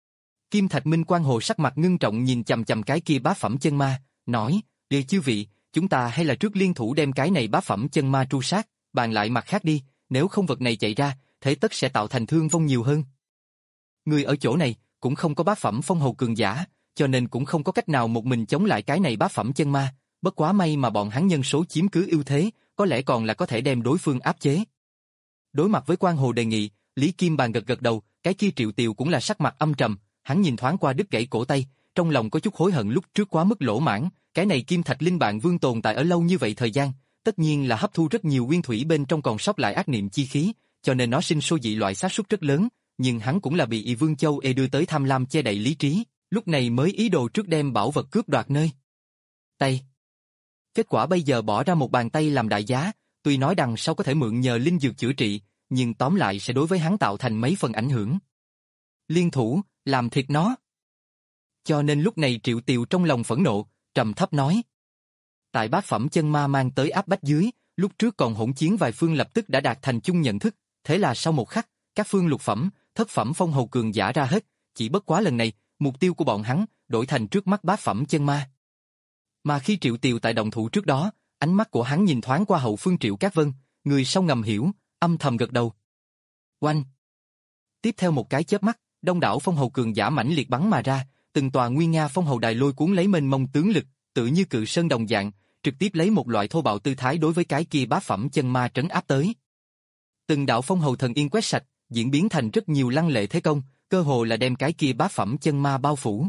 Kim Thạch Minh Quan Hồ sắc mặt ngưng trọng nhìn chằm chằm cái kia bá phẩm chân ma, nói: "Đề chư vị, chúng ta hay là trước liên thủ đem cái này bá phẩm chân ma tru sát, bàn lại mặt khác đi, nếu không vật này chạy ra, thế tất sẽ tạo thành thương vong nhiều hơn." Người ở chỗ này cũng không có bá phẩm phong hầu cường giả, cho nên cũng không có cách nào một mình chống lại cái này bá phẩm chân ma, bất quá may mà bọn hắn nhân số chiếm cứ ưu thế, có lẽ còn là có thể đem đối phương áp chế. Đối mặt với Quan Hồ đề nghị, Lý Kim Bàn gật gật đầu, cái kia Triệu Tiều cũng là sắc mặt âm trầm, hắn nhìn thoáng qua đứt gãy cổ tay, trong lòng có chút hối hận lúc trước quá mức lỗ mãng, cái này Kim Thạch Linh Bạn Vương tồn tại ở lâu như vậy thời gian, tất nhiên là hấp thu rất nhiều nguyên thủy bên trong còn sót lại ác niệm chi khí, cho nên nó sinh sôi dị loại xác suất rất lớn, nhưng hắn cũng là bị Y Vương Châu E đưa tới tham lam che đậy lý trí, lúc này mới ý đồ trước đem bảo vật cướp đoạt nơi tay. Kết quả bây giờ bỏ ra một bàn tay làm đại giá, tuy nói đằng sau có thể mượn nhờ linh dược chữa trị, nhưng tóm lại sẽ đối với hắn tạo thành mấy phần ảnh hưởng. Liên thủ, làm thịt nó. Cho nên lúc này Triệu Tiều trong lòng phẫn nộ, trầm thấp nói. Tại bát phẩm chân ma mang tới áp bách dưới, lúc trước còn hỗn chiến vài phương lập tức đã đạt thành chung nhận thức, thế là sau một khắc, các phương lục phẩm, thất phẩm phong hầu cường giả ra hết, chỉ bất quá lần này, mục tiêu của bọn hắn đổi thành trước mắt bát phẩm chân ma. Mà khi Triệu Tiều tại đồng thủ trước đó, ánh mắt của hắn nhìn thoáng qua hậu phương Triệu Cát Vân, người sau ngầm hiểu, âm thầm gật đầu. Oanh! Tiếp theo một cái chớp mắt, đông đảo phong hầu cường giả mãnh liệt bắn mà ra, từng tòa nguy nga phong hầu đài lôi cuốn lấy mênh mông tướng lực, tự như cự sơn đồng dạng, trực tiếp lấy một loại thô bạo tư thái đối với cái kia bát phẩm chân ma trấn áp tới. Từng đạo phong hầu thần yên quét sạch, diễn biến thành rất nhiều lăng lệ thế công, cơ hồ là đem cái kia bát phẩm chân ma bao phủ.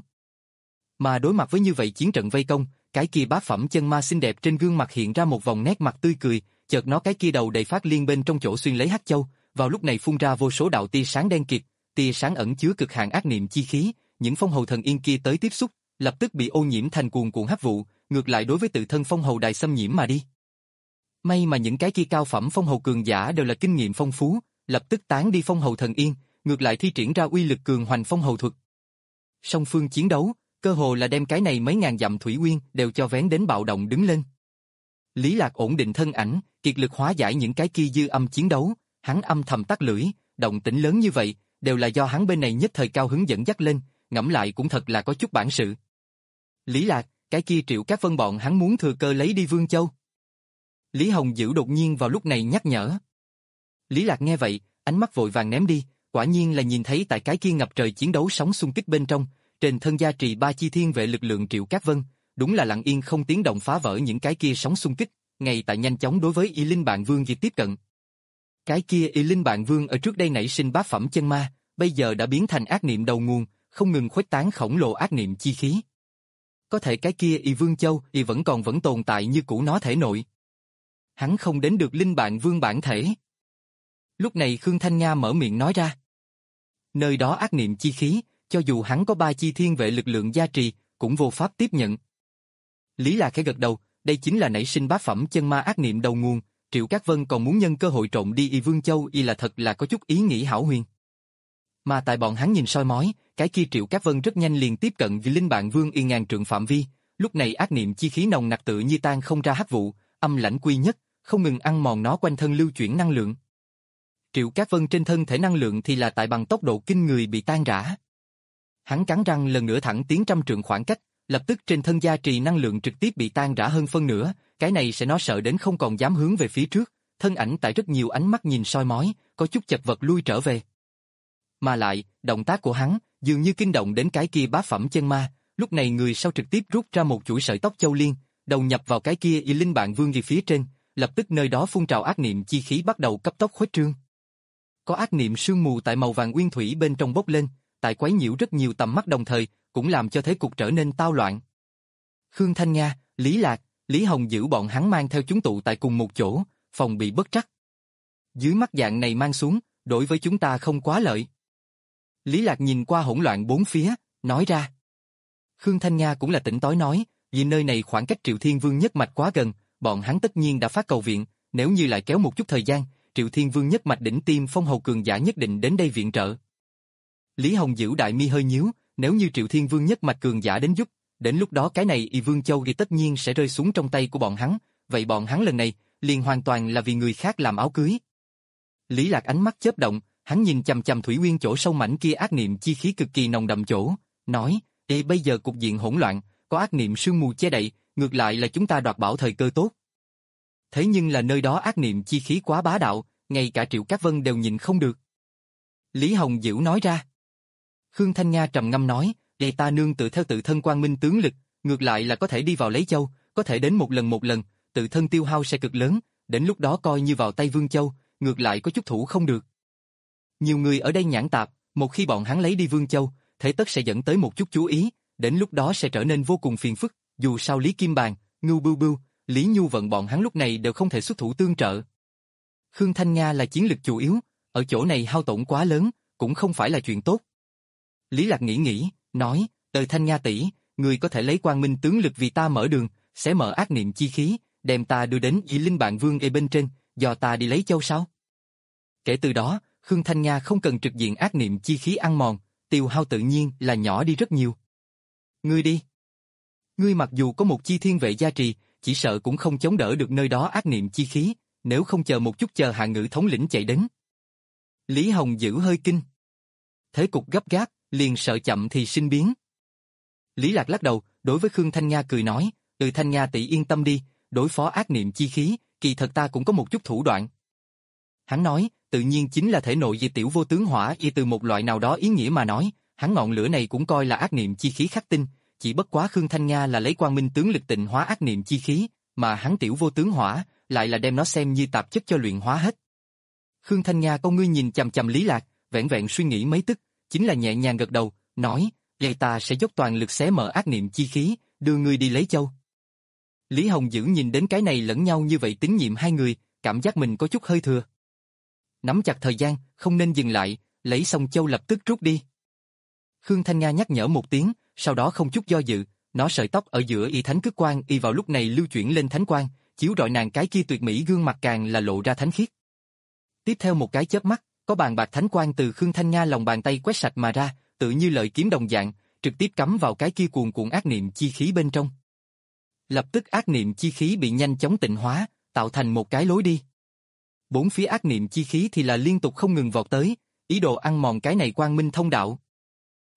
Mà đối mặt với như vậy chiến trận vây công, cái kia bát phẩm chân ma xinh đẹp trên gương mặt hiện ra một vòng nét mặt tươi cười, chợt nó cái kia đầu đầy phát liên bên trong chỗ xuyên lấy hắc châu, vào lúc này phun ra vô số đạo tia sáng đen kịt, tia sáng ẩn chứa cực hạn ác niệm chi khí, những phong hầu thần yên kia tới tiếp xúc, lập tức bị ô nhiễm thành cuồn cuộn hắc vụ, ngược lại đối với tự thân phong hầu đài xâm nhiễm mà đi. May mà những cái kia cao phẩm phong hầu cường giả đều là kinh nghiệm phong phú, lập tức tán đi phong hầu thần yên, ngược lại thi triển ra uy lực cường hoành phong hầu thuật. Song phương chiến đấu, cơ hồ là đem cái này mấy ngàn dặm thủy nguyên đều cho vén đến bạo động đứng lên. Lý Lạc ổn định thân ảnh, kiệt lực hóa giải những cái kia dư âm chiến đấu, hắn âm thầm tắt lưỡi, động tĩnh lớn như vậy, đều là do hắn bên này nhất thời cao hứng dẫn dắt lên, ngẫm lại cũng thật là có chút bản sự. Lý Lạc, cái kia Triệu Cát Vân bọn hắn muốn thừa cơ lấy đi Vương Châu. Lý Hồng Dữ đột nhiên vào lúc này nhắc nhở. Lý Lạc nghe vậy, ánh mắt vội vàng ném đi, quả nhiên là nhìn thấy tại cái kia ngập trời chiến đấu sóng xung kích bên trong, trên thân gia trì ba chi thiên vệ lực lượng Triệu Cát Vân, đúng là lặng yên không tiếng động phá vỡ những cái kia sóng xung kích, ngay tại nhanh chóng đối với Y Linh Bạn Vương việc tiếp cận. Cái kia Y Linh Bạn Vương ở trước đây nảy sinh bát phẩm chân ma, bây giờ đã biến thành ác niệm đầu nguồn, không ngừng khuếch tán khổng lồ ác niệm chi khí. Có thể cái kia Y Vương Châu Y vẫn còn vẫn tồn tại như cũ nó thể nội. Hắn không đến được Linh Bạn Vương bản thể. Lúc này Khương Thanh Nga mở miệng nói ra. Nơi đó ác niệm chi khí, cho dù hắn có ba chi thiên vệ lực lượng gia trì, cũng vô pháp tiếp nhận. Lý Lạc khẽ gật đầu, đây chính là nảy sinh bát phẩm chân ma ác niệm đầu nguồn, Triệu Cát Vân còn muốn nhân cơ hội trộm đi Y Vương Châu Y là thật là có chút ý nghĩ hão huyền. Mà tại bọn hắn nhìn soi mói, cái kia Triệu Cát Vân rất nhanh liền tiếp cận với Linh Bạn Vương Y ngàn trượng phạm vi, lúc này ác niệm chi khí nồng nặc tự như tan không ra hắc vụ, âm lãnh quy nhất, không ngừng ăn mòn nó quanh thân lưu chuyển năng lượng. Triệu Cát Vân trên thân thể năng lượng thì là tại bằng tốc độ kinh người bị tan rã. Hắn cắn răng lần nữa thẳng tiến trăm trượng khoảng cách, lập tức trên thân gia trì năng lượng trực tiếp bị tan rã hơn phân nửa, cái này sẽ nó sợ đến không còn dám hướng về phía trước, thân ảnh tại rất nhiều ánh mắt nhìn soi mói, có chút chật vật lui trở về. Mà lại, động tác của hắn, dường như kinh động đến cái kia bá phẩm chân ma, lúc này người sau trực tiếp rút ra một chuỗi sợi tóc châu liên, đầu nhập vào cái kia Y Linh Bạn Vương về phía trên, lập tức nơi đó phun trào ác niệm chi khí bắt đầu cấp tốc khuếch trương. Có ác niệm sương mù tại màu vàng uyên thủy bên trong bốc lên, tại quấy nhiễu rất nhiều tầm mắt đồng thời, cũng làm cho thế cục trở nên tao loạn. Khương Thanh Nga, Lý Lạc, Lý Hồng Dữ bọn hắn mang theo chúng tụ tại cùng một chỗ, phòng bị bất trắc. Dưới mắt dạng này mang xuống, đối với chúng ta không quá lợi. Lý Lạc nhìn qua hỗn loạn bốn phía, nói ra. Khương Thanh Nga cũng là tỉnh táo nói, vì nơi này khoảng cách Triệu Thiên Vương nhất mạch quá gần, bọn hắn tất nhiên đã phát cầu viện, nếu như lại kéo một chút thời gian, Triệu Thiên Vương nhất mạch đỉnh tiêm phong hầu cường giả nhất định đến đây viện trợ. Lý Hồng Dữ đại mi hơi nhíu, nếu như Triệu Thiên Vương nhất mạch cường giả đến giúp, đến lúc đó cái này Y Vương Châu thì tất nhiên sẽ rơi xuống trong tay của bọn hắn, vậy bọn hắn lần này liền hoàn toàn là vì người khác làm áo cưới. Lý Lạc ánh mắt chớp động, hắn nhìn chằm chằm thủy nguyên chỗ sâu mảnh kia ác niệm chi khí cực kỳ nồng đậm chỗ, nói: "Ê, bây giờ cục diện hỗn loạn, có ác niệm sương mù che đậy, ngược lại là chúng ta đoạt bảo thời cơ tốt." Thế nhưng là nơi đó ác niệm chi khí quá bá đạo, ngay cả Triệu Cát Vân đều nhìn không được. Lý Hồng Dữ nói ra. Khương Thanh Nga trầm ngâm nói, "Ê, ta nương tự theo tự thân quang minh tướng lực, ngược lại là có thể đi vào lấy châu, có thể đến một lần một lần, tự thân tiêu hao sẽ cực lớn, đến lúc đó coi như vào tay Vương Châu, ngược lại có chút thủ không được." Nhiều người ở đây nhãn tạp, một khi bọn hắn lấy đi Vương Châu, thế tất sẽ dẫn tới một chút chú ý, đến lúc đó sẽ trở nên vô cùng phiền phức, dù sao Lý Kim Bàn, Ngưu Bưu Bưu, Lý Nhu Vận bọn hắn lúc này đều không thể xuất thủ tương trợ. Khương Thanh Nga là chiến lực chủ yếu, ở chỗ này hao tổn quá lớn, cũng không phải là chuyện tốt. Lý Lạc nghĩ nghĩ, nói, "Đời Thanh Nga tỷ, người có thể lấy quang minh tướng lực vì ta mở đường, sẽ mở ác niệm chi khí, đem ta đưa đến Y Linh Bạn Vương ở bên trên, do ta đi lấy châu sao?" Kể từ đó, Khương Thanh Nga không cần trực diện ác niệm chi khí ăn mòn, tiêu hao tự nhiên là nhỏ đi rất nhiều. "Ngươi đi. Ngươi mặc dù có một chi thiên vệ gia trì, chỉ sợ cũng không chống đỡ được nơi đó ác niệm chi khí, nếu không chờ một chút chờ Hạ Ngự thống lĩnh chạy đến." Lý Hồng Dữ hơi kinh. Thế cục gấp gáp, liền sợ chậm thì sinh biến. Lý Lạc lắc đầu, đối với Khương Thanh Nga cười nói, "Ừ, Thanh Nga tỷ yên tâm đi, đối phó ác niệm chi khí, kỳ thật ta cũng có một chút thủ đoạn." Hắn nói, tự nhiên chính là thể nội di tiểu vô tướng hỏa y, từ một loại nào đó ý nghĩa mà nói, hắn ngọn lửa này cũng coi là ác niệm chi khí khắc tinh, chỉ bất quá Khương Thanh Nga là lấy quang minh tướng lực tịnh hóa ác niệm chi khí, mà hắn tiểu vô tướng hỏa lại là đem nó xem như tạp chất cho luyện hóa hết. Khương Thanh Nga con ngươi nhìn chằm chằm Lý Lạc, vẻn vẹn suy nghĩ mấy tức, chính là nhẹ nhàng gật đầu, nói, "Vậy ta sẽ dốc toàn lực xé mở ác niệm chi khí, đưa ngươi đi lấy châu." Lý Hồng Dữ nhìn đến cái này lẫn nhau như vậy tín nhiệm hai người, cảm giác mình có chút hơi thừa. Nắm chặt thời gian, không nên dừng lại, lấy xong châu lập tức rút đi. Khương Thanh Nga nhắc nhở một tiếng, sau đó không chút do dự, nó sợi tóc ở giữa y thánh cực quang y vào lúc này lưu chuyển lên thánh quang, chiếu rọi nàng cái kia tuyệt mỹ gương mặt càng là lộ ra thánh khiết. Tiếp theo một cái chớp mắt, có bàn bạc thánh quang từ Khương Thanh Nga lòng bàn tay quét sạch mà ra, tự như lợi kiếm đồng dạng, trực tiếp cắm vào cái kia cuồn cuộn ác niệm chi khí bên trong. Lập tức ác niệm chi khí bị nhanh chóng tịnh hóa, tạo thành một cái lối đi. Bốn phía ác niệm chi khí thì là liên tục không ngừng vọt tới, ý đồ ăn mòn cái này quang minh thông đạo.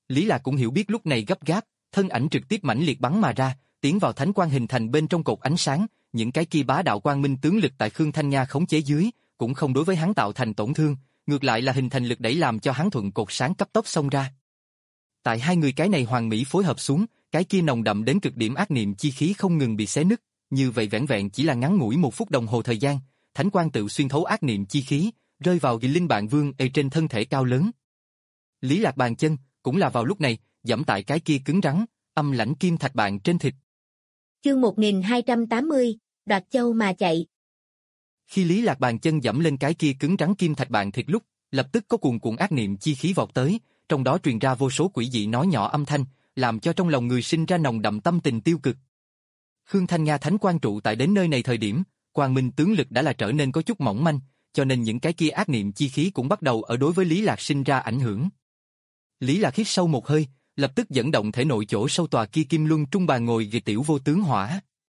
Lý Lạc cũng hiểu biết lúc này gấp gáp, thân ảnh trực tiếp mãnh liệt bắn mà ra, tiến vào thánh quang hình thành bên trong cột ánh sáng, những cái kia bá đạo quang minh tướng lực tại Khương Thanh Nga khống chế dưới, cũng không đối với hắn tạo thành tổn thương, ngược lại là hình thành lực đẩy làm cho hắn thuận cột sáng cấp tốc xông ra. Tại hai người cái này hoàn mỹ phối hợp xuống, cái kia nồng đậm đến cực điểm ác niệm chi khí không ngừng bị xé nứt, như vậy vẻn vẹn chỉ là ngắn ngủi một phút đồng hồ thời gian, thánh quang tự xuyên thấu ác niệm chi khí, rơi vào Kỳ Linh Bạn Vương ở trên thân thể cao lớn. Lý Lạc bàn chân, cũng là vào lúc này, giẫm tại cái kia cứng rắn, âm lãnh kim thạch bạn trên thịt. Chương một nghìn hai trăm tám mươi, đoạt châu mà chạy. Khi Lý Lạc bàn chân giẫm lên cái kia cứng rắn kim thạch bạn thịt lúc, lập tức có cuồn cuộn ác niệm chi khí vọt tới, trong đó truyền ra vô số quỷ dị nói nhỏ âm thanh, làm cho trong lòng người sinh ra nồng đậm tâm tình tiêu cực. Khương Thanh Nga thánh quang trụ tại đến nơi này thời điểm, quang minh tướng lực đã là trở nên có chút mỏng manh, cho nên những cái kia ác niệm chi khí cũng bắt đầu ở đối với Lý Lạc sinh ra ảnh hưởng. Lý Lạc hít sâu một hơi, lập tức dẫn động thể nội chỗ sâu tòa kia kim luân trung bàn ngồi ghi tiểu vô tướng hỏa.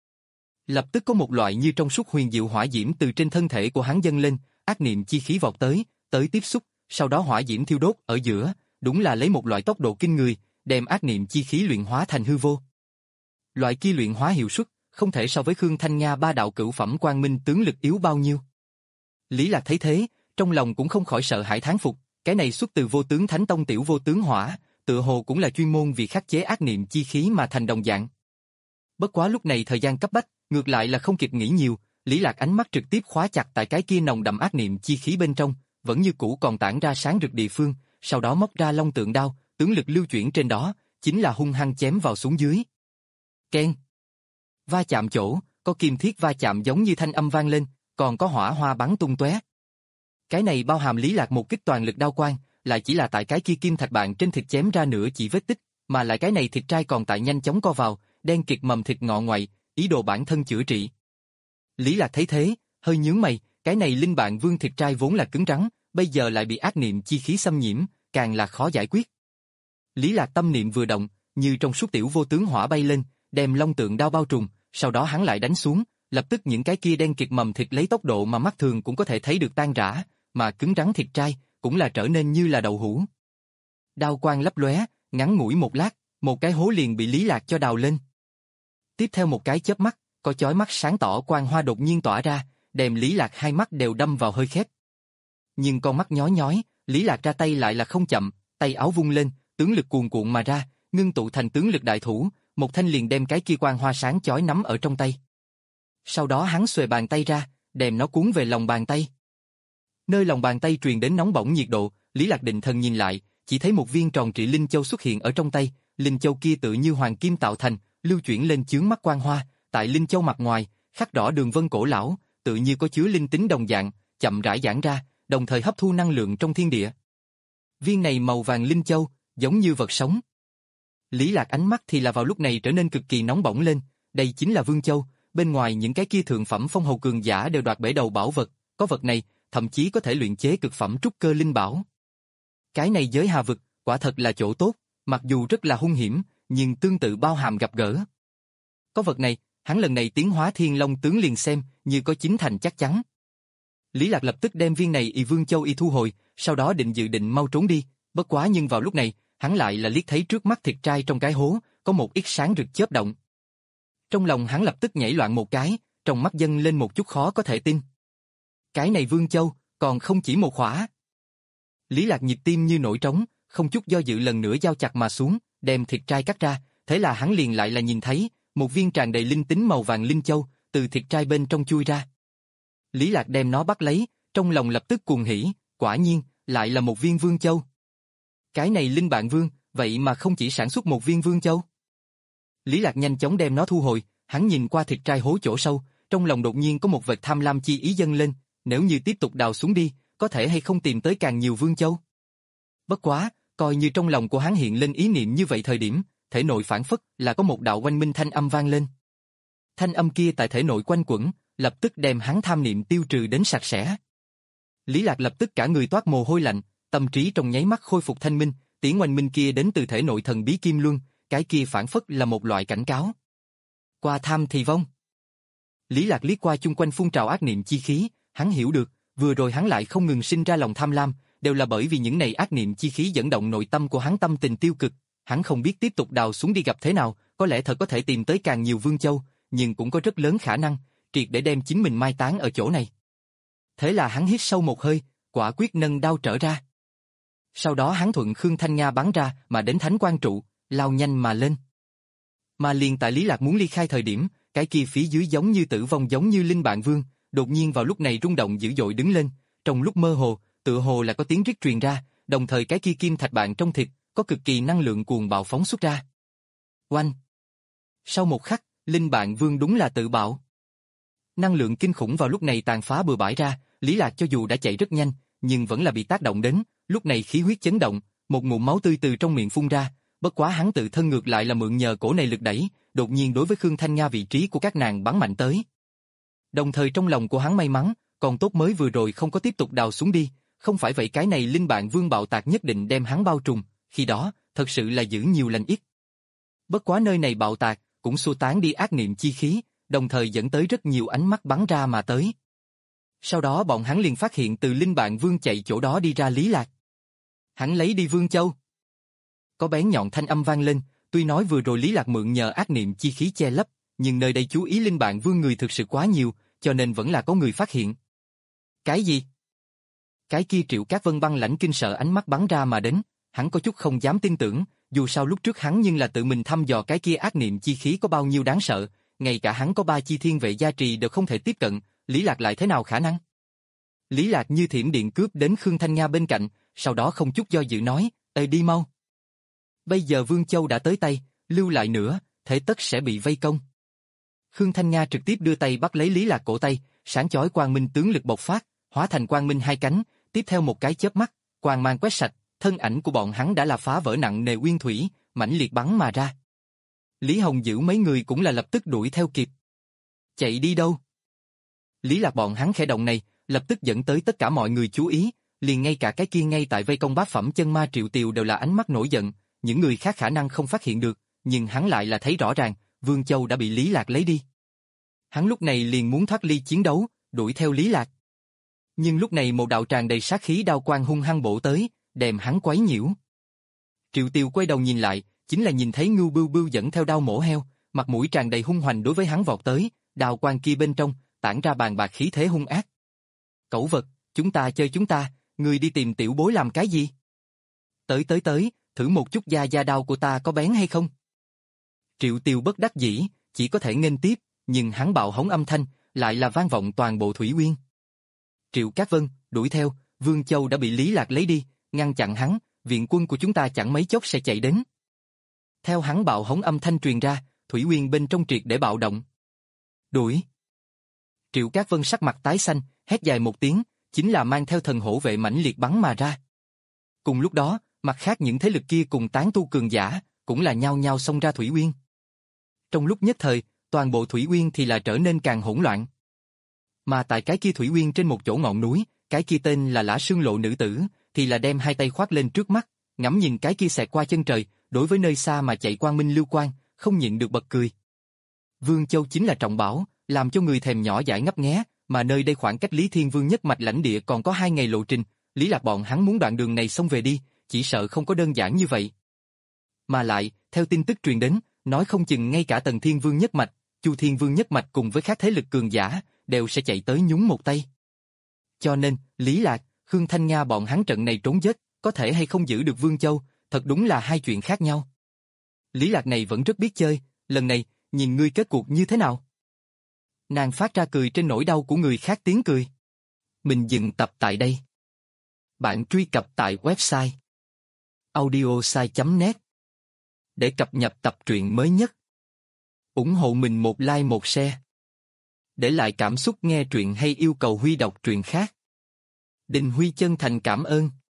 Lập tức có một loại như trong suốt huyền diệu hỏa diễm từ trên thân thể của hắn dâng lên, ác niệm chi khí vọt tới, tới tiếp xúc, sau đó hỏa diễm thiêu đốt ở giữa, đúng là lấy một loại tốc độ kinh người, đem ác niệm chi khí luyện hóa thành hư vô. Loại kia luyện hóa hiệu suất không thể so với Khương Thanh Nga ba đạo cửu phẩm quang minh tướng lực yếu bao nhiêu. Lý Lạc thấy thế, trong lòng cũng không khỏi sợ hãi thán phục, cái này xuất từ vô tướng thánh tông tiểu vô tướng hỏa, tựa hồ cũng là chuyên môn vì khắc chế ác niệm chi khí mà thành đồng dạng. Bất quá lúc này thời gian cấp bách, ngược lại là không kịp nghĩ nhiều, Lý Lạc ánh mắt trực tiếp khóa chặt tại cái kia nồng đậm ác niệm chi khí bên trong, vẫn như cũ còn tản ra sáng rực địa phương, sau đó móc ra long tượng đao, tướng lực lưu chuyển trên đó, chính là hung hăng chém vào xuống dưới. Keng. Va chạm chỗ, có kim thiết va chạm giống như thanh âm vang lên, còn có hỏa hoa bắn tung tóe. Cái này bao hàm Lý Lạc một kích toàn lực đao quang, lại chỉ là tại cái kia kim thạch bạn trên thịt chém ra nửa chỉ vết tích, mà lại cái này thịt trai còn tại nhanh chóng co vào, đen kịt mầm thịt ngọ ngoại, ý đồ bản thân chữa trị. Lý Lạc thấy thế, hơi nhướng mày, cái này Linh Bạn Vương thịt trai vốn là cứng rắn, bây giờ lại bị ác niệm chi khí xâm nhiễm, càng là khó giải quyết. Lý Lạc tâm niệm vừa động, như trong suốt tiểu vô tướng hỏa bay lên, đem long tượng đao bao trùm, sau đó hắn lại đánh xuống, lập tức những cái kia đen kịt mầm thịt lấy tốc độ mà mắt thường cũng có thể thấy được tan rã, mà cứng rắn thịt trai cũng là trở nên như là đậu hũ. Đao quang lấp lóe, ngắn ngủi một lát, một cái hố liền bị Lý Lạc cho đào lên. Tiếp theo một cái chớp mắt, có chói mắt sáng tỏ quang hoa đột nhiên tỏa ra, đem Lý Lạc hai mắt đều đâm vào hơi khép. Nhưng con mắt nhói nhói, Lý Lạc ra tay lại là không chậm, tay áo vung lên, tướng lực cuồn cuộn mà ra, ngưng tụ thành tướng lực đại thủ, một thanh liền đem cái kia quang hoa sáng chói nắm ở trong tay. Sau đó hắn xuề bàn tay ra, đem nó cuốn về lòng bàn tay. Nơi lòng bàn tay truyền đến nóng bỏng nhiệt độ, Lý Lạc định thần nhìn lại, chỉ thấy một viên tròn trịa linh châu xuất hiện ở trong tay, linh châu kia tự như hoàng kim tạo thành, lưu chuyển lên chướng mắt quang hoa, tại linh châu mặt ngoài, khắc rõ đường vân cổ lão, tự như có chứa linh tính đồng dạng, chậm rãi giãn ra, đồng thời hấp thu năng lượng trong thiên địa. Viên này màu vàng linh châu, giống như vật sống. Lý Lạc ánh mắt thì là vào lúc này trở nên cực kỳ nóng bỏng lên, đây chính là Vương Châu, bên ngoài những cái kia thượng phẩm phong hầu cường giả đều đoạt bể đầu bảo vật, có vật này, thậm chí có thể luyện chế cực phẩm trúc cơ linh bảo. Cái này giới hà vực, quả thật là chỗ tốt, mặc dù rất là hung hiểm, nhưng tương tự bao hàm gặp gỡ. Có vật này, hắn lần này tiến hóa Thiên Long tướng liền xem như có chín thành chắc chắn. Lý Lạc lập tức đem viên này y Vương Châu y thu hồi, sau đó định dự định mau trốn đi, bất quá nhưng vào lúc này, hắn lại là liếc thấy trước mắt thịt trai trong cái hố, có một ít sáng rực chớp động. Trong lòng hắn lập tức nhảy loạn một cái, trong mắt dâng lên một chút khó có thể tin. Cái này Vương Châu, còn không chỉ một khỏa. Lý Lạc nhịp tim như nổi trống, không chút do dự lần nữa giao chặt mà xuống, đem thịt trai cắt ra, thế là hắn liền lại là nhìn thấy, một viên tràn đầy linh tính màu vàng linh châu, từ thịt trai bên trong chui ra. Lý Lạc đem nó bắt lấy, trong lòng lập tức cuồng hỉ, quả nhiên, lại là một viên Vương Châu. Cái này Linh Bạn Vương, vậy mà không chỉ sản xuất một viên Vương Châu. Lý Lạc nhanh chóng đem nó thu hồi, hắn nhìn qua thịt trai hố chỗ sâu, trong lòng đột nhiên có một vệt tham lam chi ý dâng lên, nếu như tiếp tục đào xuống đi, có thể hay không tìm tới càng nhiều Vương Châu. Bất quá, coi như trong lòng của hắn hiện lên ý niệm như vậy thời điểm, thể nội phản phất là có một đạo oanh minh thanh âm vang lên. Thanh âm kia tại thể nội quanh quẩn, lập tức đem hắn tham niệm tiêu trừ đến sạch sẽ. Lý Lạc lập tức cả người toát mồ hôi lạnh, tâm trí trong nháy mắt khôi phục thanh minh, tiếng oanh minh kia đến từ thể nội thần bí kim luân, cái kia phản phất là một loại cảnh cáo. Qua tham thì vong. Lý Lạc liếc qua chung quanh phun trào ác niệm chi khí, hắn hiểu được, vừa rồi hắn lại không ngừng sinh ra lòng tham lam, đều là bởi vì những này ác niệm chi khí dẫn động nội tâm của hắn tâm tình tiêu cực, hắn không biết tiếp tục đào xuống đi gặp thế nào, có lẽ thật có thể tìm tới càng nhiều Vương Châu, nhưng cũng có rất lớn khả năng, triệt để đem chính mình mai táng ở chỗ này. Thế là hắn hít sâu một hơi, quả quyết nâng đao trở ra. Sau đó hắn thuận Khương Thanh Nga bắn ra mà đến thánh quan trụ, lao nhanh mà lên. Mà liền tại Lý Lạc muốn ly khai thời điểm, cái kia phía dưới giống như tử vong giống như linh bạn vương, đột nhiên vào lúc này rung động dữ dội đứng lên, trong lúc mơ hồ, tựa hồ là có tiếng rít truyền ra, đồng thời cái kia kim thạch bạn trong thịt có cực kỳ năng lượng cuồng bạo phóng xuất ra. Oanh! Sau một khắc, linh bạn vương đúng là tự bạo. Năng lượng kinh khủng vào lúc này tàn phá bừa bãi ra, Lý Lạc cho dù đã chạy rất nhanh, nhưng vẫn là bị tác động đến, lúc này khí huyết chấn động, một ngụm máu tươi từ trong miệng phun ra, bất quá hắn tự thân ngược lại là mượn nhờ cổ này lực đẩy, đột nhiên đối với Khương Thanh Nga vị trí của các nàng bắn mạnh tới. Đồng thời trong lòng của hắn may mắn, còn tốt mới vừa rồi không có tiếp tục đào xuống đi, không phải vậy cái này linh bạn vương bạo tạc nhất định đem hắn bao trùm, khi đó, thật sự là giữ nhiều lành ít. Bất quá nơi này bạo tạc, cũng xua tán đi ác niệm chi khí, đồng thời dẫn tới rất nhiều ánh mắt bắn ra mà tới. Sau đó bọn hắn liền phát hiện từ linh bạn vương chạy chỗ đó đi ra Lý Lạc. Hắn lấy đi Vương Châu. Có bén nhọn thanh âm vang lên, tuy nói vừa rồi Lý Lạc mượn nhờ ác niệm chi khí che lấp, nhưng nơi đây chú ý linh bạn vương người thực sự quá nhiều, cho nên vẫn là có người phát hiện. Cái gì? Cái kia Triệu Cát Vân băng lãnh kinh sợ ánh mắt bắn ra mà đến, hắn có chút không dám tin tưởng, dù sao lúc trước hắn nhưng là tự mình thăm dò cái kia ác niệm chi khí có bao nhiêu đáng sợ, ngay cả hắn có ba chi thiên vệ gia trì đều không thể tiếp cận, Lý Lạc lại thế nào khả năng? Lý Lạc như thiểm điện cướp đến Khương Thanh Nga bên cạnh, sau đó không chút do dự nói, "Ê đi mau." Bây giờ Vương Châu đã tới tay, lưu lại nữa, thế tất sẽ bị vây công. Khương Thanh Nga trực tiếp đưa tay bắt lấy Lý Lạc cổ tay, sáng chói quang minh tướng lực bộc phát, hóa thành quang minh hai cánh, tiếp theo một cái chớp mắt, quang mang quét sạch, thân ảnh của bọn hắn đã là phá vỡ nặng nề uyên thủy, mãnh liệt bắn mà ra. Lý Hồng Dữ mấy người cũng là lập tức đuổi theo kịp. Chạy đi đâu? Lý Lạc bọn hắn khẽ động này, lập tức dẫn tới tất cả mọi người chú ý, liền ngay cả cái kia ngay tại vây công bát phẩm chân ma Triệu Tiều đều là ánh mắt nổi giận, những người khác khả năng không phát hiện được, nhưng hắn lại là thấy rõ ràng, Vương Châu đã bị Lý Lạc lấy đi. Hắn lúc này liền muốn thoát ly chiến đấu, đuổi theo Lý Lạc. Nhưng lúc này một đạo tràn đầy sát khí đao quang hung hăng bổ tới, đem hắn quấy nhiễu. Triệu Tiều quay đầu nhìn lại, chính là nhìn thấy Ngưu Bưu Bưu dẫn theo đao mổ heo, mặt mũi tràn đầy hung hoành đối với hắn vọt tới, đao quang kia bên trong tản ra bàn bạc khí thế hung ác. Cẩu vật, chúng ta chơi chúng ta, ngươi đi tìm tiểu bối làm cái gì? Tới tới tới, thử một chút da da đao của ta có bén hay không? Triệu Tiều bất đắc dĩ, chỉ có thể nghênh tiếp, nhưng hắn bạo hống âm thanh, lại là vang vọng toàn bộ Thủy Uyên. Triệu Cát Vân, đuổi theo, Vương Châu đã bị Lý Lạc lấy đi, ngăn chặn hắn, viện quân của chúng ta chẳng mấy chốc sẽ chạy đến. Theo hắn bạo hống âm thanh truyền ra, Thủy Uyên bên trong triệt để bạo động. Đuổi! Triệu Cát Vân sắc mặt tái xanh, hét dài một tiếng, chính là mang theo thần hổ vệ mãnh liệt bắn mà ra. Cùng lúc đó, mặt khác những thế lực kia cùng tán tu cường giả, cũng là nhao nhao xông ra Thủy Uyên. Trong lúc nhất thời, toàn bộ Thủy Uyên thì là trở nên càng hỗn loạn. Mà tại cái kia Thủy Uyên trên một chỗ ngọn núi, cái kia tên là Lã Sương Lộ nữ tử, thì là đem hai tay khoác lên trước mắt, ngắm nhìn cái kia xẹt qua chân trời, đối với nơi xa mà chạy quang minh lưu quang, không nhịn được bật cười. Vương Châu chính là trọng bảo, làm cho người thèm nhỏ dãi ngấp nghé, mà nơi đây khoảng cách Lý Thiên Vương nhất mạch lãnh địa còn có hai ngày lộ trình, Lý Lạc bọn hắn muốn đoạn đường này xông về đi, chỉ sợ không có đơn giản như vậy. Mà lại, theo tin tức truyền đến, nói không chừng ngay cả Tần Thiên Vương nhất mạch, Chu Thiên Vương nhất mạch cùng với các thế lực cường giả, đều sẽ chạy tới nhúng một tay. Cho nên, Lý Lạc, Khương Thanh Nga bọn hắn trận này trốn chết, có thể hay không giữ được Vương Châu, thật đúng là hai chuyện khác nhau. Lý Lạc này vẫn rất biết chơi, lần này, nhìn ngươi kết cuộc như thế nào? Nàng phát ra cười trên nỗi đau của người khác tiếng cười. Mình dừng tập tại đây. Bạn truy cập tại website audiosai chấm net để cập nhật tập truyện mới nhất. Ủng hộ mình một like một share. Để lại cảm xúc nghe truyện hay yêu cầu Huy đọc truyện khác. Đình Huy chân thành cảm ơn.